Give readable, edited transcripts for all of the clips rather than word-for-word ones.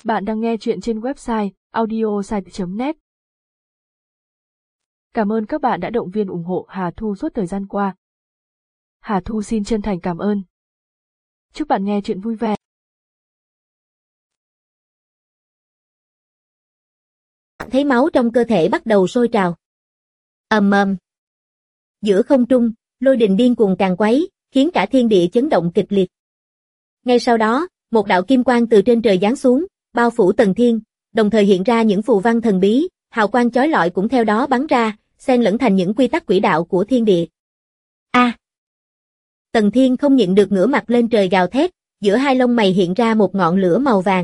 Bạn đang nghe chuyện trên website audiosite.net. Cảm ơn các bạn đã động viên ủng hộ Hà Thu suốt thời gian qua. Hà Thu xin chân thành cảm ơn. Chúc bạn nghe chuyện vui vẻ. Thấy máu trong cơ thể bắt đầu sôi trào. Ầm ầm. Giữa không trung, lôi đình điên cuồng càn quấy, khiến cả thiên địa chấn động kịch liệt. Ngay sau đó, một đạo kim quang từ trên trời giáng xuống, bao phủ Tần Thiên, đồng thời hiện ra những phù văn thần bí, hào quang chói lọi cũng theo đó bắn ra, xen lẫn thành những quy tắc quỹ đạo của thiên địa. A! Tần Thiên không nhịn được ngửa mặt lên trời gào thét, giữa hai lông mày hiện ra một ngọn lửa màu vàng.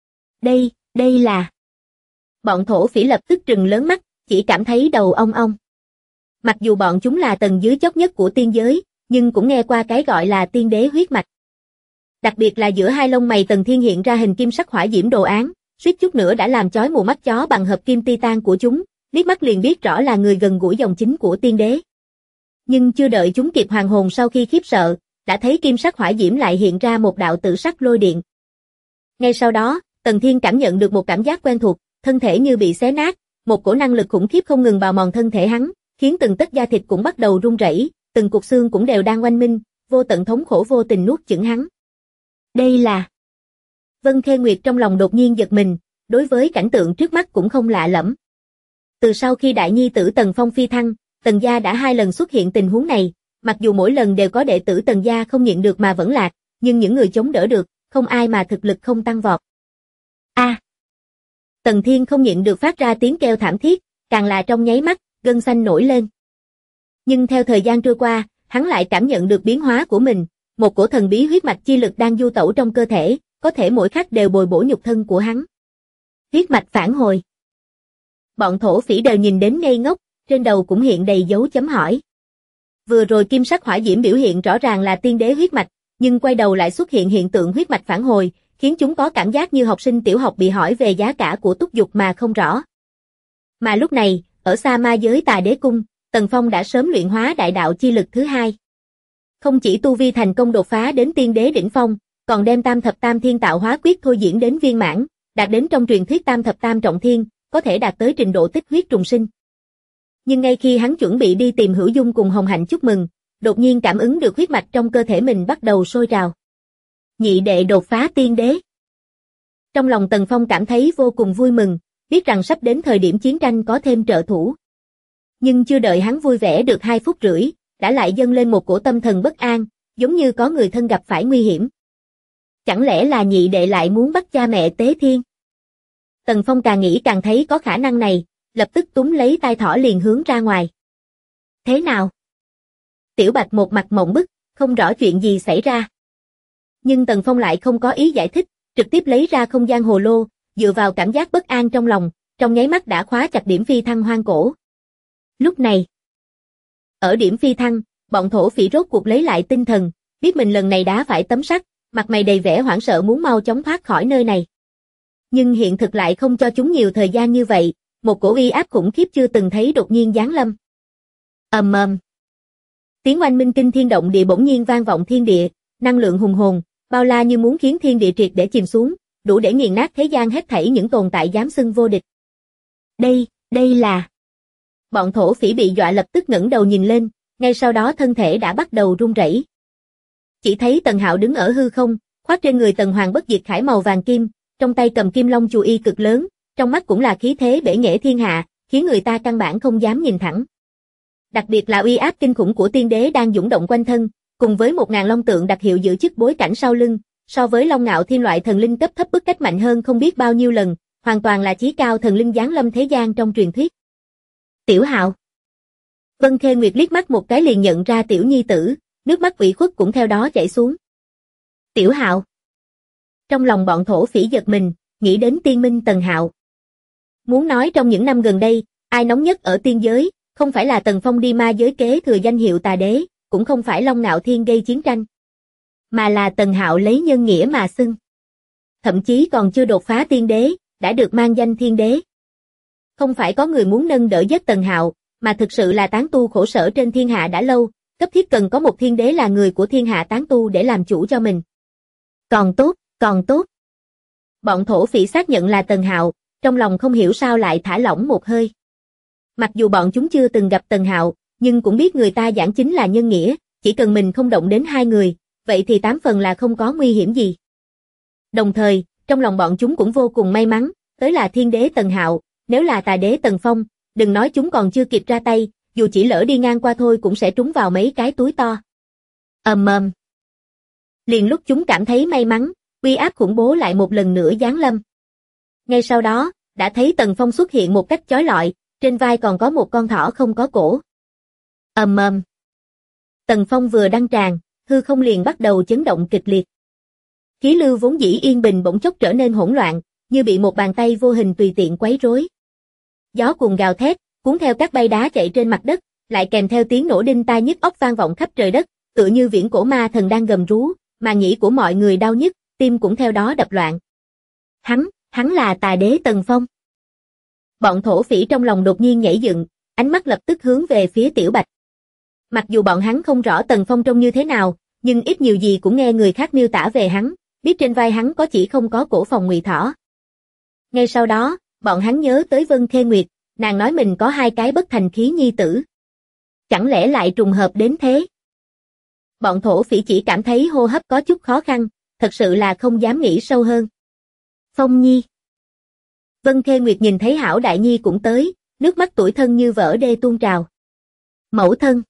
Đây là... Bọn thổ phỉ lập tức trừng lớn mắt, chỉ cảm thấy đầu ong ong. Mặc dù bọn chúng là tầng dưới chót nhất của tiên giới, nhưng cũng nghe qua cái gọi là tiên đế huyết mạch. Đặc biệt là giữa hai lông mày Tần Thiên hiện ra hình kim sắc hỏa diễm đồ án, suýt chút nữa đã làm chói mù mắt chó bằng hợp kim titan của chúng, liếc mắt liền biết rõ là người gần gũi dòng chính của tiên đế. Nhưng chưa đợi chúng kịp hoàn hồn sau khi khiếp sợ, đã thấy kim sắc hỏa diễm lại hiện ra một đạo tử sắc lôi điện. Ngay sau đó, Tần Thiên cảm nhận được một cảm giác quen thuộc, thân thể như bị xé nát, một cổ năng lực khủng khiếp không ngừng bào mòn thân thể hắn, khiến từng tấc da thịt cũng bắt đầu run rẩy, từng cục xương cũng đều đang oanh minh, vô tận thống khổ vô tình nuốt chửng hắn. Đây là... Vân Khê Nguyệt trong lòng đột nhiên giật mình, đối với cảnh tượng trước mắt cũng không lạ lẫm. Từ sau khi đại nhi tử Tần Phong phi thăng, Tần gia đã 2 lần xuất hiện tình huống này, mặc dù mỗi lần đều có đệ tử Tần gia không nhịn được mà vẫn lạc, nhưng những người chống đỡ được, không ai mà thực lực không tăng vọt. A! Tần Thiên không nhịn được phát ra tiếng kêu thảm thiết, càng là trong nháy mắt, gân xanh nổi lên. Nhưng theo thời gian trôi qua, hắn lại cảm nhận được biến hóa của mình, một cổ thần bí huyết mạch chi lực đang du tẩu trong cơ thể, có thể mỗi khắc đều bồi bổ nhục thân của hắn. Huyết mạch phản hồi. Bọn thổ phỉ đều nhìn đến ngây ngốc, trên đầu cũng hiện đầy dấu chấm hỏi. Vừa rồi kim sắc hỏa diễm biểu hiện rõ ràng là tiên đế huyết mạch, nhưng quay đầu lại xuất hiện hiện tượng huyết mạch phản hồi, khiến chúng có cảm giác như học sinh tiểu học bị hỏi về giá cả của túc dục mà không rõ. Mà lúc này, ở Sa Ma giới Tà Đế Cung, Tần Phong đã sớm luyện hóa đại đạo chi lực thứ 2. Không chỉ tu vi thành công đột phá đến tiên đế đỉnh phong, còn đem Tam Thập Tam Thiên Tạo Hóa Quyết thôi diễn đến viên mãn, đạt đến trong truyền thuyết Tam Thập Tam Trọng Thiên, có thể đạt tới trình độ tích huyết trùng sinh. Nhưng ngay khi hắn chuẩn bị đi tìm Hữu Dung cùng Hồng Hạnh chúc mừng, đột nhiên cảm ứng được huyết mạch trong cơ thể mình bắt đầu sôi trào. Nhị đệ đột phá tiên đế. Trong lòng Tần Phong cảm thấy vô cùng vui mừng, biết rằng sắp đến thời điểm chiến tranh có thêm trợ thủ. Nhưng chưa đợi hắn vui vẻ được 2 phút rưỡi, đã lại dâng lên một cổ tâm thần bất an, giống như có người thân gặp phải nguy hiểm. Chẳng lẽ là nhị đệ lại muốn bắt cha mẹ tế thiên? Tần Phong càng nghĩ càng thấy có khả năng này, lập tức túm lấy tai thỏ liền hướng ra ngoài. Thế nào? Tiểu Bạch một mặt mộng bức, không rõ chuyện gì xảy ra. Nhưng Tần Phong lại không có ý giải thích, trực tiếp lấy ra không gian hồ lô, dựa vào cảm giác bất an trong lòng, trong nháy mắt đã khóa chặt điểm phi thăng hoang cổ. Lúc này, ở điểm phi thăng, bọn thổ phỉ rốt cuộc lấy lại tinh thần, biết mình lần này đã phải tấm sắt, mặt mày đầy vẻ hoảng sợ muốn mau chóng thoát khỏi nơi này. Nhưng hiện thực lại không cho chúng nhiều thời gian như vậy, một cổ uy áp khủng khiếp chưa từng thấy đột nhiên giáng lâm. Ầm ầm. Tiếng oanh minh kinh thiên động địa bỗng nhiên vang vọng thiên địa, năng lượng hùng hồn, bao la như muốn khiến thiên địa triệt để chìm xuống, đủ để nghiền nát thế gian hết thảy những tồn tại dám xưng vô địch. Đây là... Bọn thổ phỉ bị dọa lập tức ngẩng đầu nhìn lên, ngay sau đó thân thể đã bắt đầu run rẩy. Chỉ thấy Tần Hạo đứng ở hư không, khoác trên người Tần Hoàng bất diệt khải màu vàng kim, trong tay cầm kim long chù y cực lớn, trong mắt cũng là khí thế bể nghệ thiên hạ, khiến người ta căn bản không dám nhìn thẳng. Đặc biệt là uy áp kinh khủng của tiên đế đang dũng động quanh thân, cùng với 1000 long tượng đặc hiệu giữ chức bối cảnh sau lưng, so với Long Ngạo Thiên loại thần linh cấp thấp bức cách mạnh hơn không biết bao nhiêu lần, hoàn toàn là chí cao thần linh giáng lâm thế gian trong truyền thuyết. Tiểu Hạo. Vân Khê Nguyệt liếc mắt một cái liền nhận ra tiểu nhi tử, nước mắt ủy khuất cũng theo đó chảy xuống. Tiểu Hạo. Trong lòng bọn thổ phỉ giật mình, nghĩ đến tiên minh Tần Hạo. Muốn nói trong những năm gần đây, ai nóng nhất ở tiên giới, không phải là Tần Phong đi ma giới kế thừa danh hiệu tà đế, cũng không phải Long Ngạo Thiên gây chiến tranh, mà là Tần Hạo lấy nhân nghĩa mà xưng. Thậm chí còn chưa đột phá tiên đế, đã được mang danh thiên đế. Không phải có người muốn nâng đỡ giết Tần Hạo, mà thực sự là tán tu khổ sở trên thiên hạ đã lâu, cấp thiết cần có một thiên đế là người của thiên hạ tán tu để làm chủ cho mình. Còn tốt. Bọn thổ phỉ xác nhận là Tần Hạo, trong lòng không hiểu sao lại thả lỏng một hơi. Mặc dù bọn chúng chưa từng gặp Tần Hạo, nhưng cũng biết người ta giảng chính là nhân nghĩa, chỉ cần mình không động đến hai người, vậy thì 8 phần là không có nguy hiểm gì. Đồng thời, trong lòng bọn chúng cũng vô cùng may mắn, tới là thiên đế Tần Hạo, nếu là tà đế Tần Phong, đừng nói chúng còn chưa kịp ra tay, dù chỉ lỡ đi ngang qua thôi cũng sẽ trúng vào mấy cái túi to. Liền lúc chúng cảm thấy may mắn, uy áp khủng bố lại một lần nữa giáng lâm. Ngay sau đó, đã thấy Tần Phong xuất hiện một cách chói lọi, trên vai còn có một con thỏ không có cổ. Tần Phong vừa đăng tràng, hư không liền bắt đầu chấn động kịch liệt. Khí lưu vốn dĩ yên bình bỗng chốc trở nên hỗn loạn, như bị một bàn tay vô hình tùy tiện quấy rối. Gió cuồng gào thét, cuốn theo các bay đá chạy trên mặt đất, lại kèm theo tiếng nổ đinh tai nhức óc vang vọng khắp trời đất, tựa như viễn cổ ma thần đang gầm rú, màng nhĩ của mọi người đau nhức, tim cũng theo đó đập loạn. Hắn là tà đế Tần Phong. Bọn thổ phỉ trong lòng đột nhiên nhảy dựng, ánh mắt lập tức hướng về phía Tiểu Bạch. Mặc dù bọn hắn không rõ Tần Phong trông như thế nào, nhưng ít nhiều gì cũng nghe người khác miêu tả về hắn, biết trên vai hắn có chỉ không có cổ phòng ngụy thỏ. Ngay sau đó, bọn hắn nhớ tới Vân Khê Nguyệt, nàng nói mình có 2 cái bất thành khí nhi tử. Chẳng lẽ lại trùng hợp đến thế? Bọn thổ phỉ chỉ cảm thấy hô hấp có chút khó khăn, thật sự là không dám nghĩ sâu hơn. Phong Nhi. Vân Khê Nguyệt nhìn thấy Hảo Đại Nhi cũng tới, nước mắt tủi thân như vỡ đê tuôn trào. Mẫu thân.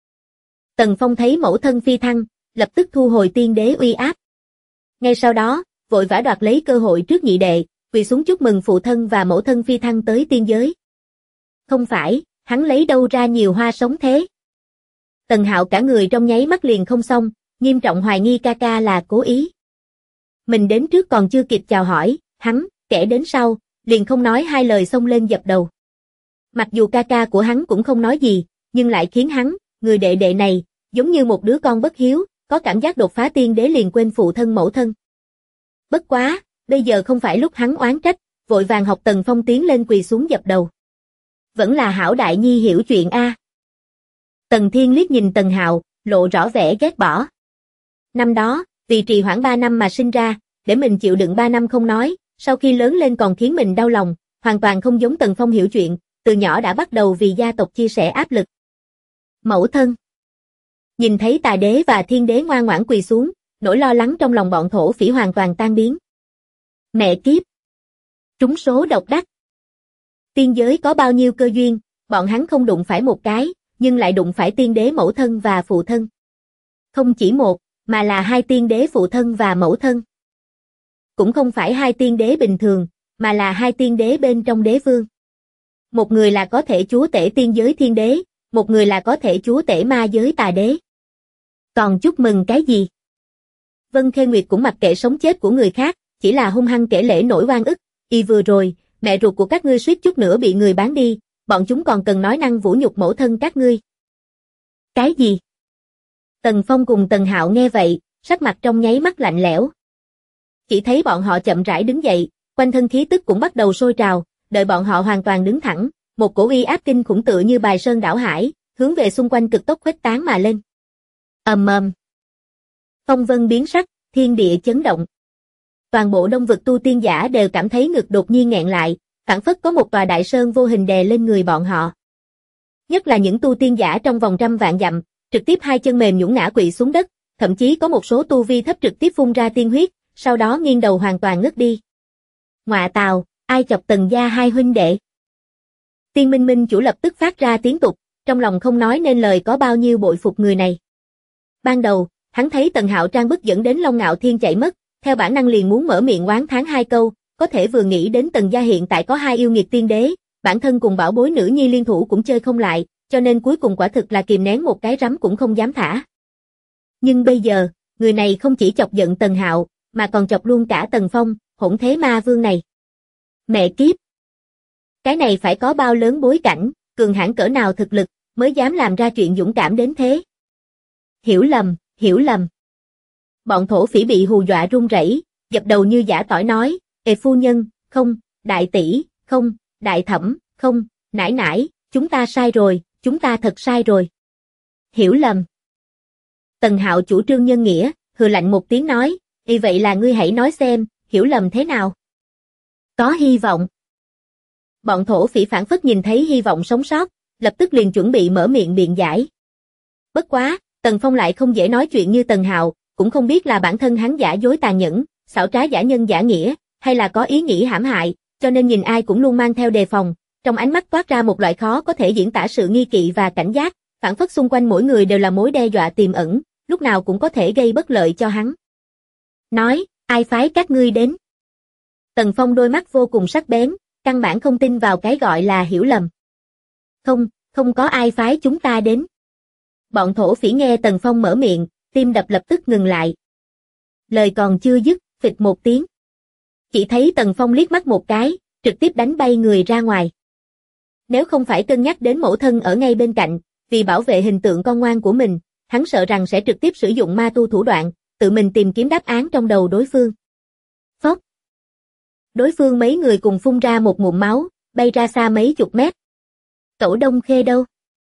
Tần Phong thấy mẫu thân phi thăng, lập tức thu hồi tiên đế uy áp. Ngay sau đó, vội vã đoạt lấy cơ hội trước nhị đệ, quỳ xuống chúc mừng phụ thân và mẫu thân phi thăng tới tiên giới. Không phải, hắn lấy đâu ra nhiều hoa sống thế? Tần Hạo cả người trong nháy mắt liền không xong, nghiêm trọng hoài nghi ca ca là cố ý. Mình đến trước còn chưa kịp chào hỏi, hắn, kẻ đến sau, liền không nói hai lời xông lên dập đầu. Mặc dù ca ca của hắn cũng không nói gì, nhưng lại khiến hắn, người đệ đệ này, giống như một đứa con bất hiếu, có cảm giác đột phá tiên đế liền quên phụ thân mẫu thân. Bất quá, bây giờ không phải lúc hắn oán trách, vội vàng học Tần Phong tiến lên quỳ xuống dập đầu. Vẫn là Hảo Đại Nhi hiểu chuyện a. Tần Thiên liếc nhìn Tần Hạo, lộ rõ vẻ ghét bỏ. Năm đó, vì trì hoãn 3 năm mà sinh ra, để mình chịu đựng 3 năm không nói, sau khi lớn lên còn khiến mình đau lòng, hoàn toàn không giống Tần Phong hiểu chuyện, từ nhỏ đã bắt đầu vì gia tộc chia sẻ áp lực. Mẫu thân. Nhìn thấy tà đế và thiên đế ngoan ngoãn quỳ xuống, nỗi lo lắng trong lòng bọn thổ phỉ hoàn toàn tan biến. Mẹ kiếp. Trúng số độc đắc. Tiên giới có bao nhiêu cơ duyên, bọn hắn không đụng phải một cái, nhưng lại đụng phải tiên đế mẫu thân và phụ thân. Không chỉ một, mà là 2 tiên đế phụ thân và mẫu thân. Cũng không phải 2 tiên đế bình thường, mà là 2 tiên đế bên trong đế vương. Một người là có thể chúa tể tiên giới thiên đế, một người là có thể chúa tể ma giới tà đế. Còn chúc mừng cái gì? Vân Khê Nguyệt cũng mặc kệ sống chết của người khác, chỉ là hung hăng kể lể nỗi oan ức. Vừa rồi, mẹ ruột của các ngươi suýt chút nữa bị người bán đi, bọn chúng còn cần nói năng vũ nhục mẫu thân các ngươi. Cái gì? Tần Phong cùng Tần Hạo nghe vậy, sắc mặt trong nháy mắt lạnh lẽo. Chỉ thấy bọn họ chậm rãi đứng dậy, quanh thân khí tức cũng bắt đầu sôi trào, đợi bọn họ hoàn toàn đứng thẳng, một cổ uy áp kinh khủng tựa như bài sơn đảo hải, hướng về xung quanh cực tốc khuếch tán mà lên. Phong vân biến sắc, thiên địa chấn động. Toàn bộ đông vực tu tiên giả đều cảm thấy ngực đột nhiên nghẹn lại, phảng phất có một tòa đại sơn vô hình đè lên người bọn họ. Nhất là những tu tiên giả trong vòng trăm vạn dặm, trực tiếp 2 chân mềm nhũn ngã quỵ xuống đất, thậm chí có một số tu vi thấp trực tiếp phun ra tiên huyết, sau đó nghiêng đầu hoàn toàn ngất đi. Ngọa tào, ai chọc Tần gia 2 huynh đệ? Tiên Minh Minh chủ lập tức phát ra tiếng tục, trong lòng không nói nên lời có bao nhiêu bội phục người này. Ban đầu, hắn thấy Tần Hạo trang bức dẫn đến Long Ngạo Thiên chạy mất, theo bản năng liền muốn mở miệng oán thán 2 câu, có thể vừa nghĩ đến Tần gia hiện tại có 2 yêu nghiệt tiên đế, bản thân cùng bảo bối nữ nhi liên thủ cũng chơi không lại, cho nên cuối cùng quả thực là kìm nén một cái rắm cũng không dám thả. Nhưng bây giờ, người này không chỉ chọc giận Tần Hạo, mà còn chọc luôn cả Tần Phong, hỗn thế ma vương này. Mẹ kiếp! Cái này phải có bao lớn bối cảnh, cường hãn cỡ nào thực lực, mới dám làm ra chuyện dũng cảm đến thế. Hiểu lầm, hiểu lầm. Bọn thổ phỉ bị hù dọa run rẩy, dập đầu như giả tỏi nói, phu nhân, không, đại tỷ, không, đại thẩm, không, nãi nãi, chúng ta sai rồi, chúng ta thật sai rồi. Hiểu lầm. Tần Hạo chủ trương nhân nghĩa, hừ lạnh một tiếng nói, vậy là ngươi hãy nói xem, hiểu lầm thế nào? Có hy vọng. Bọn thổ phỉ phảng phất nhìn thấy hy vọng sống sót, lập tức liền chuẩn bị mở miệng biện giải. Bất quá, Tần Phong lại không dễ nói chuyện như Tần Hạo, cũng không biết là bản thân hắn giả dối tàn nhẫn, xảo trá giả nhân giả nghĩa, hay là có ý nghĩ hãm hại, cho nên nhìn ai cũng luôn mang theo đề phòng, trong ánh mắt toát ra một loại khó có thể diễn tả sự nghi kỵ và cảnh giác, phảng phất xung quanh mỗi người đều là mối đe dọa tiềm ẩn, lúc nào cũng có thể gây bất lợi cho hắn. Nói, ai phái các ngươi đến? Tần Phong đôi mắt vô cùng sắc bén, căn bản không tin vào cái gọi là hiểu lầm. Không có ai phái chúng ta đến. Bọn thổ phỉ nghe Tần Phong mở miệng, tim đập lập tức ngừng lại. Lời còn chưa dứt, phịch một tiếng. Chỉ thấy Tần Phong liếc mắt một cái, trực tiếp đánh bay người ra ngoài. Nếu không phải cân nhắc đến mẫu thân ở ngay bên cạnh, vì bảo vệ hình tượng con ngoan của mình, hắn sợ rằng sẽ trực tiếp sử dụng ma tu thủ đoạn, tự mình tìm kiếm đáp án trong đầu đối phương. Phốc. Đối phương mấy người cùng phun ra một ngụm máu, bay ra xa mấy chục mét. Cẩu Đông Khê đâu?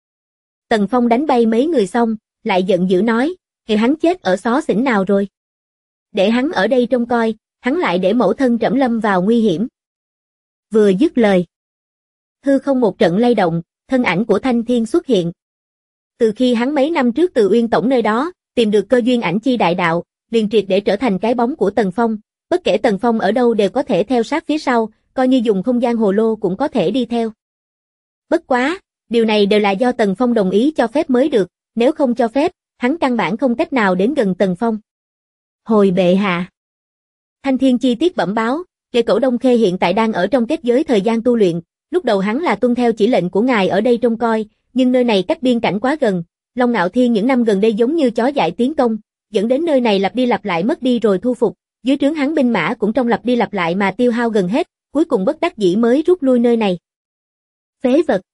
Tần Phong đánh bay mấy người xong, lại giận dữ nói, thì hắn chết ở xó xỉnh nào rồi? Để hắn ở đây trông coi, hắn lại để mẫu thân trẫm lâm vào nguy hiểm. Vừa dứt lời, hư không một trận lay động, thân ảnh của Thanh Thiên xuất hiện. Từ khi hắn mấy năm trước từ Uyên Tổng nơi đó, tìm được cơ duyên ảnh chi đại đạo, liền triệt để trở thành cái bóng của Tần Phong, bất kể Tần Phong ở đâu đều có thể theo sát phía sau, coi như dùng không gian hồ lô cũng có thể đi theo. Bất quá, điều này đều là do Tần Phong đồng ý cho phép mới được, nếu không cho phép, hắn căn bản không cách nào đến gần Tần Phong. Hồi bệ hạ. Thanh Thiên chi tiết bẩm báo, Kệ Cẩu Đông Khê hiện tại đang ở trong kết giới thời gian tu luyện, lúc đầu hắn là tuân theo chỉ lệnh của ngài ở đây trông coi, nhưng nơi này cách biên cảnh quá gần, Long Ngạo Thiên những năm gần đây giống như chó dại tiến công, dẫn đến nơi này lặp đi lặp lại mất đi rồi thu phục, dưới trướng hắn binh mã cũng trong lặp đi lặp lại mà tiêu hao gần hết, cuối cùng bất đắc dĩ mới rút lui nơi này. Phế vật.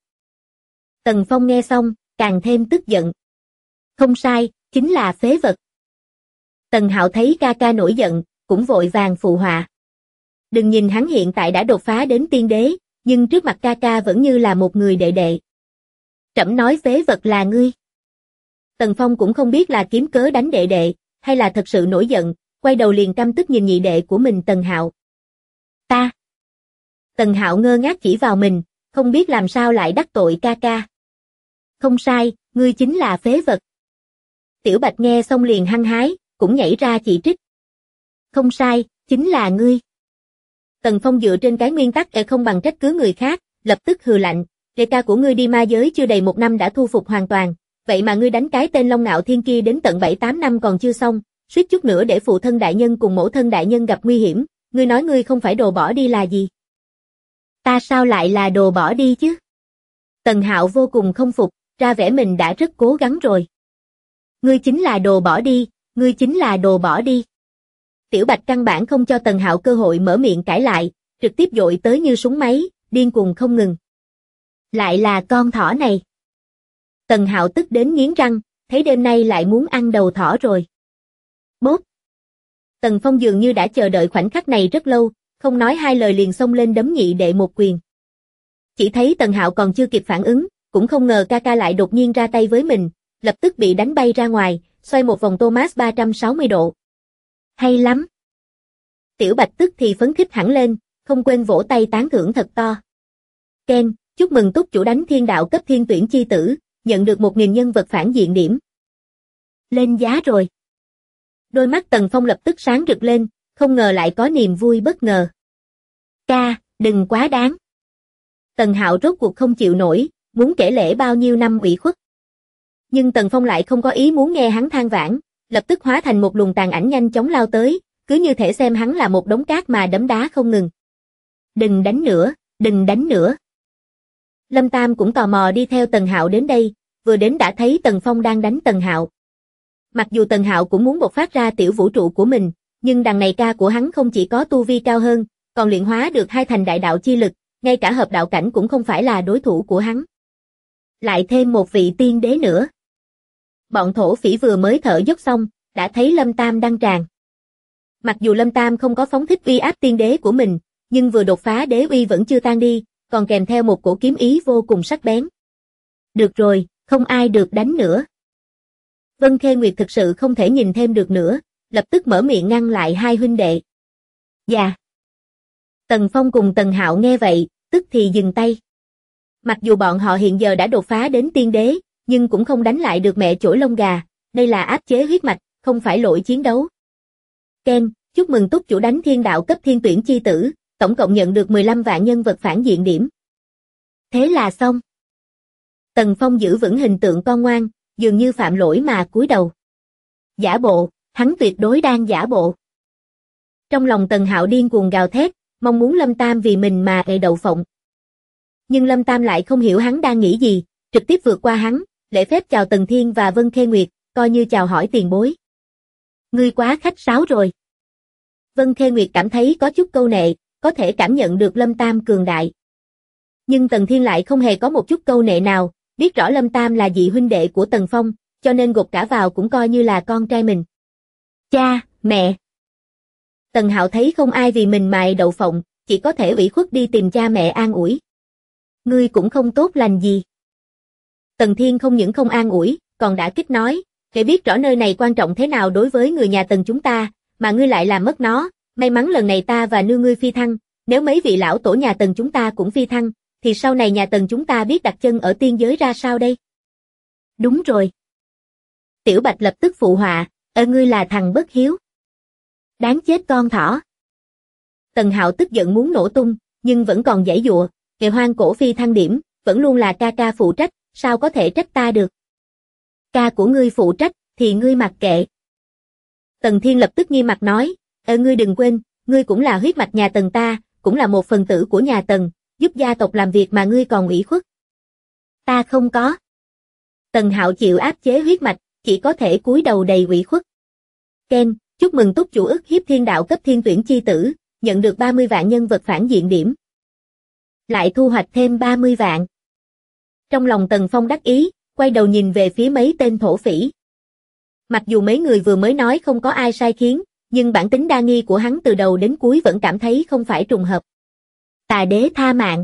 Tần Phong nghe xong, càng thêm tức giận. Không sai, chính là phế vật. Tần Hạo thấy ca ca nổi giận, cũng vội vàng phụ họa. Đừng nhìn hắn hiện tại đã đột phá đến tiên đế, nhưng trước mặt ca ca vẫn như là một người đệ đệ. Trẫm nói phế vật là ngươi. Tần Phong cũng không biết là kiếm cớ đánh đệ đệ, hay là thật sự nổi giận, quay đầu liền căm tức nhìn nhị đệ của mình Tần Hạo. Ta. Tần Hạo ngơ ngác chỉ vào mình, không biết làm sao lại đắc tội ca ca. Không sai, ngươi chính là phế vật. Tiểu Bạch nghe xong liền hăng hái, cũng nhảy ra chỉ trích. Không sai, chính là ngươi. Tần Phong dựa trên cái nguyên tắc không bằng trách cứ người khác, lập tức hừ lạnh, đệ ca của ngươi đi ma giới chưa đầy 1 năm đã thu phục hoàn toàn, vậy mà ngươi đánh cái tên Long Ngạo Thiên kia đến tận 7-8 năm còn chưa xong, suýt chút nữa để phụ thân đại nhân cùng mẫu thân đại nhân gặp nguy hiểm, ngươi nói ngươi không phải đồ bỏ đi là gì? Ta sao lại là đồ bỏ đi chứ? Tần Hạo vô cùng không phục, ra vẻ mình đã rất cố gắng rồi. Ngươi chính là đồ bỏ đi, ngươi chính là đồ bỏ đi. Tiểu Bạch căn bản không cho Tần Hạo cơ hội mở miệng cãi lại, trực tiếp dội tới như súng máy, điên cuồng không ngừng. Lại là con thỏ này. Tần Hạo tức đến nghiến răng, thấy đêm nay lại muốn ăn đầu thỏ rồi. Bốp. Tần Phong dường như đã chờ đợi khoảnh khắc này rất lâu, không nói hai lời liền xông lên đấm nhị đệ một quyền. Chỉ thấy Tần Hạo còn chưa kịp phản ứng, cũng không ngờ ca ca lại đột nhiên ra tay với mình, lập tức bị đánh bay ra ngoài, xoay một vòng Thomas 360 độ. Hay lắm. Tiểu Bạch tức thì phấn khích hẳn lên, không quên vỗ tay tán thưởng thật to. Ken, chúc mừng túc chủ đánh thiên đạo cấp thiên tuyển chi tử, nhận được 1000 nhân vật phản diện điểm. Lên giá rồi. Đôi mắt Tần Phong lập tức sáng rực lên, không ngờ lại có niềm vui bất ngờ. Ca, đừng quá đáng. Tần Hạo rốt cuộc không chịu nổi, muốn kể lể bao nhiêu năm ủy khuất. Nhưng Tần Phong lại không có ý muốn nghe hắn than vãn, lập tức hóa thành một luồng tàn ảnh nhanh chóng lao tới, cứ như thể xem hắn là một đống cát mà đấm đá không ngừng. Đừng đánh nữa, đừng đánh nữa. Lâm Tam cũng tò mò đi theo Tần Hạo đến đây, vừa đến đã thấy Tần Phong đang đánh Tần Hạo. Mặc dù Tần Hạo cũng muốn bộc phát ra tiểu vũ trụ của mình, nhưng đằng này ca của hắn không chỉ có tu vi cao hơn, còn luyện hóa được 2 thành đại đạo chi lực, ngay cả hợp đạo cảnh cũng không phải là đối thủ của hắn. Lại thêm một vị tiên đế nữa. Bọn thổ phỉ vừa mới thở dốc xong, đã thấy Lâm Tam đăng tràng. Mặc dù Lâm Tam không có phóng thích uy áp tiên đế của mình, nhưng vừa đột phá đế uy vẫn chưa tan đi, còn kèm theo một cổ kiếm ý vô cùng sắc bén. Được rồi, không ai được đánh nữa. Vân Khê Nguyệt thực sự không thể nhìn thêm được nữa, lập tức mở miệng ngăn lại hai huynh đệ. Dạ. Tần Phong cùng Tần Hạo nghe vậy, tức thì dừng tay. Mặc dù bọn họ hiện giờ đã đột phá đến tiên đế, nhưng cũng không đánh lại được mẹ chổi lông gà, đây là áp chế huyết mạch, không phải lỗi chiến đấu. Ken, chúc mừng túc chủ đánh thiên đạo cấp thiên tuyển chi tử, tổng cộng nhận được 15 vạn nhân vật phản diện điểm. Thế là xong. Tần Phong giữ vững hình tượng con ngoan, dường như phạm lỗi mà cúi đầu. Giả bộ, hắn tuyệt đối đang giả bộ. Trong lòng Tần Hạo điên cuồng gào thét, mong muốn Lâm Tam vì mình mà ề đậu phộng. Nhưng Lâm Tam lại không hiểu hắn đang nghĩ gì, trực tiếp vượt qua hắn, lễ phép chào Tần Thiên và Vân Khê Nguyệt, coi như chào hỏi tiền bối. Ngươi quá khách sáo rồi. Vân Khê Nguyệt cảm thấy có chút câu nệ, có thể cảm nhận được Lâm Tam cường đại. Nhưng Tần Thiên lại không hề có một chút câu nệ nào, biết rõ Lâm Tam là dị huynh đệ của Tần Phong, cho nên gục cả vào cũng coi như là con trai mình. Cha, mẹ. Tần Hạo thấy không ai vì mình mà đậu phộng, chỉ có thể ủy khuất đi tìm cha mẹ an ủi. Ngươi cũng không tốt lành gì. Tần Thiên không những không an ủi, còn đã kích nói, để biết rõ nơi này quan trọng thế nào đối với người nhà Tần chúng ta, mà ngươi lại làm mất nó, may mắn lần này ta và nương ngươi phi thăng, nếu mấy vị lão tổ nhà Tần chúng ta cũng phi thăng, thì sau này nhà Tần chúng ta biết đặt chân ở tiên giới ra sao đây? Đúng rồi. Tiểu Bạch lập tức phụ họa, ngươi là thằng bất hiếu. Đáng chết con thỏ. Tần Hạo tức giận muốn nổ tung, nhưng vẫn còn giãy giụa, kệ hoang cổ phi thăng điểm, vẫn luôn là ca ca phụ trách, sao có thể trách ta được? Ca của ngươi phụ trách, thì ngươi mặc kệ. Tần Thiên lập tức nghiêm mặt nói, ngươi đừng quên, ngươi cũng là huyết mạch nhà Tần ta, cũng là một phần tử của nhà Tần, giúp gia tộc làm việc mà ngươi còn ủy khuất. Ta không có. Tần Hạo chịu áp chế huyết mạch, chỉ có thể cúi đầu đầy ủy khuất. Ken, chúc mừng túc chủ ức hiếp thiên đạo cấp thiên tuyển chi tử, nhận được 30 vạn nhân vật phản diện điểm. Lại thu hoạch thêm 30 vạn. Trong lòng Tần Phong đắc ý, quay đầu nhìn về phía mấy tên thổ phỉ. Mặc dù mấy người vừa mới nói không có ai sai khiến, nhưng bản tính đa nghi của hắn từ đầu đến cuối vẫn cảm thấy không phải trùng hợp. Tà đế tha mạng.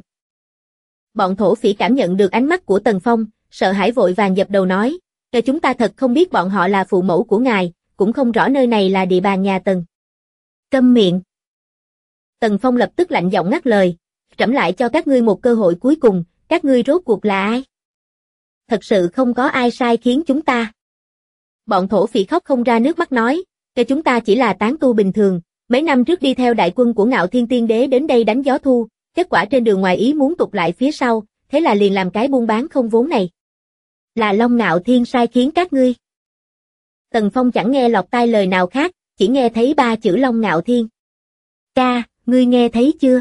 Bọn thổ phỉ cảm nhận được ánh mắt của Tần Phong, sợ hãi vội vàng dập đầu nói, chúng ta thật không biết bọn họ là phụ mẫu của ngài, cũng không rõ nơi này là địa bàn nhà Tần. Câm miệng. Tần Phong lập tức lạnh giọng ngắt lời, trẫm lại cho các ngươi một cơ hội cuối cùng, các ngươi rốt cuộc là ai? Thật sự không có ai sai khiến chúng ta. Bọn thổ phỉ khóc không ra nước mắt nói, chúng ta chỉ là tán tu bình thường, mấy năm trước đi theo đại quân của Ngạo Thiên Tiên Đế đến đây đánh gió thu, kết quả trên đường ngoài ý muốn tụt lại phía sau, thế là liền làm cái buôn bán không vốn này. Là Long Ngạo Thiên sai khiến các ngươi. Tần Phong chẳng nghe lọt tai lời nào khác, chỉ nghe thấy 3 chữ Long Ngạo Thiên. Ca, ngươi nghe thấy chưa?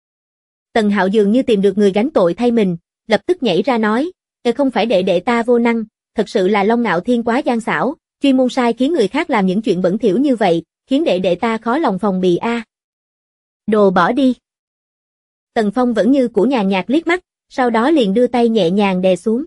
Tần Hạo dường như tìm được người gánh tội thay mình, lập tức nhảy ra nói, không phải đệ đệ ta vô năng, thật sự là Long Ngạo Thiên quá gian xảo, chuyên môn sai khiến người khác làm những chuyện bẩn thỉu như vậy, khiến đệ đệ ta khó lòng phòng bị a. Đồ bỏ đi. Tần Phong vẫn như cũ nhàn nhạt liếc mắt, sau đó liền đưa tay nhẹ nhàng đè xuống.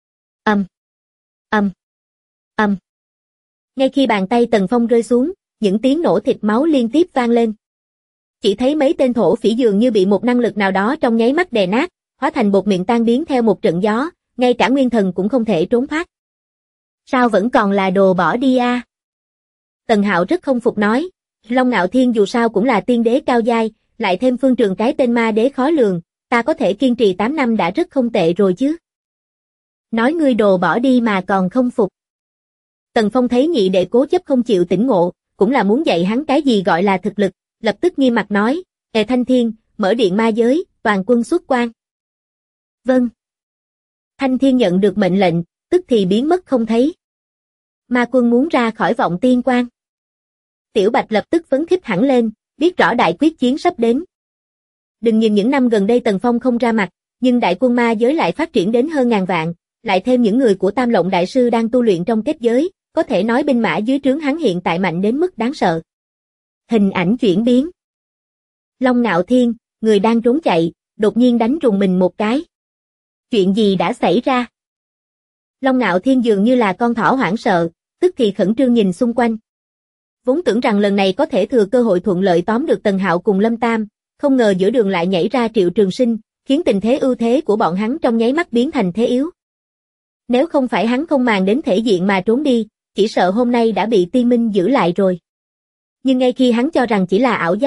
Ngay khi bàn tay Tần Phong rơi xuống, những tiếng nổ thịt máu liên tiếp vang lên. Chỉ thấy mấy tên thổ phỉ dường như bị một năng lực nào đó trong nháy mắt đè nát, hóa thành bột miệng tan biến theo một trận gió, ngay cả nguyên thần cũng không thể trốn thoát. Sao vẫn còn là đồ bỏ đi a? Tần Hạo rất không phục nói, Long Ngạo Thiên dù sao cũng là tiên đế cao giai, lại thêm Phương Trường cái tên ma đế khó lường, ta có thể kiên trì 8 năm đã rất không tệ rồi chứ. Nói ngươi đồ bỏ đi mà còn không phục. Tần Phong thấy nhị đệ cố chấp không chịu tỉnh ngộ, cũng là muốn dạy hắn cái gì gọi là thực lực, lập tức nghiêm mặt nói, Thanh Thiên, mở điện ma giới, toàn quân xuất quan. Vâng. Thanh Thiên nhận được mệnh lệnh, tức thì biến mất không thấy. Ma quân muốn ra khỏi vọng tiên quan. Tiểu Bạch lập tức phấn khích hẳn lên, biết rõ đại quyết chiến sắp đến. Đừng nhìn những năm gần đây Tần Phong không ra mặt, nhưng đại quân ma giới lại phát triển đến hơn ngàn vạn, lại thêm những người của Tam Lộng Đại Sư đang tu luyện trong kết giới, có thể nói binh mã dưới trướng hắn hiện tại mạnh đến mức đáng sợ. Hình ảnh chuyển biến. Long Ngạo Thiên, người đang trốn chạy, đột nhiên đánh rùng mình một cái. Chuyện gì đã xảy ra? Long Ngạo Thiên dường như là con thỏ hoảng sợ, tức thì khẩn trương nhìn xung quanh. Vốn tưởng rằng lần này có thể thừa cơ hội thuận lợi tóm được Tần Hạo cùng Lâm Tam, không ngờ giữa đường lại nhảy ra Triệu Trường Sinh, khiến tình thế ưu thế của bọn hắn trong nháy mắt biến thành thế yếu. Nếu không phải hắn không màng đến thể diện mà trốn đi, chỉ sợ hôm nay đã bị Tiên Minh giữ lại rồi. Nhưng ngay khi hắn cho rằng chỉ là ảo giác,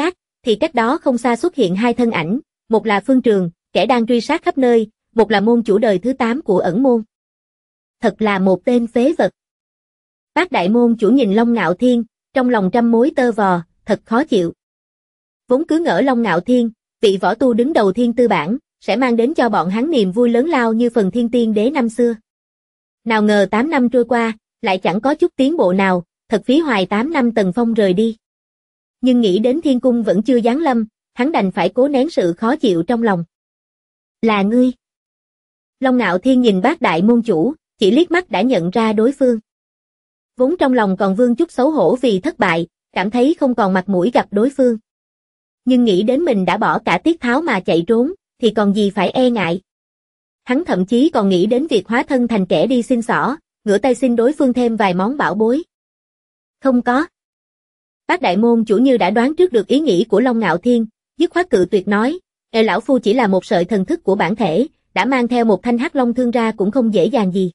thì cách đó không xa xuất hiện hai thân ảnh, một là Phương Trường, kẻ đang truy sát khắp nơi, một là môn chủ đời thứ 8 của ẩn môn. Thật là một tên phế vật. Bác đại môn chủ nhìn Long Ngạo Thiên, trong lòng trăm mối tơ vò, thật khó chịu. Vốn cứ ngỡ Long Ngạo Thiên, vị võ tu đứng đầu Thiên Tư Bảng, sẽ mang đến cho bọn hắn niềm vui lớn lao như phần Thiên Tiên Đế năm xưa. Nào ngờ 8 năm trôi qua, lại chẳng có chút tiến bộ nào, thật phí hoài 8 năm Tần Phong rời đi. Nhưng nghĩ đến Thiên Cung vẫn chưa giáng lâm, hắn đành phải cố nén sự khó chịu trong lòng. Là ngươi. Long Ngạo Thiên nhìn bác đại môn chủ, chỉ liếc mắt đã nhận ra đối phương. Vốn trong lòng còn vương chút xấu hổ vì thất bại, cảm thấy không còn mặt mũi gặp đối phương. Nhưng nghĩ đến mình đã bỏ cả tiết tháo mà chạy trốn, thì còn gì phải e ngại. Hắn thậm chí còn nghĩ đến việc hóa thân thành kẻ đi xin xỏ, ngửa tay xin đối phương thêm vài món bảo bối. Không có. Bác đại môn chủ như đã đoán trước được ý nghĩ của Long Ngạo Thiên, dứt khoát cự tuyệt nói, lão phu chỉ là một sợi thần thức của bản thể, đã mang theo một thanh hắc long thương ra cũng không dễ dàng gì.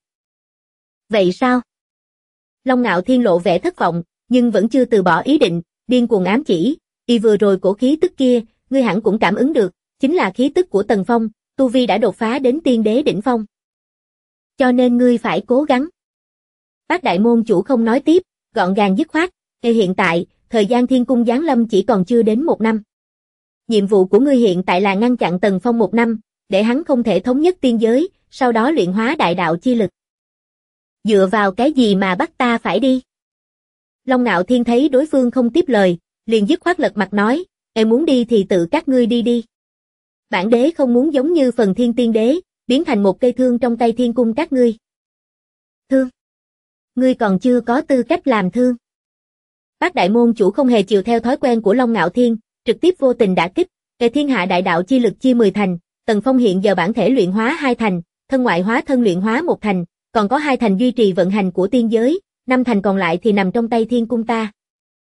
Vậy sao? Long Ngạo Thiên lộ vẻ thất vọng, nhưng vẫn chưa từ bỏ ý định, điên cuồng ám chỉ, vừa rồi cổ khí tức kia, ngươi hẳn cũng cảm ứng được, chính là khí tức của Tần Phong, tu vi đã đột phá đến tiên đế đỉnh phong. Cho nên ngươi phải cố gắng. Bác đại môn chủ không nói tiếp, gọn gàng dứt khoát, hiện tại, thời gian Thiên Cung giáng lâm chỉ còn chưa đến 1 năm. Nhiệm vụ của ngươi hiện tại là ngăn chặn Tần Phong 1 năm, để hắn không thể thống nhất tiên giới, sau đó luyện hóa đại đạo chi lực. Dựa vào cái gì mà bắt ta phải đi? Long Ngạo Thiên thấy đối phương không tiếp lời, liền dứt khoát lật mặt nói, em muốn đi thì tự các ngươi đi đi. Bản đế không muốn giống như phần Thiên Tiên Đế, biến thành một cây thương trong tay Thiên Cung các ngươi. Thương? Ngươi còn chưa có tư cách làm thương. Bác đại môn chủ không hề chiều theo thói quen của Long Ngạo Thiên, trực tiếp vô tình đả kích, thiên hạ đại đạo chi lực chia 10 thành, Tần Phong hiện giờ bản thể luyện hóa 2 thành, thân ngoại hóa thân luyện hóa 1 thành, còn có 2 thành duy trì vận hành của tiên giới, 5 thành còn lại thì nằm trong tay Thiên Cung ta.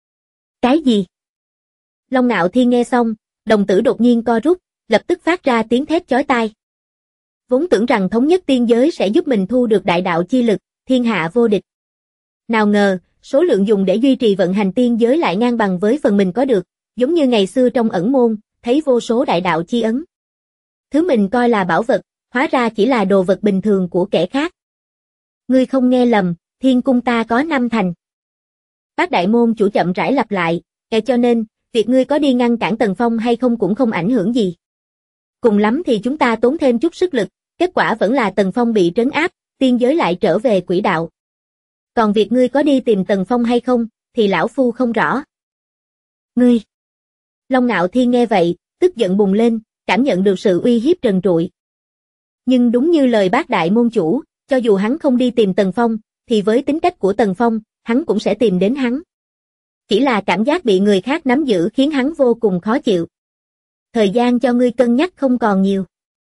Cái gì? Long Ngạo Thiên nghe xong, đồng tử đột nhiên co rút, lập tức phát ra tiếng thét chói tai. Vốn tưởng rằng thống nhất tiên giới sẽ giúp mình thu được đại đạo chi lực, thiên hạ vô địch. Nào ngờ, số lượng dùng để duy trì vận hành tiên giới lại ngang bằng với phần mình có được, giống như ngày xưa trong ẩn môn, thấy vô số đại đạo chi ấn. Thứ mình coi là bảo vật, hóa ra chỉ là đồ vật bình thường của kẻ khác. Ngươi không nghe lầm, Thiên Cung ta có 5 thành. Bác đại môn chủ chậm rãi lặp lại, cho nên, việc ngươi có đi ngăn cản Tần Phong hay không cũng không ảnh hưởng gì. Cùng lắm thì chúng ta tốn thêm chút sức lực, kết quả vẫn là Tần Phong bị trấn áp, tiên giới lại trở về quỹ đạo. Còn việc ngươi có đi tìm Tần Phong hay không, thì lão phu không rõ. Ngươi! Long Ngạo Thiên nghe vậy, tức giận bùng lên, cảm nhận được sự uy hiếp trần trụi. Nhưng đúng như lời bác đại môn chủ, cho dù hắn không đi tìm Tần Phong, thì với tính cách của Tần Phong, hắn cũng sẽ tìm đến hắn. Chỉ là cảm giác bị người khác nắm giữ khiến hắn vô cùng khó chịu. Thời gian cho ngươi cân nhắc không còn nhiều.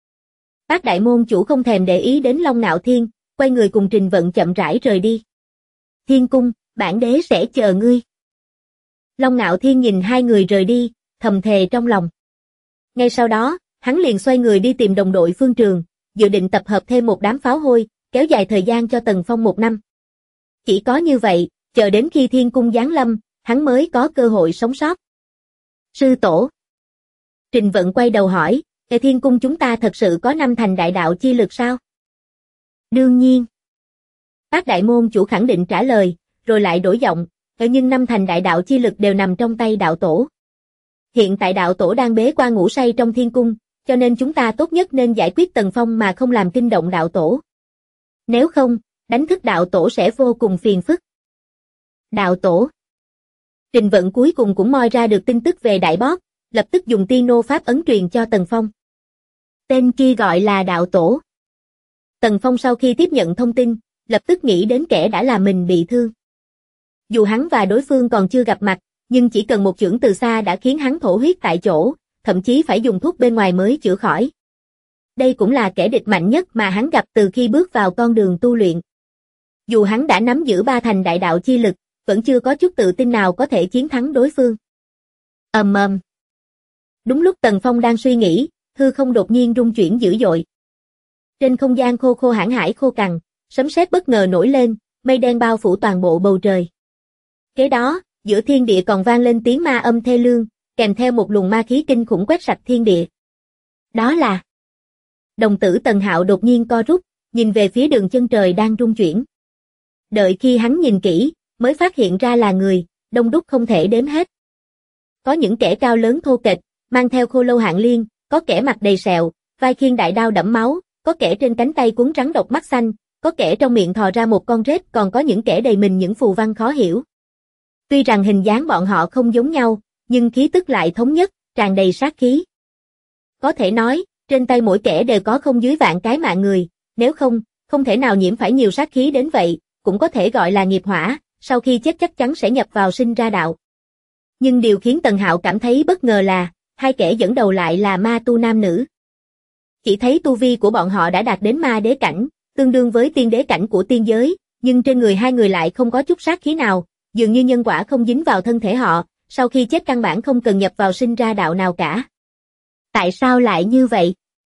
Bác đại môn chủ không thèm để ý đến Long Ngạo Thiên, quay người cùng Trình Vận chậm rãi rời đi. Thiên Cung, bản đế sẽ chờ ngươi. Long Ngạo Thiên nhìn hai người rời đi, thầm thề trong lòng. Ngay sau đó, hắn liền xoay người đi tìm đồng đội Phương Trường, dự định tập hợp thêm một đám pháo hôi, kéo dài thời gian cho Tần Phong 1 năm. Chỉ có như vậy, chờ đến khi Thiên Cung giáng lâm, hắn mới có cơ hội sống sót. Sư tổ. Trình Vận quay đầu hỏi, Thiên Cung chúng ta thật sự có 5 thành đại đạo chi lực sao? Đương nhiên. Bác đại môn chủ khẳng định trả lời, rồi lại đổi giọng, nhưng 5 thành đại đạo chi lực đều nằm trong tay đạo tổ. Hiện tại đạo tổ đang bế quan ngủ say trong Thiên Cung, cho nên chúng ta tốt nhất nên giải quyết Tần Phong mà không làm kinh động đạo tổ. Nếu không, đánh thức đạo tổ sẽ vô cùng phiền phức. Đạo tổ. Trình Vận cuối cùng cũng moi ra được tin tức về đại boss, lập tức dùng tiên nô pháp ấn truyền cho Tần Phong. Tên kia gọi là đạo tổ. Tần Phong sau khi tiếp nhận thông tin, lập tức nghĩ đến kẻ đã làm mình bị thương. Dù hắn và đối phương còn chưa gặp mặt, nhưng chỉ cần một chưởng từ xa đã khiến hắn thổ huyết tại chỗ, thậm chí phải dùng thuốc bên ngoài mới chữa khỏi. Đây cũng là kẻ địch mạnh nhất mà hắn gặp từ khi bước vào con đường tu luyện. Dù hắn đã nắm giữ 3 thành đại đạo chi lực, vẫn chưa có chút tự tin nào có thể chiến thắng đối phương. Ầm ầm. Đúng lúc Tần Phong đang suy nghĩ, hư không đột nhiên rung chuyển dữ dội. Trên không gian khô khô hãn hải khô cằn, sấm sét bất ngờ nổi lên, mây đen bao phủ toàn bộ bầu trời. Kế đó, giữa thiên địa còn vang lên tiếng ma âm thê lương, kèm theo một luồng ma khí kinh khủng quét sạch thiên địa. Đó là... Đồng tử Tần Hạo đột nhiên co rút, nhìn về phía đường chân trời đang rung chuyển. Đợi khi hắn nhìn kỹ, mới phát hiện ra là người, đông đúc không thể đếm hết. Có những kẻ cao lớn thô kệch, mang theo khô lâu hạng liên, có kẻ mặt đầy sẹo, vai khiêng đại đao đẫm máu, có kẻ trên cánh tay cuốn rắn độc mắt xanh, có kẻ trong miệng thò ra một con rết, còn có những kẻ đầy mình những phù văn khó hiểu. Tuy rằng hình dáng bọn họ không giống nhau, nhưng khí tức lại thống nhất, tràn đầy sát khí. Có thể nói, trên tay mỗi kẻ đều có không dưới vạn cái mạng người, nếu không, không thể nào nhiễm phải nhiều sát khí đến vậy, cũng có thể gọi là nghiệp hỏa, sau khi chết chắc chắn sẽ nhập vào sinh ra đạo. Nhưng điều khiến Tần Hạo cảm thấy bất ngờ là, hai kẻ dẫn đầu lại là ma tu nam nữ. Chỉ thấy tu vi của bọn họ đã đạt đến ma đế cảnh, tương đương với tiên đế cảnh của tiên giới, nhưng trên người hai người lại không có chút sát khí nào, dường như nhân quả không dính vào thân thể họ, sau khi chết căn bản không cần nhập vào sinh ra đạo nào cả. Tại sao lại như vậy?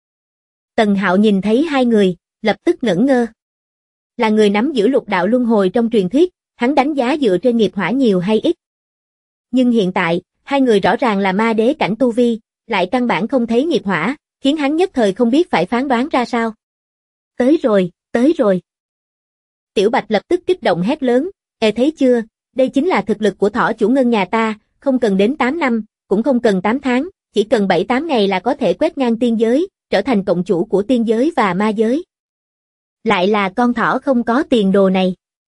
Tần Hạo nhìn thấy hai người, lập tức ngẩn ngơ. Là người nắm giữ lục đạo luân hồi trong truyền thuyết, hắn đánh giá dựa trên nghiệp hỏa nhiều hay ít. Nhưng hiện tại, hai người rõ ràng là ma đế cảnh tu vi, lại căn bản không thấy nghiệp hỏa, khiến hắn nhất thời không biết phải phán đoán ra sao. Tới rồi, tới rồi. Tiểu Bạch lập tức kích động hét lớn, thấy chưa, đây chính là thực lực của thỏ chủ ngân nhà ta, không cần đến 8 năm, cũng không cần 8 tháng, chỉ cần 7-8 ngày là có thể quét ngang tiên giới, trở thành cộng chủ của tiên giới và ma giới. Lại là con thỏ không có tiền đồ này.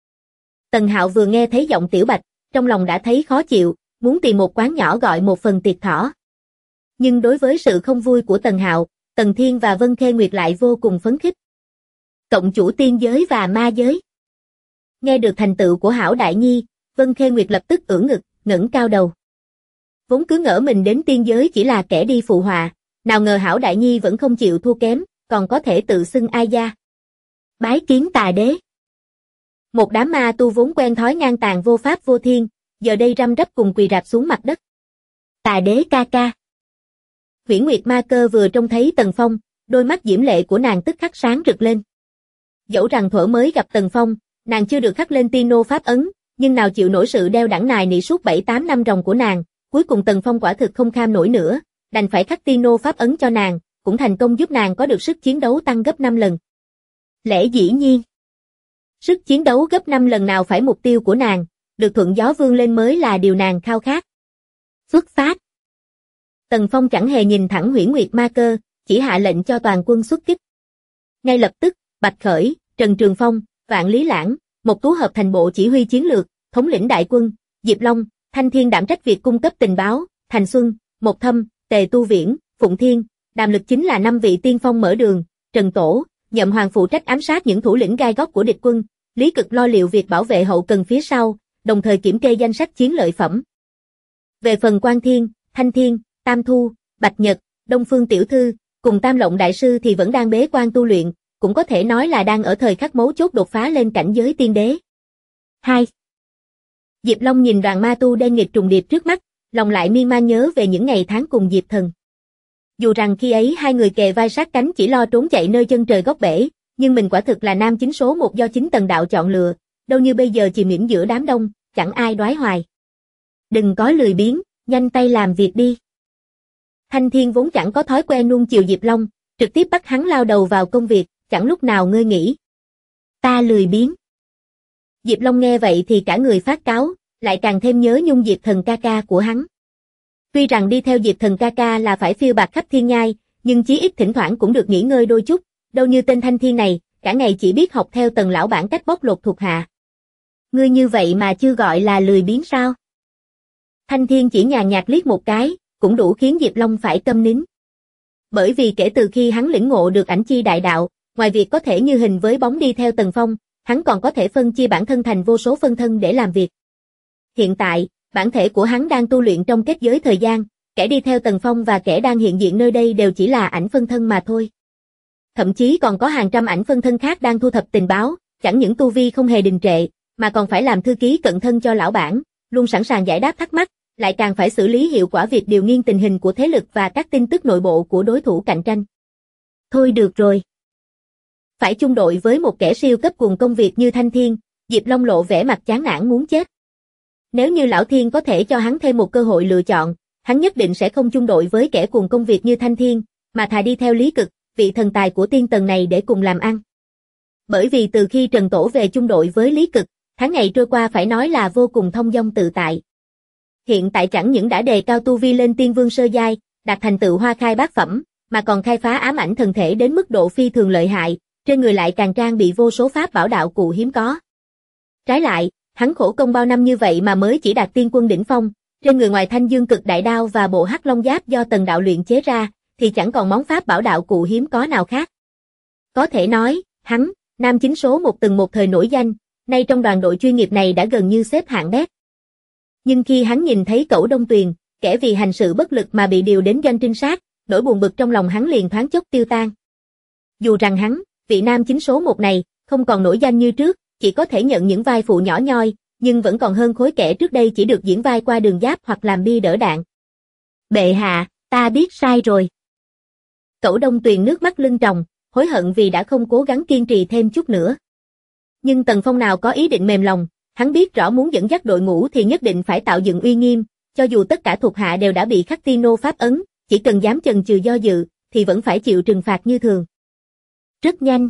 Tần Hạo vừa nghe thấy giọng Tiểu Bạch, trong lòng đã thấy khó chịu, muốn tìm một quán nhỏ gọi một phần tiệc thỏ. Nhưng đối với sự không vui của Tần Hạo, Tần Thiên và Vân Khê Nguyệt lại vô cùng phấn khích. Cộng chủ tiên giới và ma giới. Nghe được thành tựu của Hảo Đại Nhi, Vân Khê Nguyệt lập tức ưỡn ngực, ngẩng cao đầu. Vốn cứ ngỡ mình đến tiên giới chỉ là kẻ đi phụ họa, nào ngờ Hảo Đại Nhi vẫn không chịu thua kém, còn có thể tự xưng ai gia. Bái kiến tà đế. Một đám ma tu vốn quen thói ngang tàn vô pháp vô thiên, giờ đây răm rắp cùng quỳ rạp xuống mặt đất. Tà đế ca ca. Huyễn Nguyệt Ma Cơ vừa trông thấy Tần Phong, đôi mắt diễm lệ của nàng tức khắc sáng rực lên. Dẫu rằng thuở mới gặp Tần Phong, nàng chưa được khắc lên tiên nô pháp ấn, nhưng nào chịu nổi sự đeo đẳng nài nỉ suốt 7-8 năm ròng của nàng, cuối cùng Tần Phong quả thực không kham nổi nữa, đành phải khắc tiên nô pháp ấn cho nàng, cũng thành công giúp nàng có được sức chiến đấu tăng gấp 5 lần. Lẽ dĩ nhiên. Sức chiến đấu gấp 5 lần nào phải mục tiêu của nàng, được thuận gió vươn lên mới là điều nàng khao khát. Xuất phát. Tần Phong chẳng hề nhìn thẳng Huyễn Nguyệt Ma Cơ, chỉ hạ lệnh cho toàn quân xuất kích. Ngay lập tức, Bạch Khởi, Trần Trường Phong, Vạn Lý Lãng, Mộc Tú hợp thành bộ chỉ huy chiến lược, thống lĩnh đại quân, Diệp Long, Thanh Thiên đảm trách việc cung cấp tình báo, Thành Xuân, Mộc Thâm, Tề Tu Viễn, Phụng Thiên, Đàm Lực chính là 5 vị tiên phong mở đường, Trần Tổ, Nhậm Hoàng phụ trách ám sát những thủ lĩnh gai góc của địch quân, Lý Cực lo liệu việc bảo vệ hậu cần phía sau, đồng thời kiểm kê danh sách chiến lợi phẩm. Về phần Quan Thiên, Thanh Thiên, Tam Thu, Bạch Nhật, Đông Phương Tiểu Thư, cùng Tam Lộng Đại Sư thì vẫn đang bế quan tu luyện, cũng có thể nói là đang ở thời khắc mấu chốt đột phá lên cảnh giới tiên đế. 2. Diệp Long nhìn đoàn ma tu đen nghịch trùng điệp trước mắt, lòng lại miên man nhớ về những ngày tháng cùng Diệp Thần. Dù rằng khi ấy hai người kề vai sát cánh chỉ lo trốn chạy nơi chân trời góc bể, nhưng mình quả thực là nam chính số 1 do chính Tần đạo chọn lựa, đâu như bây giờ chìm yểm giữa đám đông, chẳng ai đoái hoài. Đừng có lười biếng, nhanh tay làm việc đi. Thanh Thiên vốn chẳng có thói quen nuông chiều Diệp Long, trực tiếp bắt hắn lao đầu vào công việc, chẳng lúc nào ngơi nghỉ. Ta lười biếng. Diệp Long nghe vậy thì cả người phát cáu, lại càng thêm nhớ nhung Diệp Thần ca ca của hắn. Tuy rằng đi theo Diệp Thần ca ca là phải phiêu bạt khắp thiên nhai, nhưng chí ít thỉnh thoảng cũng được nghỉ ngơi đôi chút, đâu như tên Thanh Thiên này, cả ngày chỉ biết học theo Tần lão bản cách bóc lột thuộc hạ. Ngươi như vậy mà chưa gọi là lười biếng sao? Thanh Thiên chỉ nhàn nhạt liếc một cái, cũng đủ khiến Diệp Long phải câm nín. Bởi vì kể từ khi hắn lĩnh ngộ được ảnh chi đại đạo, ngoài việc có thể như hình với bóng đi theo Tần Phong, hắn còn có thể phân chia bản thân thành vô số phân thân để làm việc. Hiện tại, bản thể của hắn đang tu luyện trong kết giới thời gian, kẻ đi theo Tần Phong và kẻ đang hiện diện nơi đây đều chỉ là ảnh phân thân mà thôi. Thậm chí còn có hàng trăm ảnh phân thân khác đang thu thập tình báo, chẳng những tu vi không hề đình trệ, mà còn phải làm thư ký cận thân cho lão bản, luôn sẵn sàng giải đáp thắc mắc, lại càng phải xử lý hiệu quả việc điều nghiên tình hình của thế lực và các tin tức nội bộ của đối thủ cạnh tranh. Thôi được rồi. Phải chung đội với một kẻ siêu cấp cùng công việc như Thanh Thiên, Diệp Long lộ vẻ mặt chán nản muốn chết. Nếu như Lão Thiên có thể cho hắn thêm một cơ hội lựa chọn, hắn nhất định sẽ không chung đội với kẻ cuồng công việc như Thanh Thiên, mà thà đi theo Lý Cực, vị thần tài của tiên tần này để cùng làm ăn. Bởi vì từ khi Trần Tổ về chung đội với Lý Cực, tháng ngày trôi qua phải nói là vô cùng thông dong tự tại. Hiện tại chẳng những đã đề cao tu vi lên tiên vương sơ giai, đạt thành tựu hoa khai bát phẩm, mà còn khai phá ám ảnh thần thể đến mức độ phi thường lợi hại, trên người lại càng trang bị vô số pháp bảo đạo cụ hiếm có. Trái lại, hắn khổ công bao năm như vậy mà mới chỉ đạt tiên quân đỉnh phong, trên người ngoài Thanh Dương Cực Đại Đao và bộ Hắc Long Giáp do Tần đạo luyện chế ra, thì chẳng còn món pháp bảo đạo cụ hiếm có nào khác. Có thể nói, hắn, nam chính số một từng một thời nổi danh, nay trong đoàn đội chuyên nghiệp này đã gần như xếp hạng bét. Nhưng khi hắn nhìn thấy Cẩu Đông Tuyền, kẻ vì hành sự bất lực mà bị điều đến doanh trinh sát, nỗi buồn bực trong lòng hắn liền thoáng chốc tiêu tan. Dù rằng hắn, vị nam chính số một này, không còn nổi danh như trước, chỉ có thể nhận những vai phụ nhỏ nhoi, nhưng vẫn còn hơn khối kẻ trước đây chỉ được diễn vai qua đường giáp hoặc làm bia đỡ đạn. Bệ hạ, ta biết sai rồi. Cẩu Đông Tuyền nước mắt lưng tròng, hối hận vì đã không cố gắng kiên trì thêm chút nữa. Nhưng Tần Phong nào có ý định mềm lòng, hắn biết rõ muốn dẫn dắt đội ngũ thì nhất định phải tạo dựng uy nghiêm, cho dù tất cả thuộc hạ đều đã bị khắc tiên nô pháp ấn, chỉ cần dám chần chừ do dự, thì vẫn phải chịu trừng phạt như thường. Rất nhanh.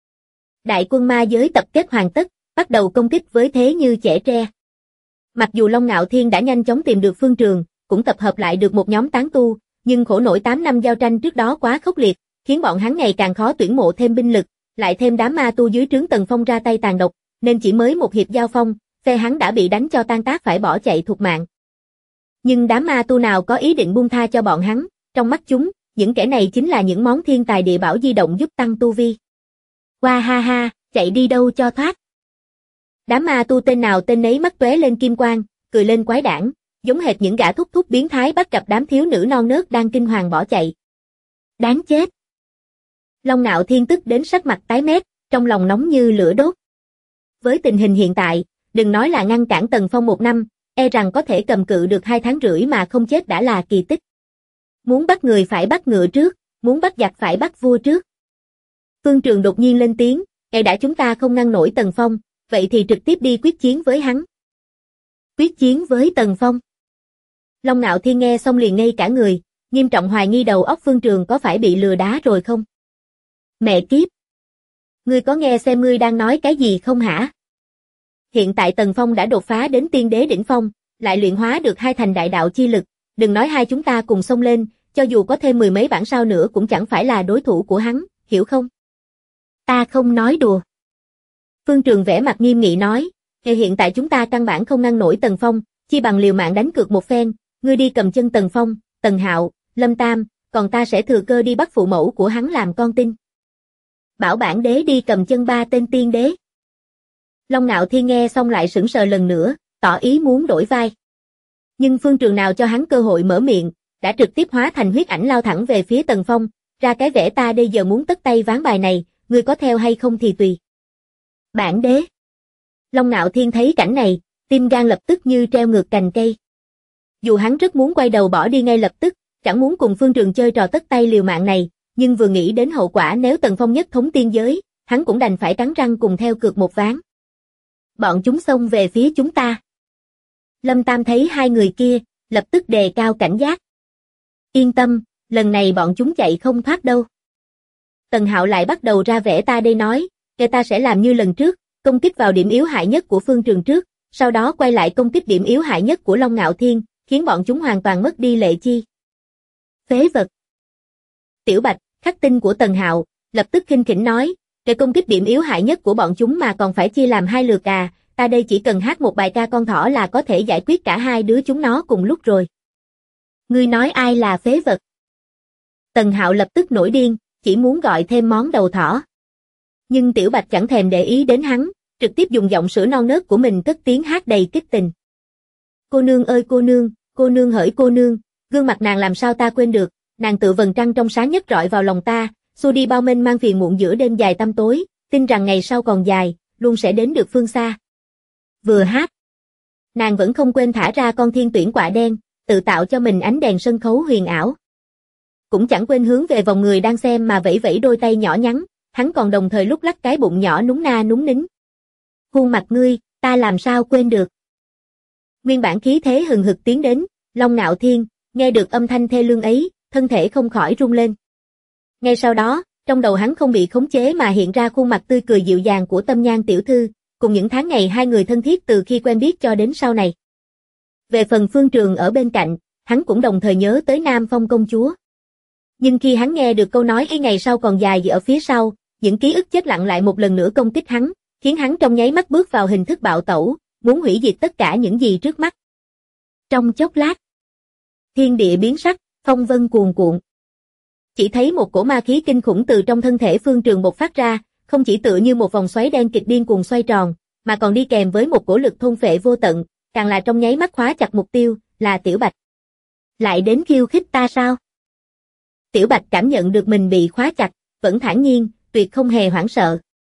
Đại quân ma giới tập kết hoàn tất, bắt đầu công kích với thế như chẻ tre. Mặc dù Long Ngạo Thiên đã nhanh chóng tìm được phương trường, cũng tập hợp lại được một nhóm tán tu, nhưng khổ nổi 8 năm giao tranh trước đó quá khốc liệt, khiến bọn hắn ngày càng khó tuyển mộ thêm binh lực, lại thêm đám ma tu dưới trướng Tần Phong ra tay tàn độc, nên chỉ mới một hiệp giao phong, phe hắn đã bị đánh cho tan tác phải bỏ chạy thục mạng. Nhưng đám ma tu nào có ý định buông tha cho bọn hắn, trong mắt chúng, những kẻ này chính là những món thiên tài địa bảo di động giúp tăng tu vi. Qua ha ha, chạy đi đâu cho thoát. Đám ma tu tên nào tên nấy mắt tóe lên kim quang, cười lên quái đản, giống hệt những gã thúc thúc biến thái bắt gặp đám thiếu nữ non nớt đang kinh hoàng bỏ chạy. Đáng chết. Long Ngạo Thiên tức đến sắc mặt tái mét, trong lòng nóng như lửa đốt. Với tình hình hiện tại, đừng nói là ngăn cản Tần Phong 1 năm, e rằng có thể cầm cự được 2 tháng rưỡi mà không chết đã là kỳ tích. Muốn bắt người phải bắt ngựa trước, muốn bắt giặc phải bắt vua trước. Phương Trường đột nhiên lên tiếng, đã chúng ta không ngăn nổi Tần Phong, vậy thì trực tiếp đi quyết chiến với hắn. Quyết chiến với Tần Phong. Long Ngạo Thiên nghe xong liền ngây cả người, nghiêm trọng hoài nghi đầu óc Phương Trường có phải bị lừa đá rồi không? Mẹ kiếp! Ngươi có nghe xem ngươi đang nói cái gì không hả? Hiện tại Tần Phong đã đột phá đến tiên đế đỉnh phong, lại luyện hóa được 2 thành đại đạo chi lực, đừng nói hai chúng ta cùng xông lên, cho dù có thêm 10 mấy bản sao nữa cũng chẳng phải là đối thủ của hắn, hiểu không? Ta không nói đùa. Phương Trường vẻ mặt nghiêm nghị nói, hiện tại chúng ta căn bản không ngăn nổi Tần Phong, chi bằng liều mạng đánh cược một phen, ngươi đi cầm chân Tần Phong, Tần Hạo, Lâm Tam, còn ta sẽ thừa cơ đi bắt phụ mẫu của hắn làm con tin. Bảo bản đế đi cầm chân 3 tên tiên đế. Long Ngạo Thiên nghe xong lại sững sờ lần nữa, tỏ ý muốn đổi vai. Nhưng Phương Trường nào cho hắn cơ hội mở miệng, đã trực tiếp hóa thành huyết ảnh lao thẳng về phía Tần Phong, ra cái vẻ ta đây giờ muốn tất tay ván bài này, ngươi có theo hay không thì tùy. Bản đế. Long Ngạo Thiên thấy cảnh này, tim gan lập tức như treo ngược cành cây. Dù hắn rất muốn quay đầu bỏ đi ngay lập tức, chẳng muốn cùng Phương Trường chơi trò tất tay liều mạng này, nhưng vừa nghĩ đến hậu quả nếu Tần Phong nhất thống tiên giới, hắn cũng đành phải cắn răng cùng theo cược một ván. Bọn chúng xông về phía chúng ta. Lâm Tam thấy hai người kia, lập tức đề cao cảnh giác. Yên tâm, lần này bọn chúng chạy không thoát đâu. Tần Hạo lại bắt đầu ra vẻ ta đây nói, ta sẽ làm như lần trước, công kích vào điểm yếu hại nhất của Phương Trường trước, sau đó quay lại công kích điểm yếu hại nhất của Long Ngạo Thiên, khiến bọn chúng hoàn toàn mất đi lệ chi. Phế vật. Tiểu Bạch, khắc tinh của Tần Hạo, lập tức khinh khỉnh nói, để công kích điểm yếu hại nhất của bọn chúng mà còn phải chia làm 2 lượt à, ta đây chỉ cần hát một bài ca con thỏ là có thể giải quyết cả 2 đứa chúng nó cùng lúc rồi. Ngươi nói ai là phế vật? Tần Hạo lập tức nổi điên, chỉ muốn gọi thêm món đầu thỏ. Nhưng Tiểu Bạch chẳng thèm để ý đến hắn, trực tiếp dùng giọng sữa non nớt của mình cất tiếng hát đầy kích tình. Cô nương ơi cô nương hỡi cô nương, gương mặt nàng làm sao ta quên được, nàng tự vầng trăng trong sáng nhất rọi vào lòng ta, xua đi bao mênh mang phiền muộn giữa đêm dài tăm tối, tin rằng ngày sau còn dài, luôn sẽ đến được phương xa. Vừa hát, nàng vẫn không quên thả ra con thiên tuyển quạ đen, tự tạo cho mình ánh đèn sân khấu huyền ảo. Cũng chẳng quên hướng về vòng người đang xem mà vẫy vẫy đôi tay nhỏ nhắn, hắn còn đồng thời lúc lắc cái bụng nhỏ núng na núng nính. Khuôn mặt ngươi, ta làm sao quên được. Nguyên bản khí thế hừng hực tiến đến, Long Ngạo Thiên, nghe được âm thanh thê lương ấy, thân thể không khỏi rung lên. Ngay sau đó, trong đầu hắn không bị khống chế mà hiện ra khuôn mặt tươi cười dịu dàng của Tâm Nhan tiểu thư, cùng những tháng ngày hai người thân thiết từ khi quen biết cho đến sau này. Về phần Phương Trường ở bên cạnh, hắn cũng đồng thời nhớ tới Nam Phong công chúa. Nhưng khi hắn nghe được câu nói ngày sau còn dài ở phía sau, những ký ức chết lặng lại một lần nữa công kích hắn, khiến hắn trong nháy mắt bước vào hình thức bạo tẩu, muốn hủy diệt tất cả những gì trước mắt. Trong chốc lát, thiên địa biến sắc, phong vân cuồn cuộn. Chỉ thấy một cổ ma khí kinh khủng từ trong thân thể Phương Trường bộc phát ra, không chỉ tựa như một vòng xoáy đen kịch điên cuồng xoay tròn, mà còn đi kèm với một cổ lực thôn phệ vô tận, càng là trong nháy mắt khóa chặt mục tiêu, là Tiểu Bạch. Lại đến khiêu khích ta sao? Tiểu Bạch cảm nhận được mình bị khóa chặt, vẫn thản nhiên, tuyệt không hề hoảng sợ.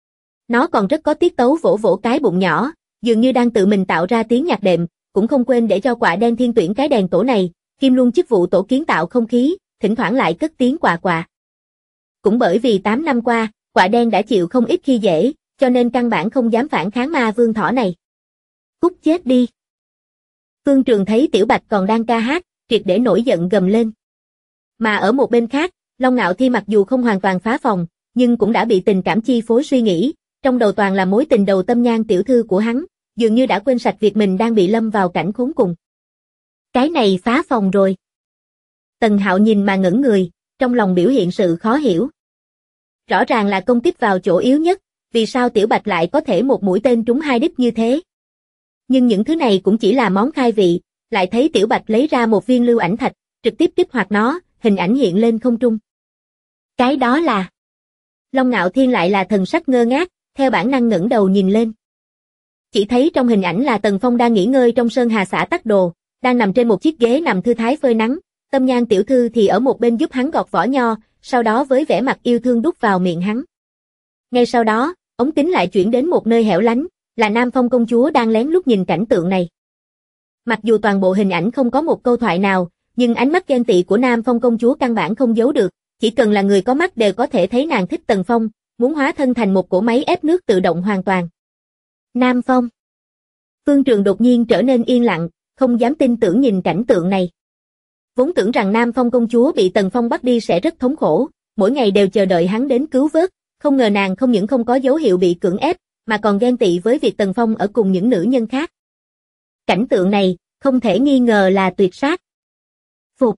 Nó còn rất có tiết tấu vỗ vỗ cái bụng nhỏ, dường như đang tự mình tạo ra tiếng nhạc đệm, cũng không quên để cho Quạ Đen Thiên tuyển cái đèn tổ này, kiêm luôn chức vụ tổ kiến tạo không khí, thỉnh thoảng lại cất tiếng quạ quạ. Cũng bởi vì 8 năm qua, Quạ Đen đã chịu không ít khi dễ, cho nên căn bản không dám phản kháng ma vương thỏ này. Cút chết đi. Phương Trường thấy Tiểu Bạch còn đang ca hát, triệt để nổi giận gầm lên. Mà ở một bên khác, Long Ngạo Thiên mặc dù không hoàn toàn phá phòng, nhưng cũng đã bị tình cảm chi phối suy nghĩ, trong đầu toàn là mối tình đầu Tâm Nhan tiểu thư của hắn, dường như đã quên sạch việc mình đang bị lâm vào cảnh khốn cùng. Cái này phá phòng rồi. Tần Hạo nhìn mà ngẩn người, trong lòng biểu hiện sự khó hiểu. Rõ ràng là công kích vào chỗ yếu nhất, vì sao Tiểu Bạch lại có thể một mũi tên trúng hai đích như thế? Nhưng những thứ này cũng chỉ là món khai vị, lại thấy Tiểu Bạch lấy ra một viên lưu ảnh thạch, trực tiếp kích hoạt nó, hình ảnh hiện lên không trung. Cái đó là... Long Ngạo Thiên lại là thần sắc ngơ ngác, theo bản năng ngẩng đầu nhìn lên. Chỉ thấy trong hình ảnh là Tần Phong đang nghỉ ngơi trong sơn hà xã Tắc Đồ, đang nằm trên một chiếc ghế nằm thư thái phơi nắng, Tâm Nhan tiểu thư thì ở một bên giúp hắn gọt vỏ nho, sau đó với vẻ mặt yêu thương đút vào miệng hắn. Ngay sau đó, ống kính lại chuyển đến một nơi hẻo lánh, là Nam Phong công chúa đang lén lút nhìn cảnh tượng này. Mặc dù toàn bộ hình ảnh không có một câu thoại nào, nhưng ánh mắt ghen tị của Nam Phong công chúa căn bản không giấu được, chỉ cần là người có mắt đều có thể thấy nàng thích Tần Phong, muốn hóa thân thành một cỗ máy ép nước tự động hoàn toàn. Nam Phong. Phương Trường đột nhiên trở nên yên lặng, không dám tin tưởng nhìn cảnh tượng này. Vốn tưởng rằng Nam Phong công chúa bị Tần Phong bắt đi sẽ rất thống khổ, mỗi ngày đều chờ đợi hắn đến cứu vớt, không ngờ nàng không những không có dấu hiệu bị cưỡng ép, mà còn ghen tị với việc Tần Phong ở cùng những nữ nhân khác. Cảnh tượng này, không thể nghi ngờ là tuyệt sát. Phục.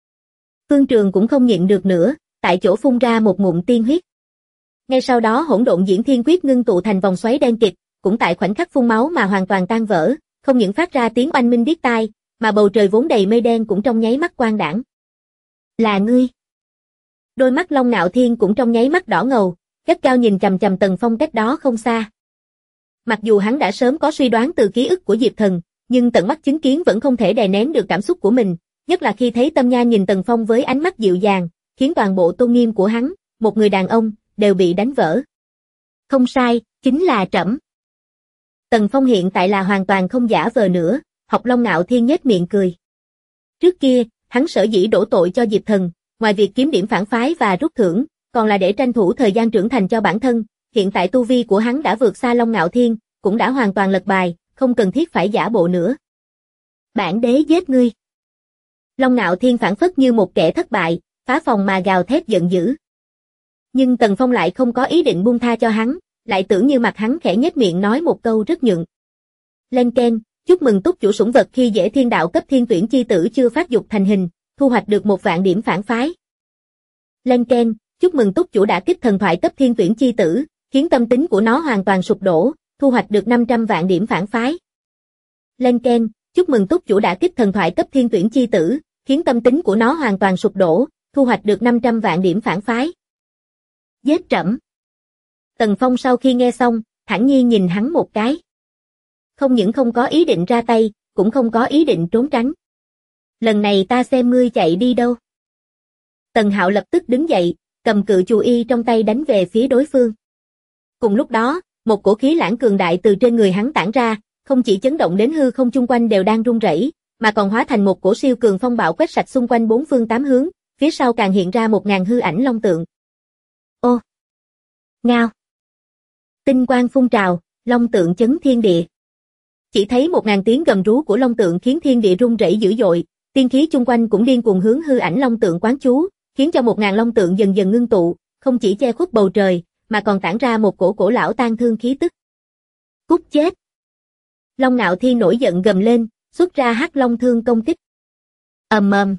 Phương Trường cũng không nhịn được nữa, tại chỗ phun ra một ngụm tiên huyết. Ngay sau đó hỗn độn diễn thiên quyết ngưng tụ thành vòng xoáy đen kịt, cũng tại khoảnh khắc phun máu mà hoàn toàn tan vỡ, không những phát ra tiếng oanh minh điếc tai, mà bầu trời vốn đầy mây đen cũng trong nháy mắt quang đãng. Là ngươi. Đôi mắt Long Ngạo Thiên cũng trong nháy mắt đỏ ngầu, gắt gao nhìn chằm chằm Tần Phong cách đó không xa. Mặc dù hắn đã sớm có suy đoán từ ký ức của Diệp Thần, nhưng tận mắt chứng kiến vẫn không thể đè nén được cảm xúc của mình, nhất là khi thấy Tâm Nhan nhìn Tần Phong với ánh mắt dịu dàng, khiến toàn bộ tôn nghiêm của hắn, một người đàn ông, đều bị đánh vỡ. Không sai, chính là trẫm. Tần Phong hiện tại là hoàn toàn không giả vờ nữa, học Long Ngạo Thiên nhếch miệng cười. Trước kia, hắn sở dĩ đổ tội cho Diệp Thần, ngoài việc kiếm điểm phản phái và rút thưởng, còn là để tranh thủ thời gian trưởng thành cho bản thân, hiện tại tu vi của hắn đã vượt xa Long Ngạo Thiên, cũng đã hoàn toàn lật bài, không cần thiết phải giả bộ nữa. Bản đế giết ngươi. Long Ngạo Thiên phản phất như một kẻ thất bại, phá phòng mà gào thét giận dữ. Nhưng Tần Phong lại không có ý định buông tha cho hắn, lại tưởng như mặt hắn khẽ nhếch miệng nói một câu rất nhượng. Lên Ken, chúc mừng túc chủ sủng vật khi dễ thiên đạo cấp thiên tuyển chi tử chưa phát dục thành hình, thu hoạch được 1.000 điểm phản phái. Lên Ken, chúc mừng túc chủ đã kích thần thoại cấp thiên tuyển chi tử, khiến tâm tính của nó hoàn toàn sụp đổ, thu hoạch được 500 vạn điểm phản phái. Lên Ken, chúc mừng túc chủ đã kích thần thoại cấp thiên tuyển chi tử, khiến tâm tính của nó hoàn toàn sụp đổ, thu hoạch được 500 vạn điểm phản phái. Giết trẫm. Tần Phong sau khi nghe xong, thản nhiên nhìn hắn một cái. Không những không có ý định ra tay, cũng không có ý định trốn tránh. Lần này ta xem ngươi chạy đi đâu. Tần Hạo lập tức đứng dậy, cầm cự chù y trong tay đánh về phía đối phương. Cùng lúc đó, một cổ khí lãng cường đại từ trên người hắn tản ra, không chỉ chấn động đến hư không chung quanh đều đang rung rẩy, mà còn hóa thành một cổ siêu cường phong bạo quét sạch xung quanh bốn phương tám hướng, phía sau càng hiện ra 1.000 hư ảnh long tượng. Ô! Ngao! Tinh quang phun trào, long tượng chấn thiên địa. Chỉ thấy 1.000 tiếng gầm rú của long tượng khiến thiên địa rung rẩy dữ dội, tiên khí chung quanh cũng điên cuồng hướng hư ảnh long tượng quán chú, khiến cho 1000 long tượng dần dần ngưng tụ, không chỉ che khuất bầu trời, mà còn tản ra một cổ lão tang thương khí tức. Cút chết! Long Nạo Thiên nổi giận gầm lên, xuất ra Hắc Long thương công kích. Ầm ầm.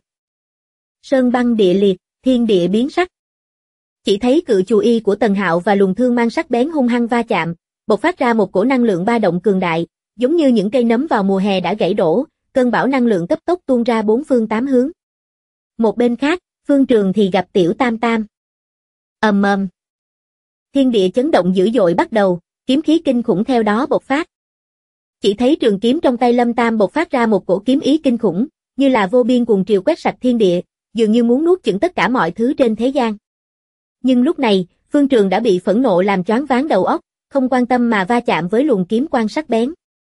Sơn băng địa liệt, thiên địa biến sắc. Chỉ thấy cự chù y của Tần Hạo và luồng thương mang sắc bén hung hăng va chạm, bộc phát ra một cổ năng lượng ba động cường đại, giống như những cây nấm vào mùa hè đã gãy đổ, cơn bão năng lượng cấp tốc tuôn ra bốn phương tám hướng. Một bên khác, Phương Trường thì gặp Tiểu Tam Tam. Ầm ầm. Thiên địa chấn động dữ dội bắt đầu, kiếm khí kinh khủng theo đó bộc phát. Chỉ thấy trường kiếm trong tay Lâm Tam bộc phát ra một cổ kiếm ý kinh khủng, như là vô biên cuồng triều quét sạch thiên địa, dường như muốn nuốt chửng tất cả mọi thứ trên thế gian. Nhưng lúc này, Phương Trường đã bị phẫn nộ làm choáng váng đầu óc, không quan tâm mà va chạm với luồng kiếm quang sắc bén.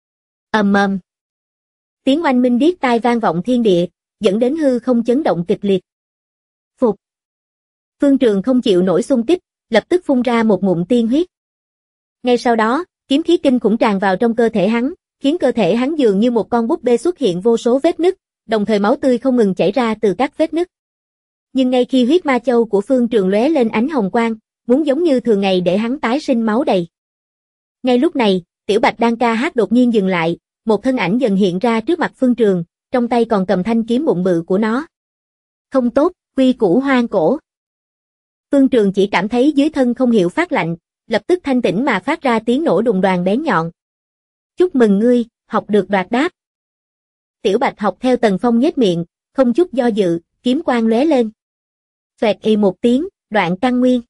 Ầm ầm. Tiếng oanh minh điếc tai vang vọng thiên địa, dẫn đến hư không chấn động kịch liệt. Phục. Phương Trường không chịu nổi xung kích, lập tức phun ra một ngụm tiên huyết. Ngay sau đó, kiếm khí kinh khủng tràn vào trong cơ thể hắn, khiến cơ thể hắn dường như một con búp bê xuất hiện vô số vết nứt, đồng thời máu tươi không ngừng chảy ra từ các vết nứt. Nhưng ngay khi huyết ma châu của Phương Trường lóe lên ánh hồng quang, muốn giống như thường ngày để hắn tái sinh máu đầy. Ngay lúc này, Tiểu Bạch đang ca hát đột nhiên dừng lại, một thân ảnh dần hiện ra trước mặt Phương Trường, trong tay còn cầm thanh kiếm bụng bự của nó. Không tốt, quy củ hoang cổ. Phương Trường chỉ cảm thấy dưới thân không hiểu phát lạnh, lập tức thanh tĩnh mà phát ra tiếng nổ đùng đoàng bén nhọn. Chúc mừng ngươi, học được đoạt đáp. Tiểu Bạch học theo Tần Phong nhếch miệng, không chút do dự, kiếm quang lóe lên. Xoẹt y một tiếng, đoạn căn nguyên.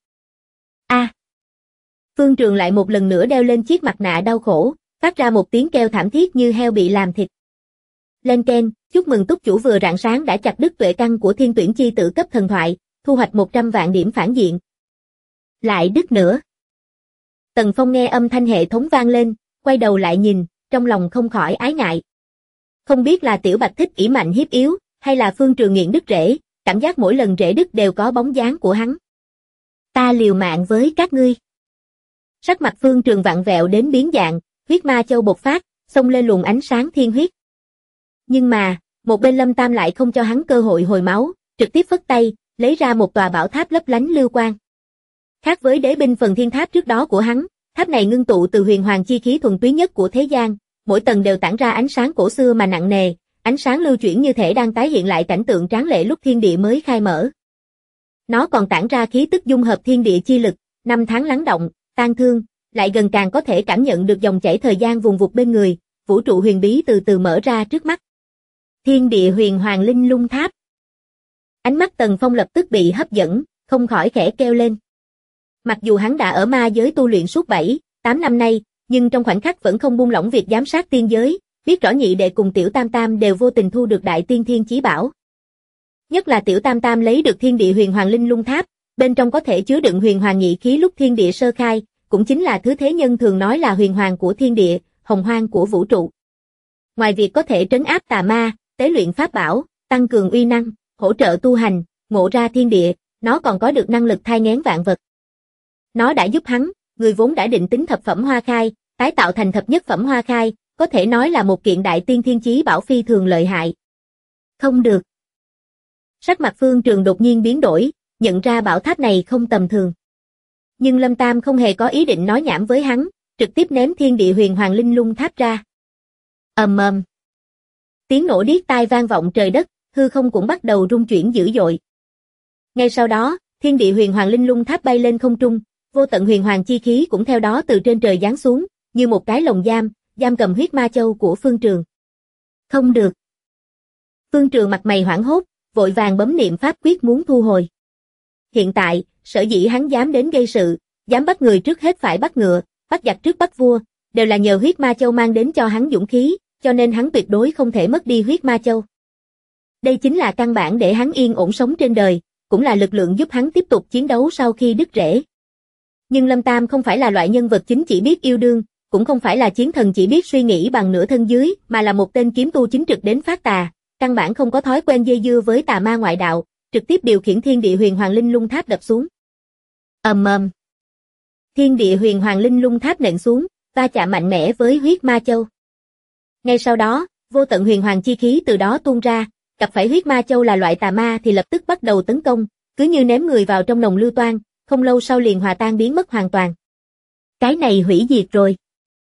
A. Phương Trường lại một lần nữa đeo lên chiếc mặt nạ đau khổ, phát ra một tiếng kêu thảm thiết như heo bị làm thịt. Lên keng, chúc mừng túc chủ vừa rạng sáng đã chặt đứt tuệ căn của thiên tuyển chi tử cấp thần thoại, thu hoạch 100 vạn điểm phản diện. Lại đứt nữa. Tần Phong nghe âm thanh hệ thống vang lên, quay đầu lại nhìn, trong lòng không khỏi ái ngại. Không biết là Tiểu Bạch thích ỷ mạnh hiếp yếu, hay là Phương Trường nghiện đứt rễ, cảm giác mỗi lần rễ đứt đều có bóng dáng của hắn. Ta liều mạng với các ngươi. Sắc mặt Phương Trường vặn vẹo đến biến dạng, huyết ma châu bộc phát, xông lên luồng ánh sáng thiên huyết. Nhưng mà, một bên Lâm Tam lại không cho hắn cơ hội hồi máu, trực tiếp phất tay, lấy ra một tòa bảo tháp lấp lánh lưu quang. Khác với đế binh phần thiên tháp trước đó của hắn, tháp này ngưng tụ từ huyền hoàng chi khí thuần túy nhất của thế gian, mỗi tầng đều tản ra ánh sáng cổ xưa mà nặng nề, ánh sáng lưu chuyển như thể đang tái hiện lại cảnh tượng tráng lệ lúc thiên địa mới khai mở. Nó còn tản ra khí tức dung hợp thiên địa chi lực, năm tháng lắng động, tan thương, lại gần càng có thể cảm nhận được dòng chảy thời gian vùng vụt bên người, vũ trụ huyền bí từ từ mở ra trước mắt. Thiên địa huyền hoàng linh lung tháp. Ánh mắt Tần Phong lập tức bị hấp dẫn, không khỏi khẽ kêu lên. Mặc dù hắn đã ở ma giới tu luyện suốt 7, 8 năm nay, nhưng trong khoảnh khắc vẫn không buông lỏng việc giám sát tiên giới, biết rõ nhị đệ cùng Tiểu Tam Tam đều vô tình thu được đại tiên thiên chí bảo. Nhất là Tiểu Tam Tam lấy được thiên địa huyền hoàng linh lung tháp, bên trong có thể chứa đựng huyền hoàng nhị khí lúc thiên địa sơ khai, cũng chính là thứ thế nhân thường nói là huyền hoàng của thiên địa, hồng hoang của vũ trụ. Ngoài việc có thể trấn áp tà ma, tế luyện pháp bảo, tăng cường uy năng, hỗ trợ tu hành, ngộ ra thiên địa, nó còn có được năng lực thai nghén vạn vật. Nó đã giúp hắn, người vốn đã định tính thập phẩm hoa khai, tái tạo thành thập nhất phẩm hoa khai, có thể nói là một kiện đại tiên thiên chí bảo phi thường lợi hại. Không được. Sắc mặt Phương Trường đột nhiên biến đổi, nhận ra bảo tháp này không tầm thường. Nhưng Lâm Tam không hề có ý định nói nhảm với hắn, trực tiếp ném thiên địa huyền hoàng linh lung tháp ra. Ầm ầm. Tiếng nổ điếc tai vang vọng trời đất, hư không cũng bắt đầu rung chuyển dữ dội. Ngay sau đó, thiên địa huyền hoàng linh lung tháp bay lên không trung, vô tận huyền hoàng chi khí cũng theo đó từ trên trời giáng xuống, như một cái lồng giam cầm huyết ma châu của Phương Trường. Không được. Phương Trường mặt mày hoảng hốt, vội vàng bấm niệm pháp quyết muốn thu hồi. Hiện tại, sở dĩ hắn dám đến gây sự, dám bắt người trước hết phải bắt ngựa, bắt giặc trước bắt vua, đều là nhờ huyết ma châu mang đến cho hắn dũng khí, cho nên hắn tuyệt đối không thể mất đi huyết ma châu. Đây chính là căn bản để hắn yên ổn sống trên đời, cũng là lực lượng giúp hắn tiếp tục chiến đấu sau khi đứt rễ. Nhưng Lâm Tam không phải là loại nhân vật chính chỉ biết yêu đương, cũng không phải là chiến thần chỉ biết suy nghĩ bằng nửa thân dưới, mà là một tên kiếm tu chính trực đến phát tà, căn bản không có thói quen dây dưa với tà ma ngoại đạo, trực tiếp điều khiển thiên địa huyền hoàng linh lung tháp đập xuống. Ầm ầm. Thiên địa huyền hoàng linh lung tháp nện xuống, va chạm mạnh mẽ với huyết ma châu. Ngay sau đó, vô tận huyền hoàng chi khí từ đó tuôn ra, gặp phải huyết ma châu là loại tà ma thì lập tức bắt đầu tấn công, cứ như ném người vào trong nòng lưu toan, không lâu sau liền hòa tan biến mất hoàn toàn. Cái này hủy diệt rồi.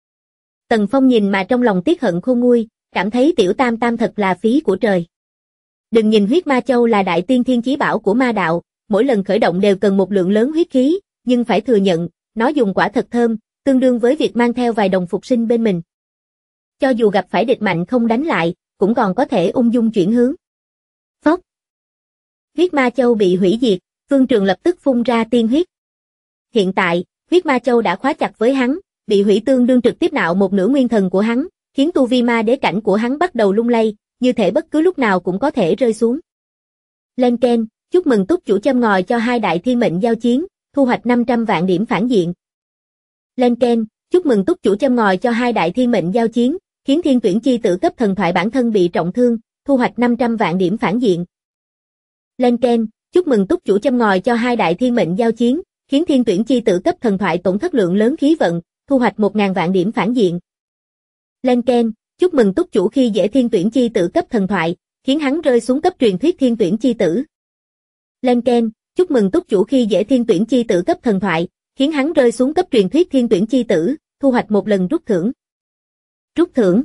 Tần Phong nhìn mà trong lòng tiếc hận khôn nguôi, cảm thấy tiểu tam tam thật là phí của trời. Đừng nhìn huyết ma châu là đại tiên thiên chí bảo của ma đạo, mỗi lần khởi động đều cần một lượng lớn huyết khí, nhưng phải thừa nhận, nó dùng quả thật thơm, tương đương với việc mang theo vài đồng phục sinh bên mình. Cho dù gặp phải địch mạnh không đánh lại, cũng còn có thể ung dung chuyển hướng. Phốc. Huyết ma châu bị hủy diệt, Phương Trường lập tức phun ra tiên huyết. Hiện tại, huyết ma châu đã khóa chặt với hắn, bị hủy tương đương trực tiếp nạo một nửa nguyên thần của hắn, khiến tu vi ma đế cảnh của hắn bắt đầu lung lay, như thể bất cứ lúc nào cũng có thể rơi xuống. Lên keng, chúc mừng túc chủ châm ngòi cho 2 đại thiên mệnh giao chiến, thu hoạch 500 vạn điểm phản diện. Lên keng, chúc mừng túc chủ châm ngòi cho 2 đại thiên mệnh giao chiến, khiến thiên tuyển chi tử cấp thần thoại bản thân bị trọng thương, thu hoạch 500 vạn điểm phản diện. Lên keng, chúc mừng túc chủ châm ngòi cho 2 đại thiên mệnh giao chiến, khiến thiên tuyển chi tử cấp thần thoại tổn thất lượng lớn khí vận, thu hoạch 1000 vạn điểm phản diện. Lên keng, chúc mừng túc chủ khi dễ thiên tuyển chi tử cấp thần thoại, khiến hắn rơi xuống cấp truyền thuyết thiên tuyển chi tử. Lên keng, chúc mừng túc chủ khi dễ thiên tuyển chi tử cấp thần thoại, khiến hắn rơi xuống cấp truyền thuyết thiên tuyển chi tử, thu hoạch 1 lần rút thưởng. Rút thưởng.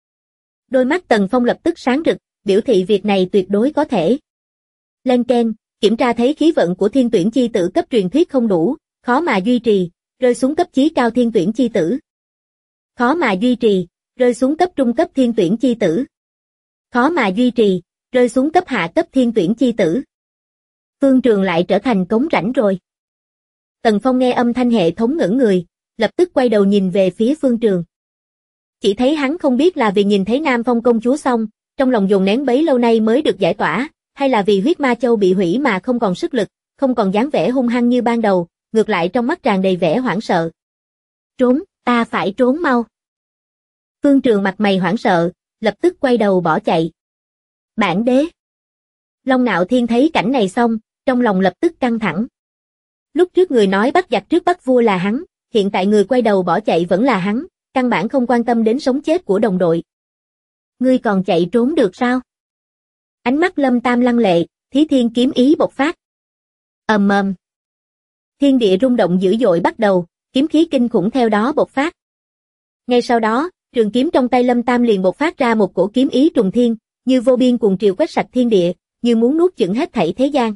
Đôi mắt Tần Phong lập tức sáng rực, biểu thị việc này tuyệt đối có thể. Lên keng, kiểm tra thấy khí vận của thiên tuyển chi tử cấp truyền thuyết không đủ, khó mà duy trì, rơi xuống cấp chí cao thiên tuyển chi tử. Khó mà duy trì, rơi xuống cấp trung cấp thiên tuyển chi tử. Khó mà duy trì, rơi xuống cấp hạ cấp thiên tuyển chi tử. Phương Trường lại trở thành cống rãnh rồi. Tần Phong nghe âm thanh hệ thống ngẩn người, lập tức quay đầu nhìn về phía Phương Trường. Chỉ thấy hắn không biết là vì nhìn thấy Nam Phong công chúa xong, trong lòng dồn nén bấy lâu nay mới được giải tỏa, hay là vì huyết ma châu bị hủy mà không còn sức lực, không còn dáng vẻ hung hăng như ban đầu, ngược lại trong mắt tràn đầy vẻ hoảng sợ. Trốn, ta phải trốn mau. Phương Trường mặt mày hoảng sợ, lập tức quay đầu bỏ chạy. Bản đế. Long Nạo Thiên thấy cảnh này xong, trong lòng lập tức căng thẳng. Lúc trước người nói bắt giặc trước bắt vua là hắn, hiện tại người quay đầu bỏ chạy vẫn là hắn, căn bản không quan tâm đến sống chết của đồng đội. Ngươi còn chạy trốn được sao? Ánh mắt Lâm Tam lăng lệ, Thí Thiên kiếm ý bộc phát. Ầm ầm. Thiên địa rung động dữ dội bắt đầu, kiếm khí kinh khủng theo đó bộc phát. Ngay sau đó, trường kiếm trong tay Lâm Tam liền bộc phát ra một cổ kiếm ý trùng thiên, như vô biên cuồng triều quét sạch thiên địa, như muốn nuốt chửng hết thảy thế gian.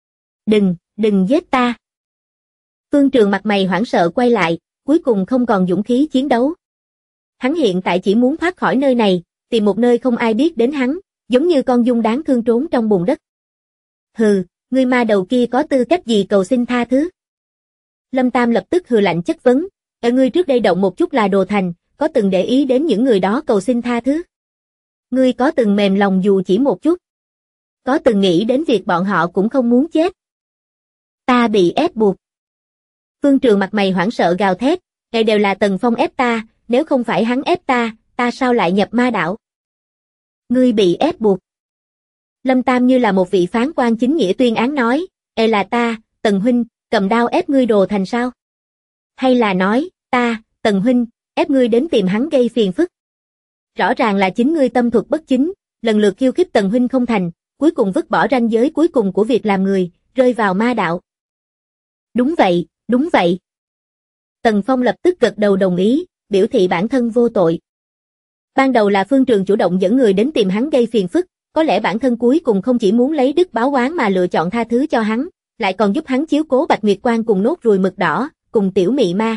Đừng giết ta. Phương Trường mặt mày hoảng sợ quay lại, cuối cùng không còn dũng khí chiến đấu. Hắn hiện tại chỉ muốn thoát khỏi nơi này, tìm một nơi không ai biết đến hắn, giống như con giun đáng thương trốn trong bùn đất. Hừ, ngươi ma đầu kia có tư cách gì cầu xin tha thứ? Lâm Tam lập tức hừ lạnh chất vấn, ngươi trước đây động một chút là đồ thành, có từng để ý đến những người đó cầu xin tha thứ? Ngươi có từng mềm lòng dù chỉ một chút? Có từng nghĩ đến việc bọn họ cũng không muốn chết? Ta bị ép buộc. Phương Trường mặt mày hoảng sợ gào thét, đây đều là Tần Phong ép ta, nếu không phải hắn ép ta, ta sao lại nhập ma đạo? Ngươi bị ép buộc. Lâm Tam như là một vị phán quan chính nghĩa tuyên án nói, là ta, Tần huynh, cầm đao ép ngươi đồ thành sao? Hay là nói, ta, Tần huynh, ép ngươi đến tìm hắn gây phiền phức? Rõ ràng là chính ngươi tâm thuật bất chính, lần lượt khiêu khích Tần huynh không thành, cuối cùng vứt bỏ ranh giới cuối cùng của việc làm người, rơi vào ma đạo. Đúng vậy, đúng vậy. Tần Phong lập tức gật đầu đồng ý, biểu thị bản thân vô tội. Ban đầu là Phương Trường chủ động dẫn người đến tìm hắn gây phiền phức, có lẽ bản thân cuối cùng không chỉ muốn lấy đức báo oán mà lựa chọn tha thứ cho hắn, lại còn giúp hắn chiếu cố Bạch Nguyệt Quan cùng nốt ruồi mực đỏ, cùng tiểu mị ma.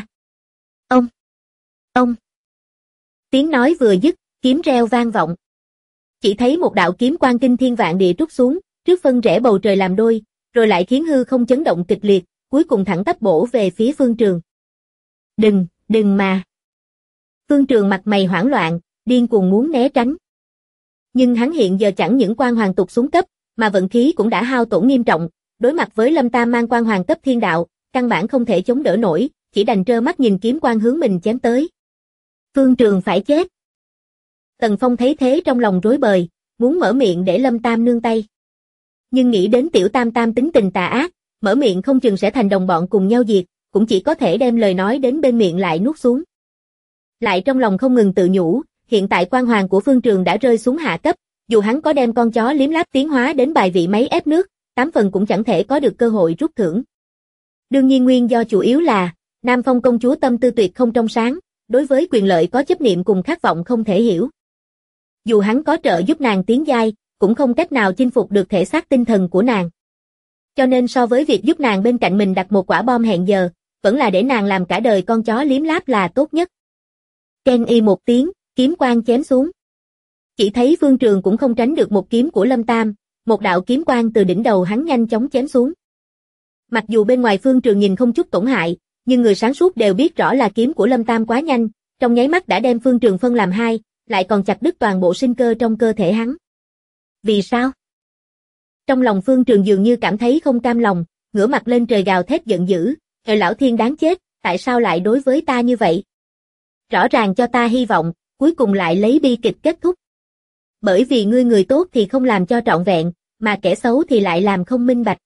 Ông. Tiếng nói vừa dứt, kiếm reo vang vọng. Chỉ thấy một đạo kiếm quang kinh thiên vạn địa trút xuống, trước phân rẽ bầu trời làm đôi, rồi lại khiến hư không chấn động kịch liệt, cuối cùng thẳng tắp bổ về phía Phương Trường. Đừng mà. Phương Trường mặt mày hoảng loạn, điên cuồng muốn né tránh. Nhưng hắn hiện giờ chẳng những quan hoàng tụt xuống cấp, mà vận khí cũng đã hao tổn nghiêm trọng, đối mặt với Lâm Tam mang quan hoàng cấp thiên đạo, căn bản không thể chống đỡ nổi, chỉ đành trơ mắt nhìn kiếm quang hướng mình chém tới. Phương Trường phải chết. Tần Phong thấy thế trong lòng rối bời, muốn mở miệng để Lâm Tam nương tay. Nhưng nghĩ đến tiểu tam tam tính tình tà ác, mở miệng không chừng sẽ thành đồng bọn cùng nhau diệt, cũng chỉ có thể đem lời nói đến bên miệng lại nuốt xuống. Lại trong lòng không ngừng tự nhủ, hiện tại quan hoàng của Phương Trường đã rơi xuống hạ cấp, Dù hắn có đem con chó liếm láp tiến hóa đến bài vị máy ép nước, 8 phần cũng chẳng thể có được cơ hội rút thưởng. Đương nhiên nguyên do chủ yếu là, Nam Phong công chúa tâm tư tuyệt không trong sáng, đối với quyền lợi có chấp niệm cùng khát vọng không thể hiểu. Dù hắn có trợ giúp nàng tiến giai, cũng không cách nào chinh phục được thể xác tinh thần của nàng. Cho nên so với việc giúp nàng bên cạnh mình đặt một quả bom hẹn giờ, vẫn là để nàng làm cả đời con chó liếm láp là tốt nhất. Ken y một tiếng, kiếm quang chém xuống. Chỉ thấy Phương Trường cũng không tránh được một kiếm của Lâm Tam, một đạo kiếm quang từ đỉnh đầu hắn nhanh chóng chém xuống. Mặc dù bên ngoài Phương Trường nhìn không chút tổn hại, nhưng người sáng suốt đều biết rõ là kiếm của Lâm Tam quá nhanh, trong nháy mắt đã đem Phương Trường phân làm hai, lại còn chặt đứt toàn bộ sinh cơ trong cơ thể hắn. Vì sao? Trong lòng Phương Trường dường như cảm thấy không cam lòng, ngửa mặt lên trời gào thét giận dữ, lão thiên đáng chết, tại sao lại đối với ta như vậy? Rõ ràng cho ta hy vọng, cuối cùng lại lấy bi kịch kết thúc. Bởi vì ngươi người tốt thì không làm cho trọn vẹn, mà kẻ xấu thì lại làm không minh bạch.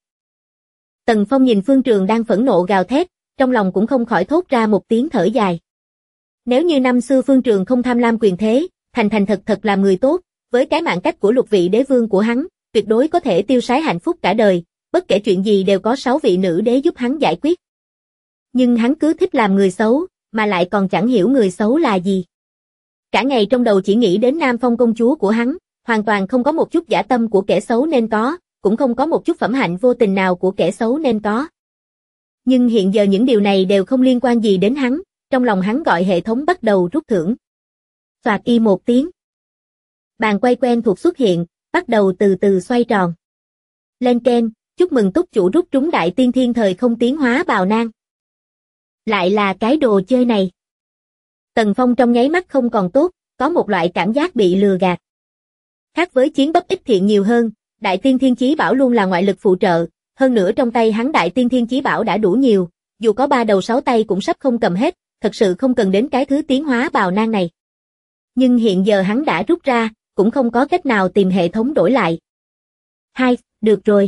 Tần Phong nhìn Phương Trường đang phẫn nộ gào thét, trong lòng cũng không khỏi thốt ra một tiếng thở dài. Nếu như năm xưa Phương Trường không tham lam quyền thế, thành thật thật làm người tốt, với cái mạng cách của lục vị đế vương của hắn, tuyệt đối có thể tiêu sái hạnh phúc cả đời, bất kể chuyện gì đều có 6 vị nữ đế giúp hắn giải quyết. Nhưng hắn cứ thích làm người xấu, mà lại còn chẳng hiểu người xấu là gì. Cả ngày trong đầu chỉ nghĩ đến Nam Phong công chúa của hắn, hoàn toàn không có một chút dã tâm của kẻ xấu nên có, cũng không có một chút phẩm hạnh vô tình nào của kẻ xấu nên có. Nhưng hiện giờ những điều này đều không liên quan gì đến hắn, trong lòng hắn gọi hệ thống bắt đầu rút thưởng. Soạt y một tiếng. Bàn quay quen thuộc xuất hiện, bắt đầu từ từ xoay tròn. Lên keng, chúc mừng túc chủ rút trúng đại tiên thiên thời không tiến hóa bào nang. Lại là cái đồ chơi này. Tần Phong trong nháy mắt không còn tốt, có một loại cảm giác bị lừa gạt. Khác với chiến bấp ít thiện nhiều hơn, đại tiên thiên chí bảo luôn là ngoại lực phụ trợ, hơn nữa trong tay hắn đại tiên thiên chí bảo đã đủ nhiều, dù có 3 đầu 6 tay cũng sắp không cầm hết, thật sự không cần đến cái thứ tiến hóa bào nang này. Nhưng hiện giờ hắn đã rút ra, cũng không có cách nào tìm hệ thống đổi lại. Hai, được rồi.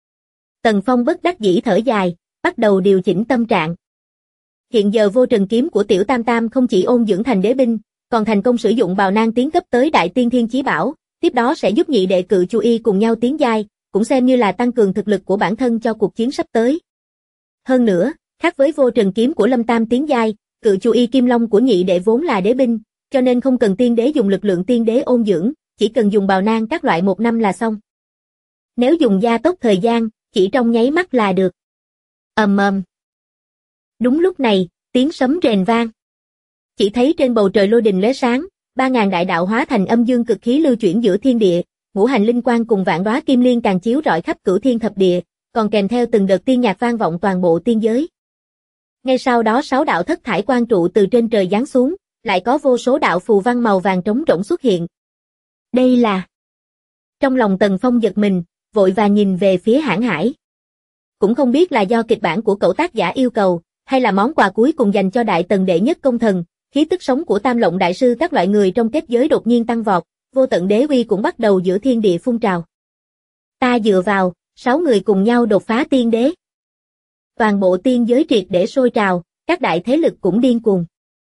Tần Phong bất đắc dĩ thở dài, bắt đầu điều chỉnh tâm trạng. Hiện giờ vô trần kiếm của tiểu tam tam không chỉ ôn dưỡng thành đế binh, còn thành công sử dụng bào nang tiến cấp tới đại tiên thiên chí bảo, tiếp đó sẽ giúp nhị đệ Cự Chu Y cùng nhau tiến giai, cũng xem như là tăng cường thực lực của bản thân cho cuộc chiến sắp tới. Hơn nữa, khác với vô trần kiếm của Lâm Tam tiến giai, Cự Chu Y Kim Long của nhị đệ vốn là đế binh, cho nên không cần tiên đế dùng lực lượng tiên đế ôn dưỡng, chỉ cần dùng bào nang các loại 1 năm là xong. Nếu dùng gia tốc thời gian, chỉ trong nháy mắt là được. Ầm. Đúng lúc này, tiếng sấm rền vang. Chỉ thấy trên bầu trời lôi đình lóe sáng, 3000 đại đạo hóa thành âm dương cực khí lưu chuyển giữa thiên địa, ngũ hành linh quang cùng vạn đóa kim liên càng chiếu rọi khắp cửu thiên thập địa, còn kèm theo từng đợt tiên nhạc vang vọng toàn bộ tiên giới. Ngay sau đó 6 đạo thất thải quang trụ từ trên trời giáng xuống, lại có vô số đạo phù văn màu vàng trống rỗng xuất hiện. Đây là... Trong lòng Tần Phong giật mình, vội và nhìn về phía Hãn Hải. Cũng không biết là do kịch bản của cậu tác giả yêu cầu, hay là món quà cuối cùng dành cho đại tần đệ nhất công thần, khí tức sống của Tam Lộng đại sư các loại người trong kết giới đột nhiên tăng vọt, vô tận đế uy cũng bắt đầu giữa thiên địa phun trào. Ta dựa vào, 6 người cùng nhau đột phá tiên đế. Toàn bộ tiên giới triệt để sôi trào, các đại thế lực cũng điên cuồng.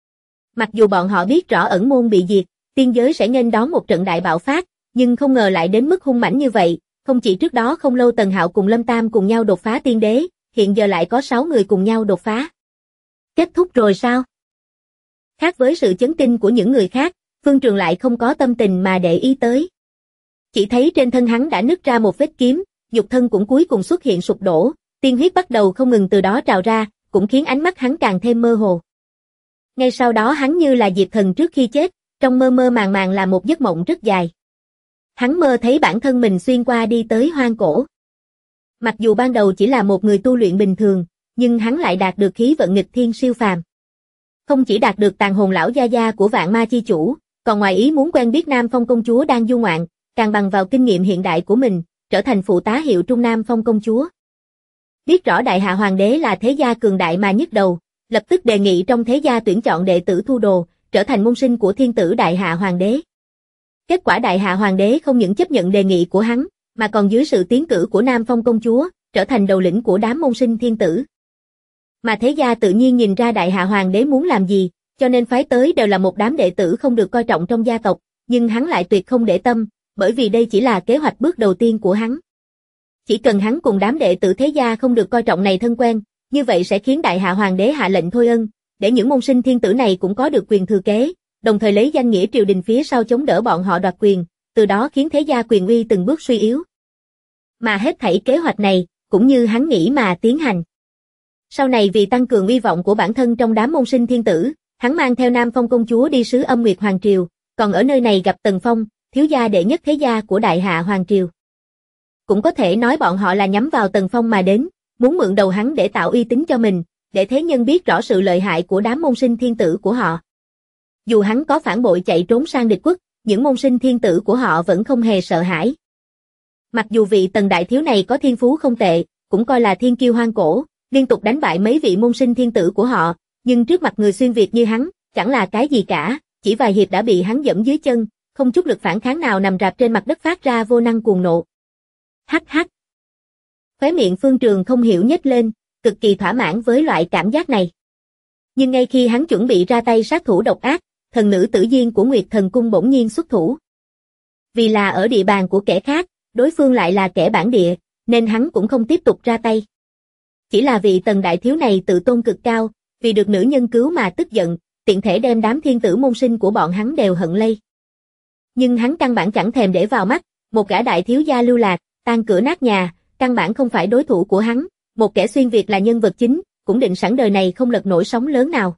Mặc dù bọn họ biết rõ ẩn môn bị diệt, tiên giới sẽ nghênh đón một trận đại bạo phát, nhưng không ngờ lại đến mức hung mãnh như vậy, không chỉ trước đó không lâu Tần Hạo cùng Lâm Tam cùng nhau đột phá tiên đế, hiện giờ lại có 6 người cùng nhau đột phá. Kết thúc rồi sao? Khác với sự chấn kinh của những người khác, Phương Trường lại không có tâm tình mà để ý tới. Chỉ thấy trên thân hắn đã nứt ra một vết kiếm, nhục thân cũng cuối cùng xuất hiện sụp đổ, tiên huyết bắt đầu không ngừng từ đó trào ra, cũng khiến ánh mắt hắn càng thêm mơ hồ. Ngay sau đó hắn như là diệt thần trước khi chết, trong mơ mơ màng màng là một giấc mộng rất dài. Hắn mơ thấy bản thân mình xuyên qua đi tới hoang cổ. Mặc dù ban đầu chỉ là một người tu luyện bình thường, nhưng hắn lại đạt được khí vận nghịch thiên siêu phàm. Không chỉ đạt được tàn hồn lão gia gia của vạn ma chi chủ, còn ngoài ý muốn quen biết Nam Phong công chúa đang du ngoạn, càng bằng vào kinh nghiệm hiện đại của mình, trở thành phụ tá hiệu trung Nam Phong công chúa. Biết rõ đại hạ hoàng đế là thế gia cường đại mà nhức đầu, lập tức đề nghị trong thế gia tuyển chọn đệ tử thu đồ, trở thành môn sinh của thiên tử đại hạ hoàng đế. Kết quả đại hạ hoàng đế không những chấp nhận đề nghị của hắn, mà còn dưới sự tiến cử của Nam Phong công chúa, trở thành đầu lĩnh của đám môn sinh thiên tử. Mà thế gia tự nhiên nhìn ra đại hạ hoàng đế muốn làm gì, cho nên phái tới đều là một đám đệ tử không được coi trọng trong gia tộc, nhưng hắn lại tuyệt không để tâm, bởi vì đây chỉ là kế hoạch bước đầu tiên của hắn. Chỉ cần hắn cùng đám đệ tử thế gia không được coi trọng này thân quen, như vậy sẽ khiến Đại Hạ Hoàng đế hạ lệnh thôi ân, để những môn sinh thiên tử này cũng có được quyền thừa kế, đồng thời lấy danh nghĩa triều đình phía sau chống đỡ bọn họ đoạt quyền, từ đó khiến thế gia quyền uy từng bước suy yếu. Mà hết thảy kế hoạch này, cũng như hắn nghĩ mà tiến hành. Sau này vì tăng cường uy vọng của bản thân trong đám môn sinh thiên tử, hắn mang theo Nam Phong công chúa đi sứ Âm Nguyệt Hoàng triều, còn ở nơi này gặp Tần Phong, thiếu gia đệ nhất thế gia của Đại Hạ Hoàng triều. Cũng có thể nói bọn họ là nhắm vào Tần Phong mà đến, muốn mượn đầu hắn để tạo uy tín cho mình, để thế nhân biết rõ sự lợi hại của đám môn sinh thiên tử của họ. Dù hắn có phản bội chạy trốn sang địch quốc, những môn sinh thiên tử của họ vẫn không hề sợ hãi. Mặc dù vị Tần đại thiếu này có thiên phú không tệ, cũng coi là thiên kiêu hoang cổ, liên tục đánh bại mấy vị môn sinh thiên tử của họ, nhưng trước mặt người xuyên Việt như hắn, chẳng là cái gì cả, chỉ vài hiệp đã bị hắn dẫm dưới chân, không chút lực phản kháng nào nằm rạp trên mặt đất phát ra vô năng cuồng nộ. Hắc hắc. Khóe miệng Phương Trường không hiểu nhếch lên, cực kỳ thỏa mãn với loại cảm giác này. Nhưng ngay khi hắn chuẩn bị ra tay sát thủ độc ác, thần nữ Tử Diên của Nguyệt Thần Cung bỗng nhiên xuất thủ. Vì là ở địa bàn của kẻ khác, đối phương lại là kẻ bản địa, nên hắn cũng không tiếp tục ra tay. Chỉ là vị Tần đại thiếu này tự tôn cực cao, vì được nữ nhân cứu mà tức giận, tiện thể đem đám thiên tử môn sinh của bọn hắn đều hận lây. Nhưng hắn căn bản chẳng thèm để vào mắt, một gã đại thiếu gia lưu lạc, tan cửa nát nhà, căn bản không phải đối thủ của hắn, một kẻ xuyên Việt là nhân vật chính, cũng định sẵn đời này không lật nổi sóng lớn nào.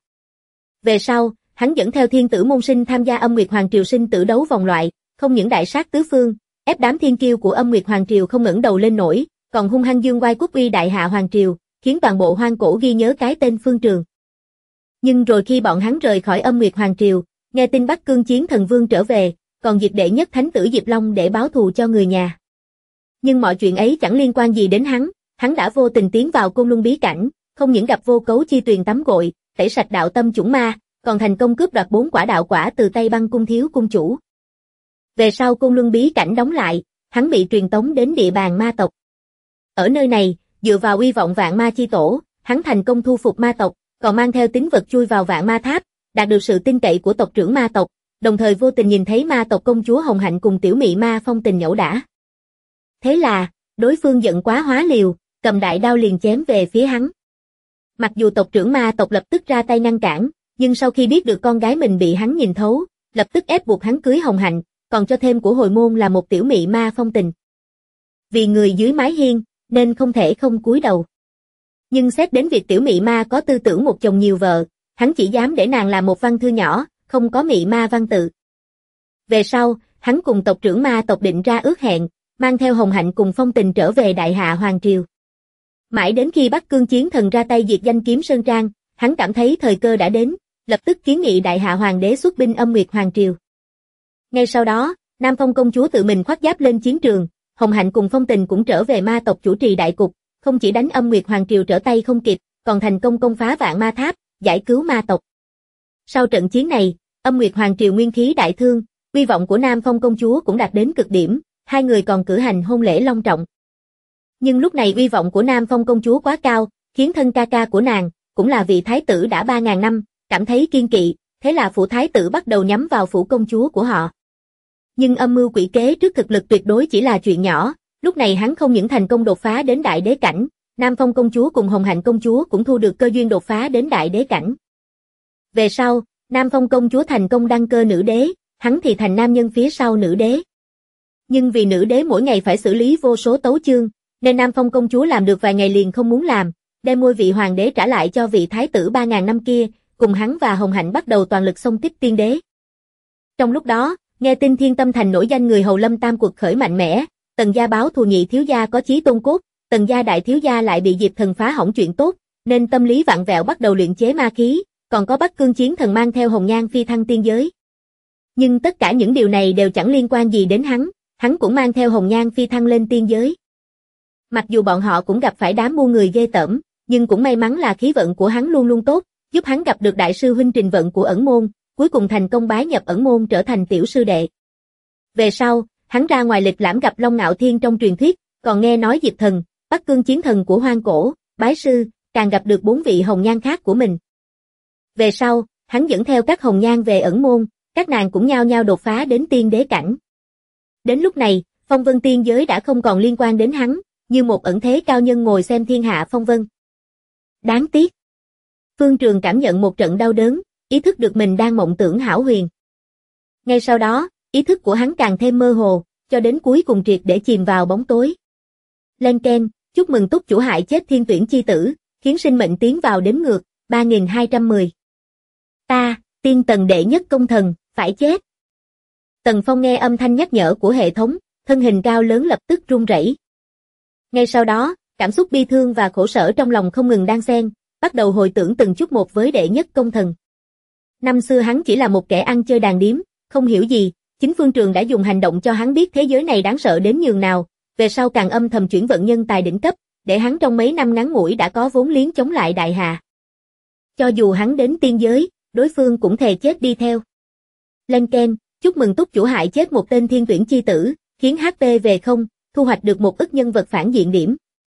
Về sau, hắn dẫn theo thiên tử môn sinh tham gia Âm Nguyệt Hoàng triều sinh tử đấu vòng loại, không những đại sát tứ phương, ép đám thiên kiêu của Âm Nguyệt Hoàng triều không ngẩng đầu lên nổi, còn hung hăng dương oai quốc uy Đại Hạ Hoàng triều, khiến toàn bộ hoang cổ ghi nhớ cái tên Phương Trường. Nhưng rồi khi bọn hắn rời khỏi Âm Nguyệt Hoàng triều, nghe tin Bắc Cương Chiến Thần Vương trở về, còn diệt đệ nhất thánh tử Diệp Long để báo thù cho người nhà. Nhưng mọi chuyện ấy chẳng liên quan gì đến hắn đã vô tình tiến vào Côn Luân bí cảnh, không những gặp Vô Cấu Chi Tuyền tắm gội, tẩy sạch đạo tâm chủng ma, còn thành công cướp đoạt 4 quả đạo quả từ tay Băng Cung thiếu cung chủ. Về sau Côn Luân bí cảnh đóng lại, hắn bị truyền tống đến địa bàn ma tộc. Ở nơi này, dựa vào uy vọng Vạn Ma chi tổ, hắn thành công thu phục ma tộc, còn mang theo tín vật chui vào Vạn Ma tháp, đạt được sự tin cậy của tộc trưởng ma tộc, đồng thời vô tình nhìn thấy ma tộc công chúa Hồng Hạnh cùng tiểu mị ma Phong Tình nhẫu đả. Thế là, đối phương giận quá hóa liều, cầm đại đao liền chém về phía hắn. Mặc dù tộc trưởng ma tộc lập tức ra tay ngăn cản, nhưng sau khi biết được con gái mình bị hắn nhìn thấu, lập tức ép buộc hắn cưới Hồng Hạnh, còn cho thêm của hồi môn là một tiểu mị ma Phong Tình. Vì người dưới mái hiên, nên không thể không cúi đầu. Nhưng xét đến việc tiểu mị ma có tư tưởng một chồng nhiều vợ, hắn chỉ dám để nàng làm một văn thư nhỏ, không có mị ma văn tự. Về sau, hắn cùng tộc trưởng ma tộc định ra ước hẹn, mang theo Hồng Hạnh cùng Phong Tình trở về Đại Hạ Hoàng triều. Mãi đến khi Bắc Cương Chiến Thần ra tay diệt danh Kiếm Sơn Trang, hắn cảm thấy thời cơ đã đến, lập tức kiến nghị Đại Hạ Hoàng đế xuất binh Âm Nguyệt Hoàng triều. Ngay sau đó, Nam Phong công chúa tự mình khoác giáp lên chiến trường, Hồng Hạnh cùng Phong Tình cũng trở về ma tộc chủ trì đại cục, không chỉ đánh Âm Nguyệt Hoàng triều trở tay không kịp, còn thành công công phá Vạn Ma tháp, giải cứu ma tộc. Sau trận chiến này, Âm Nguyệt Hoàng triều nguyên khí đại thương, uy vọng của Nam Phong công chúa cũng đạt đến cực điểm, hai người còn cử hành hôn lễ long trọng. Nhưng lúc này uy vọng của Nam Phong công chúa quá cao, khiến thân ca ca của nàng, cũng là vị thái tử đã 3.000 năm, cảm thấy kiên kỵ, thế là phủ thái tử bắt đầu nhắm vào phủ công chúa của họ. Nhưng âm mưu quỷ kế trước thực lực tuyệt đối chỉ là chuyện nhỏ, lúc này hắn không những thành công đột phá đến đại đế cảnh, Nam Phong công chúa cùng Hồng Hạnh công chúa cũng thu được cơ duyên đột phá đến đại đế cảnh. Về sau, Nam Phong công chúa thành công đăng cơ nữ đế, hắn thì thành nam nhân phía sau nữ đế. Nhưng vì nữ đế mỗi ngày phải xử lý vô số tấu chương, nên Nam Phong công chúa làm được vài ngày liền không muốn làm, đem ngôi vị hoàng đế trả lại cho vị thái tử 3.000 năm kia, cùng hắn và Hồng Hạnh bắt đầu toàn lực xông tiếp tiên đế. Trong lúc đó, nghe tin Thiên Tâm Thành nổi danh người hầu Lâm Tam quật khởi mạnh mẽ, Tần gia báo thù nhị thiếu gia có chí tôn cốt, Tần gia đại thiếu gia lại bị Diệp Thần phá hỏng chuyện tốt, nên tâm lý vặn vẹo bắt đầu luyện chế ma khí, còn có Bắc Cương Chiến Thần mang theo hồng nhan phi thăng tiên giới. Nhưng tất cả những điều này đều chẳng liên quan gì đến hắn cũng mang theo hồng nhan phi thăng lên tiên giới. Mặc dù bọn họ cũng gặp phải đám mua người ghê tởm, nhưng cũng may mắn là khí vận của hắn luôn luôn tốt, giúp hắn gặp được đại sư huynh Trình Vận của Ẩn Môn, cuối cùng thành công bái nhập Ẩn Môn trở thành tiểu sư đệ. Về sau, hắn ra ngoài lịch lãm gặp Long Ngạo Thiên trong truyền thuyết, còn nghe nói Diệp Thần, Bắc Cương Chiến Thần của hoang cổ, bái sư, càng gặp được 4 vị hồng nhan khác của mình. Về sau, hắn dẫn theo các hồng nhan về Ẩn Môn, các nàng cũng nhao nhao đột phá đến tiên đế cảnh. Đến lúc này, phong vân tiên giới đã không còn liên quan đến hắn, như một ẩn thế cao nhân ngồi xem thiên hạ phong vân. Đáng tiếc. Phương Trường cảm nhận một trận đau đớn, ý thức được mình đang mộng tưởng hão huyền. Ngay sau đó, ý thức của hắn càng thêm mơ hồ, cho đến cuối cùng triệt để chìm vào bóng tối. Lên keng, chúc mừng túc chủ hại chết thiên tuyển chi tử, khiến sinh mệnh tiến vào đếm ngược, 3210. Ta, tiên tần đệ nhất công thần, phải chết. Tần Phong nghe âm thanh nhắc nhở của hệ thống, thân hình cao lớn lập tức run rẩy. Ngay sau đó, cảm xúc bi thương và khổ sở trong lòng không ngừng đan xen, bắt đầu hồi tưởng từng chút một với đệ nhất công thần. Năm xưa hắn chỉ là một kẻ ăn chơi đàn điếm, không hiểu gì, chính Phương Trường đã dùng hành động cho hắn biết thế giới này đáng sợ đến nhường nào, về sau càng âm thầm chuyển vận nhân tài đỉnh cấp, để hắn trong mấy năm ngắn ngủi đã có vốn liếng chống lại đại hà. Cho dù hắn đến tiên giới, đối phương cũng thề chết đi theo. Lên keng, chúc mừng túc chủ hại chết một tên thiên tuyển chi tử, khiến HP về không, thu hoạch được 1 ức nhân vật phản diện điểm.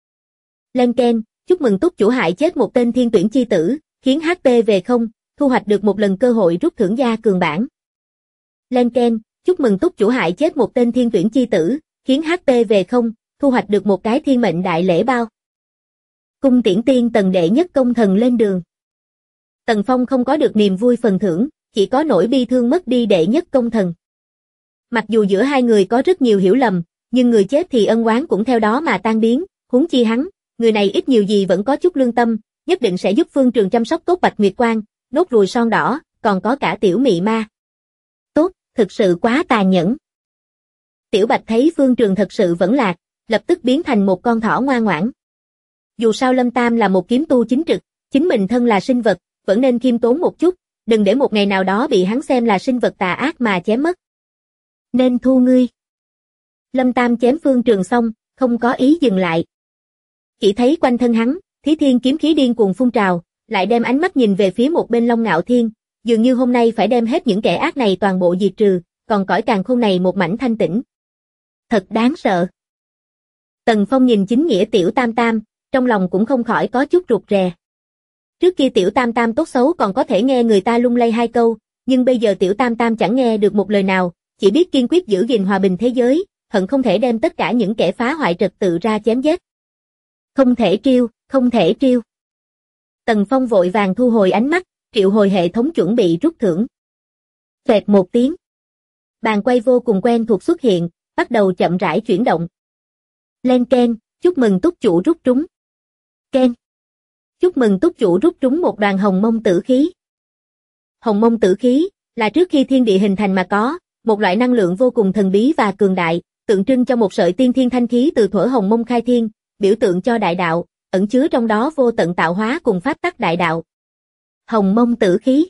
Lên keng, chúc mừng túc chủ hại chết một tên thiên tuyển chi tử, khiến HP về không, thu hoạch được 1 lần cơ hội rút thưởng gia cường bản. Lên keng, chúc mừng túc chủ hại chết một tên thiên tuyển chi tử, khiến HP về không, thu hoạch được 1 cái thiên mệnh đại lễ bao. Cung tiễn tiên tần đệ nhất công thần lên đường. Tần Phong không có được niềm vui phần thưởng, chỉ có nỗi bi thương mất đi đệ nhất công thần. Mặc dù giữa hai người có rất nhiều hiểu lầm, nhưng người chết thì ân oán cũng theo đó mà tan biến, huống chi hắn, người này ít nhiều gì vẫn có chút lương tâm, nhất định sẽ giúp Phương Trường chăm sóc tốt Bạch Nguyệt Quang, nốt ruồi son đỏ, còn có cả tiểu mị ma. Tốt, thực sự quá tà nhẫn. Tiểu Bạch thấy Phương Trường thật sự vẫn lạc, lập tức biến thành một con thỏ ngoan ngoãn. Dù sao Lâm Tam là một kiếm tu chính trực, chính mình thân là sinh vật, vẫn nên khiêm tốn một chút, đừng để một ngày nào đó bị hắn xem là sinh vật tà ác mà chém mất. Nên thu ngươi. Lâm Tam chém Phương Trường xong, không có ý dừng lại. Chỉ thấy quanh thân hắn, Thí Thiên kiếm khí điên cuồng phun trào, lại đem ánh mắt nhìn về phía một bên Long Ngạo Thiên, dường như hôm nay phải đem hết những kẻ ác này toàn bộ diệt trừ, còn cõi càn khôn này một mảnh thanh tĩnh. Thật đáng sợ. Tần Phong nhìn chính nghĩa tiểu Tam Tam, trong lòng cũng không khỏi có chút rụt rè. Trước kia tiểu Tam Tam tốt xấu còn có thể nghe người ta lung lay 2 câu, nhưng bây giờ tiểu Tam Tam chẳng nghe được một lời nào, chỉ biết kiên quyết giữ gìn hòa bình thế giới, hận không thể đem tất cả những kẻ phá hoại trật tự ra chém giết. Không thể triêu, không thể triêu. Tần Phong vội vàng thu hồi ánh mắt, triệu hồi hệ thống chuẩn bị rút thưởng. Phẹt một tiếng. Bàn quay vô cùng quen thuộc xuất hiện, bắt đầu chậm rãi chuyển động. Lên keng, chúc mừng túc chủ rút trúng. Keng. Chúc mừng túc chủ rút trúng một đoàn hồng mông tử khí. Hồng mông tử khí là trước khi thiên địa hình thành mà có, một loại năng lượng vô cùng thần bí và cường đại, tượng trưng cho một sợi tiên thiên thanh khí từ thuở hồng mông khai thiên, biểu tượng cho đại đạo, ẩn chứa trong đó vô tận tạo hóa cùng pháp tắc đại đạo. Hồng mông tử khí.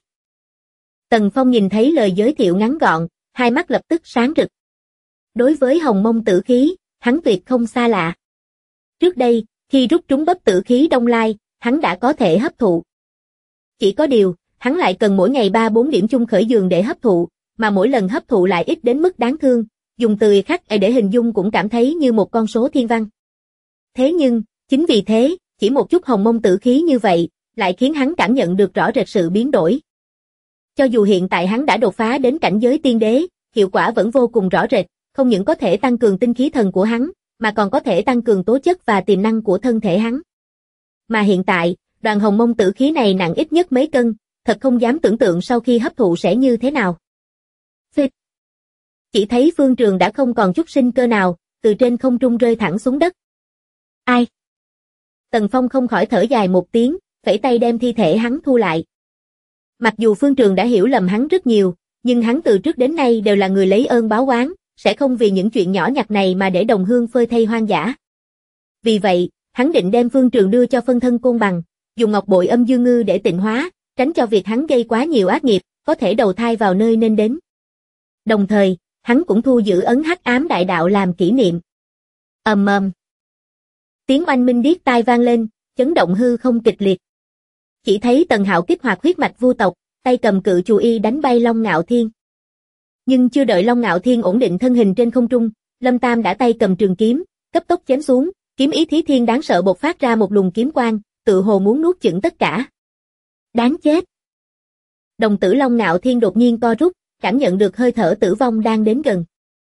Tần Phong nhìn thấy lời giới thiệu ngắn gọn, hai mắt lập tức sáng rực. Đối với hồng mông tử khí, hắn tuyệt không xa lạ. Trước đây, khi rút trúng bắp tử khí đông lai, hắn đã có thể hấp thụ. Chỉ có điều, hắn lại cần mỗi ngày 3-4 điểm chung khởi giường để hấp thụ, mà mỗi lần hấp thụ lại ít đến mức đáng thương, dùng từ khắc để hình dung cũng cảm thấy như một con số thiên văn. Thế nhưng, chính vì thế, chỉ một chút hồng mông tử khí như vậy, lại khiến hắn cảm nhận được rõ rệt sự biến đổi. Cho dù hiện tại hắn đã đột phá đến cảnh giới tiên đế, hiệu quả vẫn vô cùng rõ rệt, không những có thể tăng cường tinh khí thần của hắn, mà còn có thể tăng cường tố chất và tiềm năng của thân thể hắn. Mà hiện tại, đoàn hồng mông tử khí này nặng ít nhất mấy cân, thật không dám tưởng tượng sau khi hấp thụ sẽ như thế nào. Phịch. Chỉ thấy Phương Trường đã không còn chút sinh cơ nào, từ trên không trung rơi thẳng xuống đất. Ai? Tần Phong không khỏi thở dài một tiếng, phẩy tay đem thi thể hắn thu lại. Mặc dù Phương Trường đã hiểu lầm hắn rất nhiều, nhưng hắn từ trước đến nay đều là người lấy ơn báo oán, sẽ không vì những chuyện nhỏ nhặt này mà để đồng hương phơi thây hoang dã. Vì vậy, hắn định đem Phương Trường đưa cho phân thân côn bằng, dùng ngọc bội âm dương ngư để tịnh hóa, tránh cho việc hắn gây quá nhiều ác nghiệp, có thể đầu thai vào nơi nên đến. Đồng thời, hắn cũng thu giữ ấn hắc ám đại đạo làm kỷ niệm. Ầm ầm. Tiếng oanh minh điếc tai vang lên, chấn động hư không kịch liệt. Chỉ thấy Tần Hạo kích hoạt huyết mạch vu tộc, tay cầm cự chù y đánh bay Long Ngạo Thiên. Nhưng chưa đợi Long Ngạo Thiên ổn định thân hình trên không trung, Lâm Tam đã tay cầm trường kiếm, cấp tốc chém xuống, kiếm ý Thí Thiên đáng sợ bộc phát ra một luồng kiếm quang, tự hồ muốn nuốt chửng tất cả. Đáng chết. Đồng tử Long Ngạo Thiên đột nhiên co rút, cảm nhận được hơi thở tử vong đang đến gần.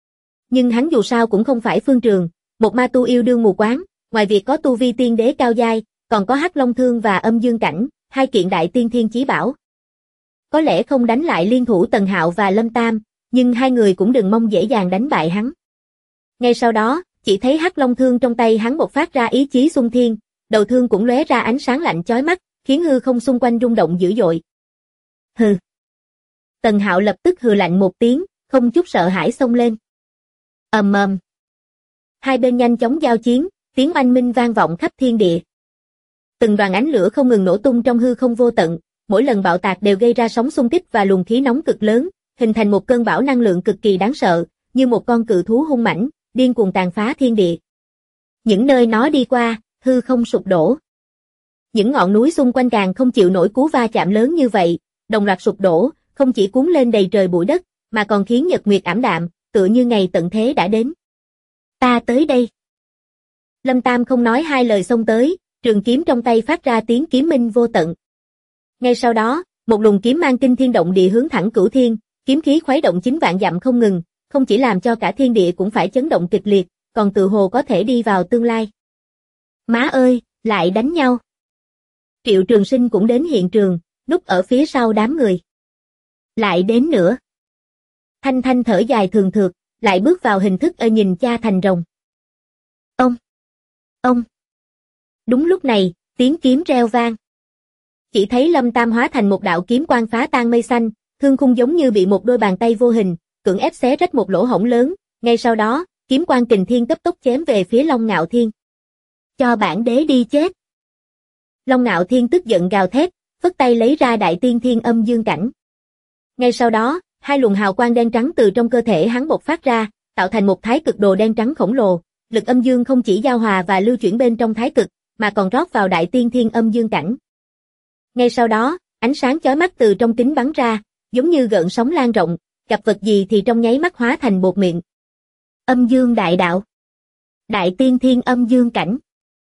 nhưng hắn dù sao cũng không phải Phương Trường, một ma tu yêu đương mù quáng, ngoài việc có tu vi tiên đế cao giai, còn có Hắc Long Thương và Âm Dương Cảnh, hai kiện đại tiên thiên chí bảo. Có lẽ không đánh lại liên thủ Tần Hạo và Lâm Tam, nhưng hai người cũng đừng mong dễ dàng đánh bại hắn. Ngay sau đó, chỉ thấy Hắc Long Thương trong tay hắn bộc phát ra ý chí xung thiên, đầu thương cũng lóe ra ánh sáng lạnh chói mắt, khiến hư không xung quanh rung động dữ dội. Hừ. Tần Hạo lập tức hừ lạnh một tiếng, không chút sợ hãi xông lên. Ầm ầm. Hai bên nhanh chóng giao chiến, tiếng oanh minh vang vọng khắp thiên địa. Từng đoàn ánh lửa không ngừng nổ tung trong hư không vô tận, mỗi lần bạo tạc đều gây ra sóng xung kích và luồng khí nóng cực lớn, hình thành một cơn bão năng lượng cực kỳ đáng sợ, như một con cự thú hung mãnh, điên cuồng tàn phá thiên địa. Những nơi nó đi qua, hư không sụp đổ. Những ngọn núi xung quanh càng không chịu nổi cú va chạm lớn như vậy, đồng loạt sụp đổ, không chỉ cuốn lên đầy trời bụi đất, mà còn khiến nhật nguyệt ảm đạm, tựa như ngày tận thế đã đến. Ta tới đây. Lâm Tam không nói hai lời xông tới, trường kiếm trong tay phát ra tiếng kiếm minh vô tận. Ngay sau đó, một luồng kiếm mang kinh thiên động địa hướng thẳng cửu thiên, kiếm khí khuấy động 9 vạn dặm không ngừng, không chỉ làm cho cả thiên địa cũng phải chấn động kịch liệt, còn tự hồ có thể đi vào tương lai. Má ơi, lại đánh nhau. Triệu Trường Sinh cũng đến hiện trường, núp ở phía sau đám người. Lại đến nữa. Thanh Thanh thở dài thường thượt, lại bước vào hình thức nhìn cha thành rồng. Ông. Đúng lúc này, tiếng kiếm reo vang. Chỉ thấy Lâm Tam hóa thành một đạo kiếm quang phá tan mây xanh, thương khung giống như bị một đôi bàn tay vô hình, cưỡng ép xé rách một lỗ hổng lớn, ngay sau đó, kiếm quang kình thiên cấp tốc chém về phía Long Ngạo Thiên. Cho bản đế đi chết. Long Ngạo Thiên tức giận gào thét, phất tay lấy ra đại tiên thiên âm dương cảnh. Ngay sau đó, hai luồng hào quang đen trắng từ trong cơ thể hắn bộc phát ra, tạo thành một thái cực đồ đen trắng khổng lồ, lực âm dương không chỉ giao hòa và lưu chuyển bên trong thái cực, mà còn rót vào đại tiên thiên âm dương cảnh. Ngay sau đó, ánh sáng chói mắt từ trong kính bắn ra, giống như gợn sóng lan rộng, gặp vật gì thì trong nháy mắt hóa thành bột miệng. Âm dương đại đạo. Đại tiên thiên âm dương cảnh.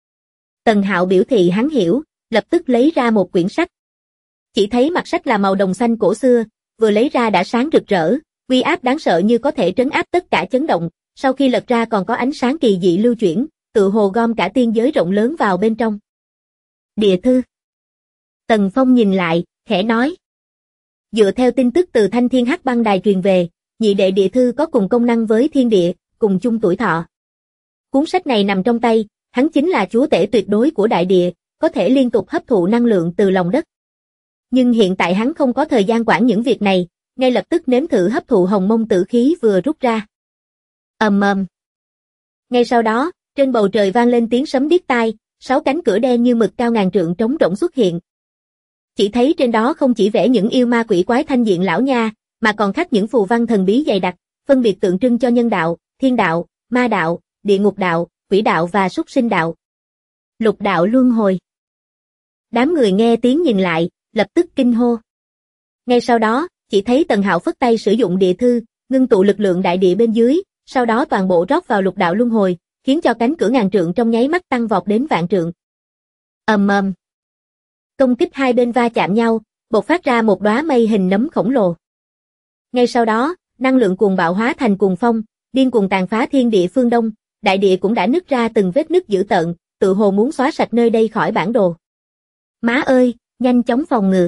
Tần Hạo biểu thị hắn hiểu, lập tức lấy ra một quyển sách. Chỉ thấy mặt sách là màu đồng xanh cổ xưa, vừa lấy ra đã sáng rực rỡ, uy áp đáng sợ như có thể trấn áp tất cả chấn động, sau khi lật ra còn có ánh sáng kỳ dị lưu chuyển, tự hồ gom cả tiên giới rộng lớn vào bên trong. Địa thư. Tần Phong nhìn lại, khẽ nói. Dựa theo tin tức từ Thanh Thiên Hắc Băng Đài truyền về, nhị đệ địa thư có cùng công năng với thiên địa, cùng chung tuổi thọ. Cuốn sách này nằm trong tay, hắn chính là chúa tể tuyệt đối của đại địa, có thể liên tục hấp thụ năng lượng từ lòng đất. Nhưng hiện tại hắn không có thời gian quản những việc này, ngay lập tức nếm thử hấp thụ hồng mông tử khí vừa rút ra. Ầm ầm. Ngay sau đó, trên bầu trời vang lên tiếng sấm điếc tai, 6 cánh cửa đen như mực cao ngàn trượng trống rỗng xuất hiện. Chỉ thấy trên đó không chỉ vẽ những yêu ma quỷ quái thanh diện lão nha, mà còn khắc những phù văn thần bí dày đặc, phân biệt tượng trưng cho nhân đạo, thiên đạo, ma đạo, địa ngục đạo, quỷ đạo và súc sinh đạo. Lục đạo luân hồi. Đám người nghe tiếng nhìn lại, lập tức kinh hô. Ngay sau đó, chỉ thấy Tần Hạo phất tay sử dụng địa thư, ngưng tụ lực lượng đại địa bên dưới, sau đó toàn bộ rót vào lục đạo luân hồi, khiến cho cánh cửa ngàn trượng trong nháy mắt tăng vọt đến vạn trượng. Ầm ầm. Công kích hai bên va chạm nhau, bộc phát ra một đóa mây hình nấm khổng lồ. Ngay sau đó, năng lượng cuồng bạo hóa thành cuồng phong, điên cuồng tàn phá thiên địa phương Đông, đại địa cũng đã nứt ra từng vết nứt dữ tợn, tự hồ muốn xóa sạch nơi đây khỏi bản đồ. Má ơi, nhanh chóng phòng ngự.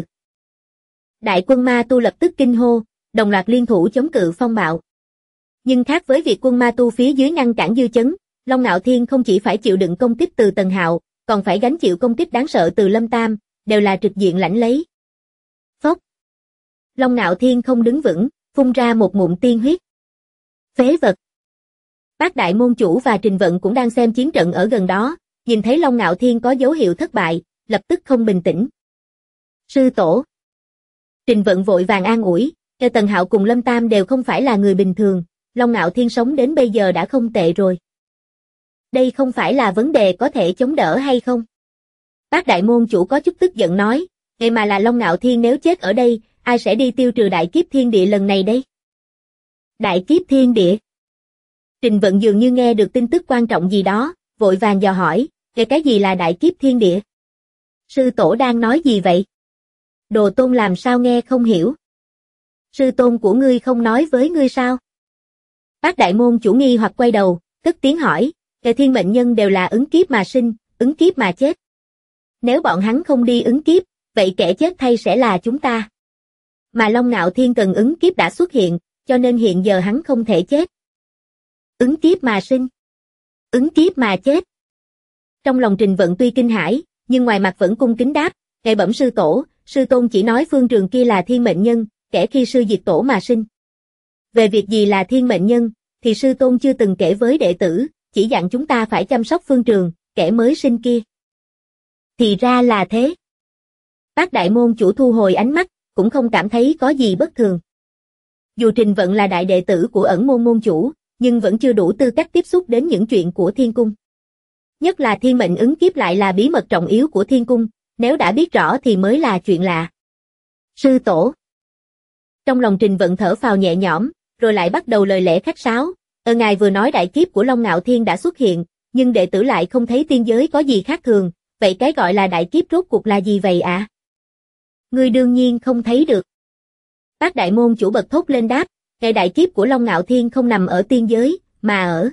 Đại quân ma tu lập tức kinh hô, đồng loạt liên thủ chống cự phong bạo. Nhưng khác với việc quân ma tu phía dưới ngăn cản dư chấn, Long Ngạo Thiên không chỉ phải chịu đựng công kích từ Tần Hạo, còn phải gánh chịu công kích đáng sợ từ Lâm Tam, đều là trực diện lãnh lấy. Phốc. Long Ngạo Thiên không đứng vững, phun ra một ngụm tiên huyết. Phế vật. Bác Đại Môn Chủ và Trình Vận cũng đang xem chiến trận ở gần đó, nhìn thấy Long Ngạo Thiên có dấu hiệu thất bại, lập tức không bình tĩnh. Sư tổ. Trình Vận vội vàng an ủi, Tần Hạo cùng Lâm Tam đều không phải là người bình thường, Long Ngạo Thiên sống đến bây giờ đã không tệ rồi. Đây không phải là vấn đề có thể chống đỡ hay không? Bác Đại Môn Chủ có chút tức giận nói, vậy mà là Long Ngạo Thiên nếu chết ở đây, ai sẽ đi tiêu trừ đại kiếp thiên địa lần này đây? Đại kiếp thiên địa? Trình Vận dường như nghe được tin tức quan trọng gì đó, vội vàng dò hỏi, về cái gì là đại kiếp thiên địa? Sư tổ đang nói gì vậy? Đồ Tôn làm sao nghe không hiểu? Sư tôn của ngươi không nói với ngươi sao? Bác đại môn chủ nghi hoặc quay đầu, cất tiếng hỏi, kẻ thiên mệnh nhân đều là ứng kiếp mà sinh, ứng kiếp mà chết. Nếu bọn hắn không đi ứng kiếp, vậy kẻ chết thay sẽ là chúng ta. Mà Long Ngạo Thiên cần ứng kiếp đã xuất hiện, cho nên hiện giờ hắn không thể chết. Ứng kiếp mà sinh, ứng kiếp mà chết. Trong lòng Trình Vận tuy kinh hãi, nhưng ngoài mặt vẫn cung kính đáp, ngài bẩm sư tổ, sư tôn chỉ nói phương trường kia là thiên mệnh nhân, kẻ khi sư diệt tổ mà sinh. Về việc gì là thiên mệnh nhân, thì sư tôn chưa từng kể với đệ tử, chỉ dặn chúng ta phải chăm sóc phương trường, kẻ mới sinh kia. Thì ra là thế. Bác đại môn chủ thu hồi ánh mắt, cũng không cảm thấy có gì bất thường. Dù Trình Vận là đại đệ tử của ẩn môn môn chủ, nhưng vẫn chưa đủ tư cách tiếp xúc đến những chuyện của thiên cung. Nhất là thiên mệnh ứng kiếp lại là bí mật trọng yếu của thiên cung, nếu đã biết rõ thì mới là chuyện lạ. Sư tổ. Trong lòng Trình Vận thở phào nhẹ nhõm, rồi lại bắt đầu lời lẽ khách sáo. Ngài vừa nói đại kiếp của Long Ngạo Thiên đã xuất hiện, nhưng đệ tử lại không thấy tiên giới có gì khác thường, vậy cái gọi là đại kiếp rốt cuộc là gì vậy ạ? Ngươi đương nhiên không thấy được. Bác đại môn chủ bật thốt lên đáp, ngày đại kiếp của Long Ngạo Thiên không nằm ở tiên giới, mà ở...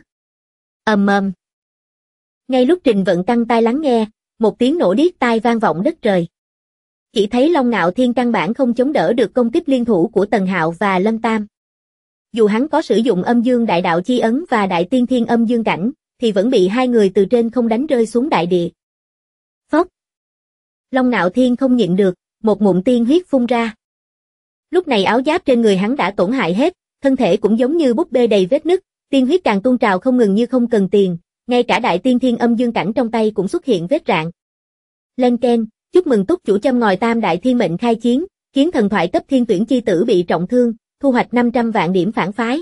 Ngay lúc Trình Vận căng tai lắng nghe, một tiếng nổ điếc tai vang vọng đất trời. Chỉ thấy Long Ngạo Thiên căn bản không chống đỡ được công kích liên thủ của Tần Hạo và Lâm Tam. Dù hắn có sử dụng âm dương đại đạo chi ấn và đại tiên thiên âm dương cảnh, thì vẫn bị hai người từ trên không đánh rơi xuống đại địa. Phốc! Long Ngạo Thiên không nhịn được, một ngụm tiên huyết phun ra. Lúc này áo giáp trên người hắn đã tổn hại hết, thân thể cũng giống như búp bê đầy vết nứt, tiên huyết càng tuôn trào không ngừng như không cần tiền, ngay cả đại tiên thiên âm dương cảnh trong tay cũng xuất hiện vết rạn. Lên keng, chúc mừng túc chủ châm ngòi tam đại thiên mệnh khai chiến, khiến thần thoại cấp thiên tuyển chi tử bị trọng thương, thu hoạch 500 vạn điểm phản phái.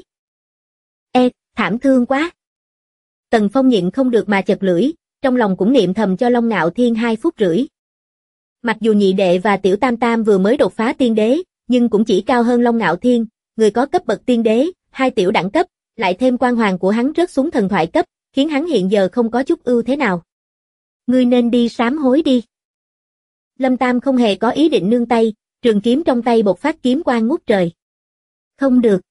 Thảm thương quá. Tần Phong nhịn không được mà chật lưỡi, trong lòng cũng niệm thầm cho Long Ngạo Thiên 2 phút rưỡi. Mặc dù nhị đệ và tiểu tam tam vừa mới đột phá tiên đế, nhưng cũng chỉ cao hơn Long Ngạo Thiên, người có cấp bậc tiên đế, hai tiểu đẳng cấp, lại thêm quan hoàng của hắn rớt xuống thần thoại cấp, khiến hắn hiện giờ không có chút ưu thế nào. Ngươi nên đi sám hối đi. Lâm Tam không hề có ý định nương tay, trường kiếm trong tay bộc phát kiếm quang ngút trời. Không được.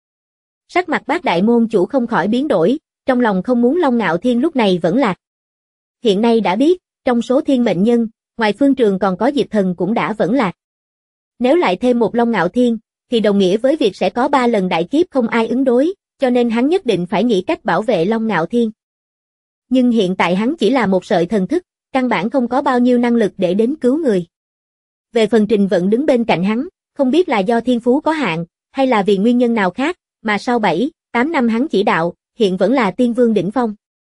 Sắc mặt bác đại môn chủ không khỏi biến đổi, trong lòng không muốn Long Ngạo Thiên lúc này vẫn lạc. Hiện nay đã biết, trong số thiên mệnh nhân, ngoài phương trường còn có Diệp Thần cũng đã vẫn lạc. Nếu lại thêm một Long Ngạo Thiên, thì đồng nghĩa với việc sẽ có 3 lần đại kiếp không ai ứng đối, cho nên hắn nhất định phải nghĩ cách bảo vệ Long Ngạo Thiên. Nhưng hiện tại hắn chỉ là một sợi thần thức, căn bản không có bao nhiêu năng lực để đến cứu người. Về phần Trình Vận đứng bên cạnh hắn, không biết là do thiên phú có hạn, hay là vì nguyên nhân nào khác, mà sau 7, 8 năm hắn chỉ đạo, hiện vẫn là tiên vương đỉnh phong.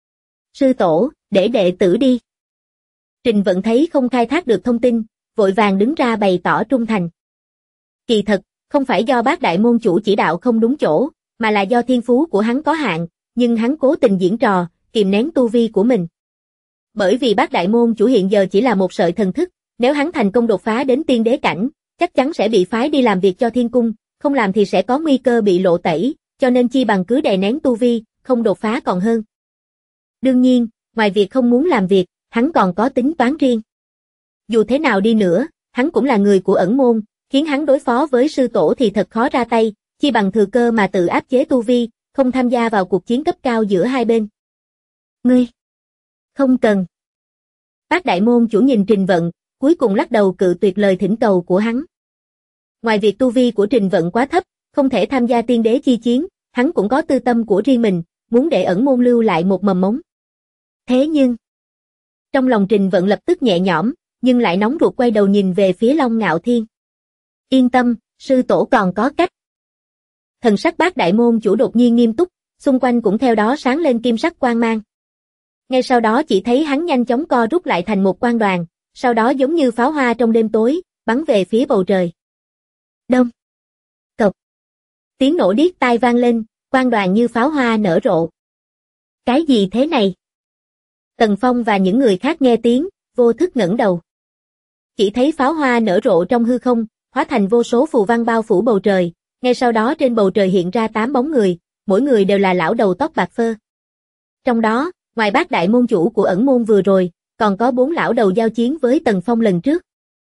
Sư tổ, để đệ tử đi. Trình Vận thấy không khai thác được thông tin, vội vàng đứng ra bày tỏ trung thành. Kỳ thật, không phải do bác đại môn chủ chỉ đạo không đúng chỗ, mà là do thiên phú của hắn có hạn, nhưng hắn cố tình diễn trò, kìm nén tu vi của mình. Bởi vì bác đại môn chủ hiện giờ chỉ là một sợi thần thức, nếu hắn thành công đột phá đến tiên đế cảnh, chắc chắn sẽ bị phái đi làm việc cho thiên cung, không làm thì sẽ có nguy cơ bị lộ tẩy, cho nên chi bằng cứ đè nén tu vi, không đột phá còn hơn. Đương nhiên, ngoài việc không muốn làm việc, hắn còn có tính toán riêng. Dù thế nào đi nữa, hắn cũng là người của ẩn môn, khiến hắn đối phó với sư tổ thì thật khó ra tay, chi bằng thừa cơ mà tự áp chế tu vi, không tham gia vào cuộc chiến cấp cao giữa hai bên. Ngươi! Không cần. Bác đại môn chủ nhìn Trình Vận, cuối cùng lắc đầu cự tuyệt lời thỉnh cầu của hắn. Ngoài việc tu vi của Trình Vận quá thấp, không thể tham gia tiên đế chi chiến, hắn cũng có tư tâm của riêng mình, muốn để ẩn môn lưu lại một mầm mống. Thế nhưng, trong lòng Trình Vận lập tức nhẹ nhõm, nhưng lại nóng ruột quay đầu nhìn về phía Long Ngạo Thiên. Yên tâm, sư tổ còn có cách. Thần sắc bác đại môn chủ đột nhiên nghiêm túc, xung quanh cũng theo đó sáng lên kim sắc quang mang. Ngay sau đó chỉ thấy hắn nhanh chóng co rút lại thành một quang đoàn, sau đó giống như pháo hoa trong đêm tối, bắn về phía bầu trời. Đông. Cộc. Tiếng nổ điếc tai vang lên, quang đoàn như pháo hoa nở rộ. Cái gì thế này? Tần Phong và những người khác nghe tiếng, vô thức ngẩng đầu. Chỉ thấy pháo hoa nở rộ trong hư không, hóa thành vô số phù văn bao phủ bầu trời, ngay sau đó trên bầu trời hiện ra 8 bóng người, mỗi người đều là lão đầu tóc bạc phơ. Trong đó, ngoài bác đại môn chủ của ẩn môn vừa rồi, còn có 4 lão đầu giao chiến với Tần Phong lần trước.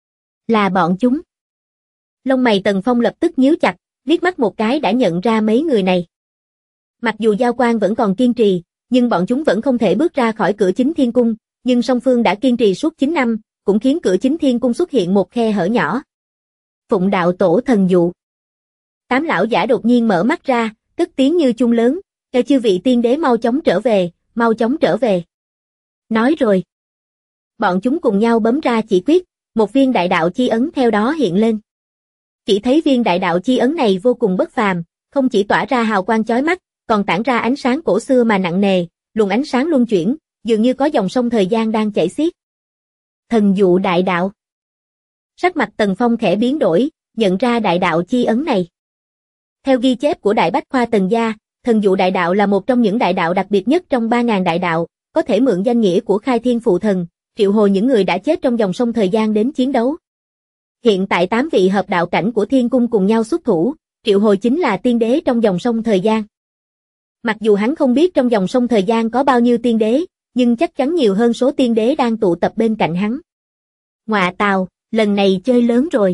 Là bọn chúng. Lông mày Tần Phong lập tức nhíu chặt, liếc mắt một cái đã nhận ra mấy người này. Mặc dù giao quan vẫn còn kiên trì, nhưng bọn chúng vẫn không thể bước ra khỏi cửa chính thiên cung, nhưng song phương đã kiên trì suốt 9 năm, cũng khiến cửa chính thiên cung xuất hiện một khe hở nhỏ. Phụng đạo tổ thần dụ. Tám lão giả đột nhiên mở mắt ra, cất tiếng như chuông lớn, kêu chư vị tiên đế mau chóng trở về, mau chóng trở về. Nói rồi. Bọn chúng cùng nhau bấm ra chỉ quyết, một viên đại đạo chi ấn theo đó hiện lên. Chỉ thấy viên đại đạo chi ấn này vô cùng bất phàm, không chỉ tỏa ra hào quang chói mắt, còn tản ra ánh sáng cổ xưa mà nặng nề, luồng ánh sáng luân chuyển, dường như có dòng sông thời gian đang chảy xiết. Thần dụ đại đạo. Sắc mặt Tần Phong khẽ biến đổi, nhận ra đại đạo chi ấn này. Theo ghi chép của Đại Bách Khoa Tần gia, thần dụ đại đạo là một trong những đại đạo đặc biệt nhất trong 3.000 đại đạo, có thể mượn danh nghĩa của Khai Thiên Phụ Thần, triệu hồi những người đã chết trong dòng sông thời gian đến chiến đấu. Hiện tại 8 vị hợp đạo cảnh của Thiên Cung cùng nhau xuất thủ, triệu hồi chính là tiên đế trong dòng sông thời gian. Mặc dù hắn không biết trong dòng sông thời gian có bao nhiêu tiên đế, nhưng chắc chắn nhiều hơn số tiên đế đang tụ tập bên cạnh hắn. Ngọa tào, lần này chơi lớn rồi.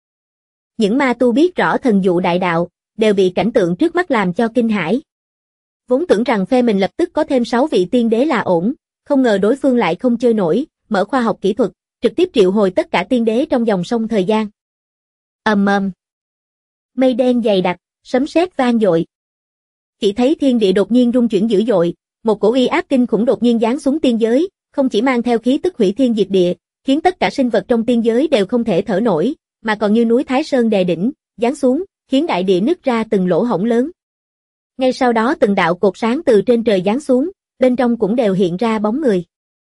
Những ma tu biết rõ thần dụ đại đạo, đều bị cảnh tượng trước mắt làm cho kinh hãi. Vốn tưởng rằng phe mình lập tức có thêm 6 vị tiên đế là ổn, không ngờ đối phương lại không chơi nổi, mở khoa học kỹ thuật, trực tiếp triệu hồi tất cả tiên đế trong dòng sông thời gian. Ầm ầm. Mây đen dày đặc, sấm sét vang dội. Chỉ thấy thiên địa đột nhiên rung chuyển dữ dội, một cổ uy áp kinh khủng đột nhiên giáng xuống tiên giới, không chỉ mang theo khí tức hủy thiên diệt địa, khiến tất cả sinh vật trong tiên giới đều không thể thở nổi, mà còn như núi Thái Sơn đè đỉnh, giáng xuống, khiến đại địa nứt ra từng lỗ hổng lớn. Ngay sau đó từng đạo cột sáng từ trên trời giáng xuống, bên trong cũng đều hiện ra bóng người.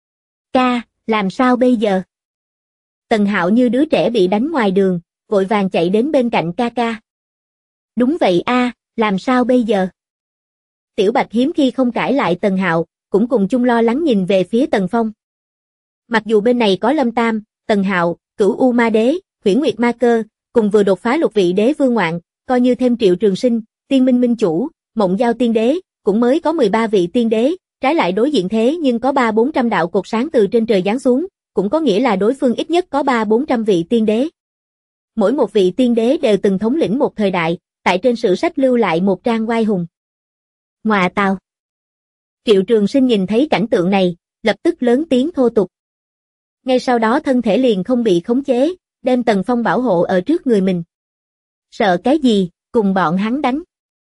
Ca, làm sao bây giờ? Tần Hạo như đứa trẻ bị đánh ngoài đường, vội vàng chạy đến bên cạnh ca ca. Đúng vậy a, làm sao bây giờ? Tiểu Bạch hiếm khi không cãi lại Tần Hạo, cũng cùng chung lo lắng nhìn về phía Tần Phong. Mặc dù bên này có Lâm Tam, Tần Hạo, Cửu U Ma Đế, Huyễn Nguyệt Ma Cơ, cùng vừa đột phá lục vị đế vương ngoạn, coi như thêm Triệu Trường Sinh, Tiên Minh Minh Chủ, Mộng Giao Tiên Đế, cũng mới có 13 vị tiên đế, trái lại đối diện thế nhưng có 300-400 đạo cột sáng từ trên trời giáng xuống, cũng có nghĩa là đối phương ít nhất có 300-400 vị tiên đế. Mỗi một vị tiên đế đều từng thống lĩnh một thời đại, tại trên sử sách lưu lại một trang oai hùng. Ngọa tào. Triệu Trường Sinh nhìn thấy cảnh tượng này, lập tức lớn tiếng thô tục. Ngay sau đó thân thể liền không bị khống chế, đem Tần Phong bảo hộ ở trước người mình. Sợ cái gì, cùng bọn hắn đánh.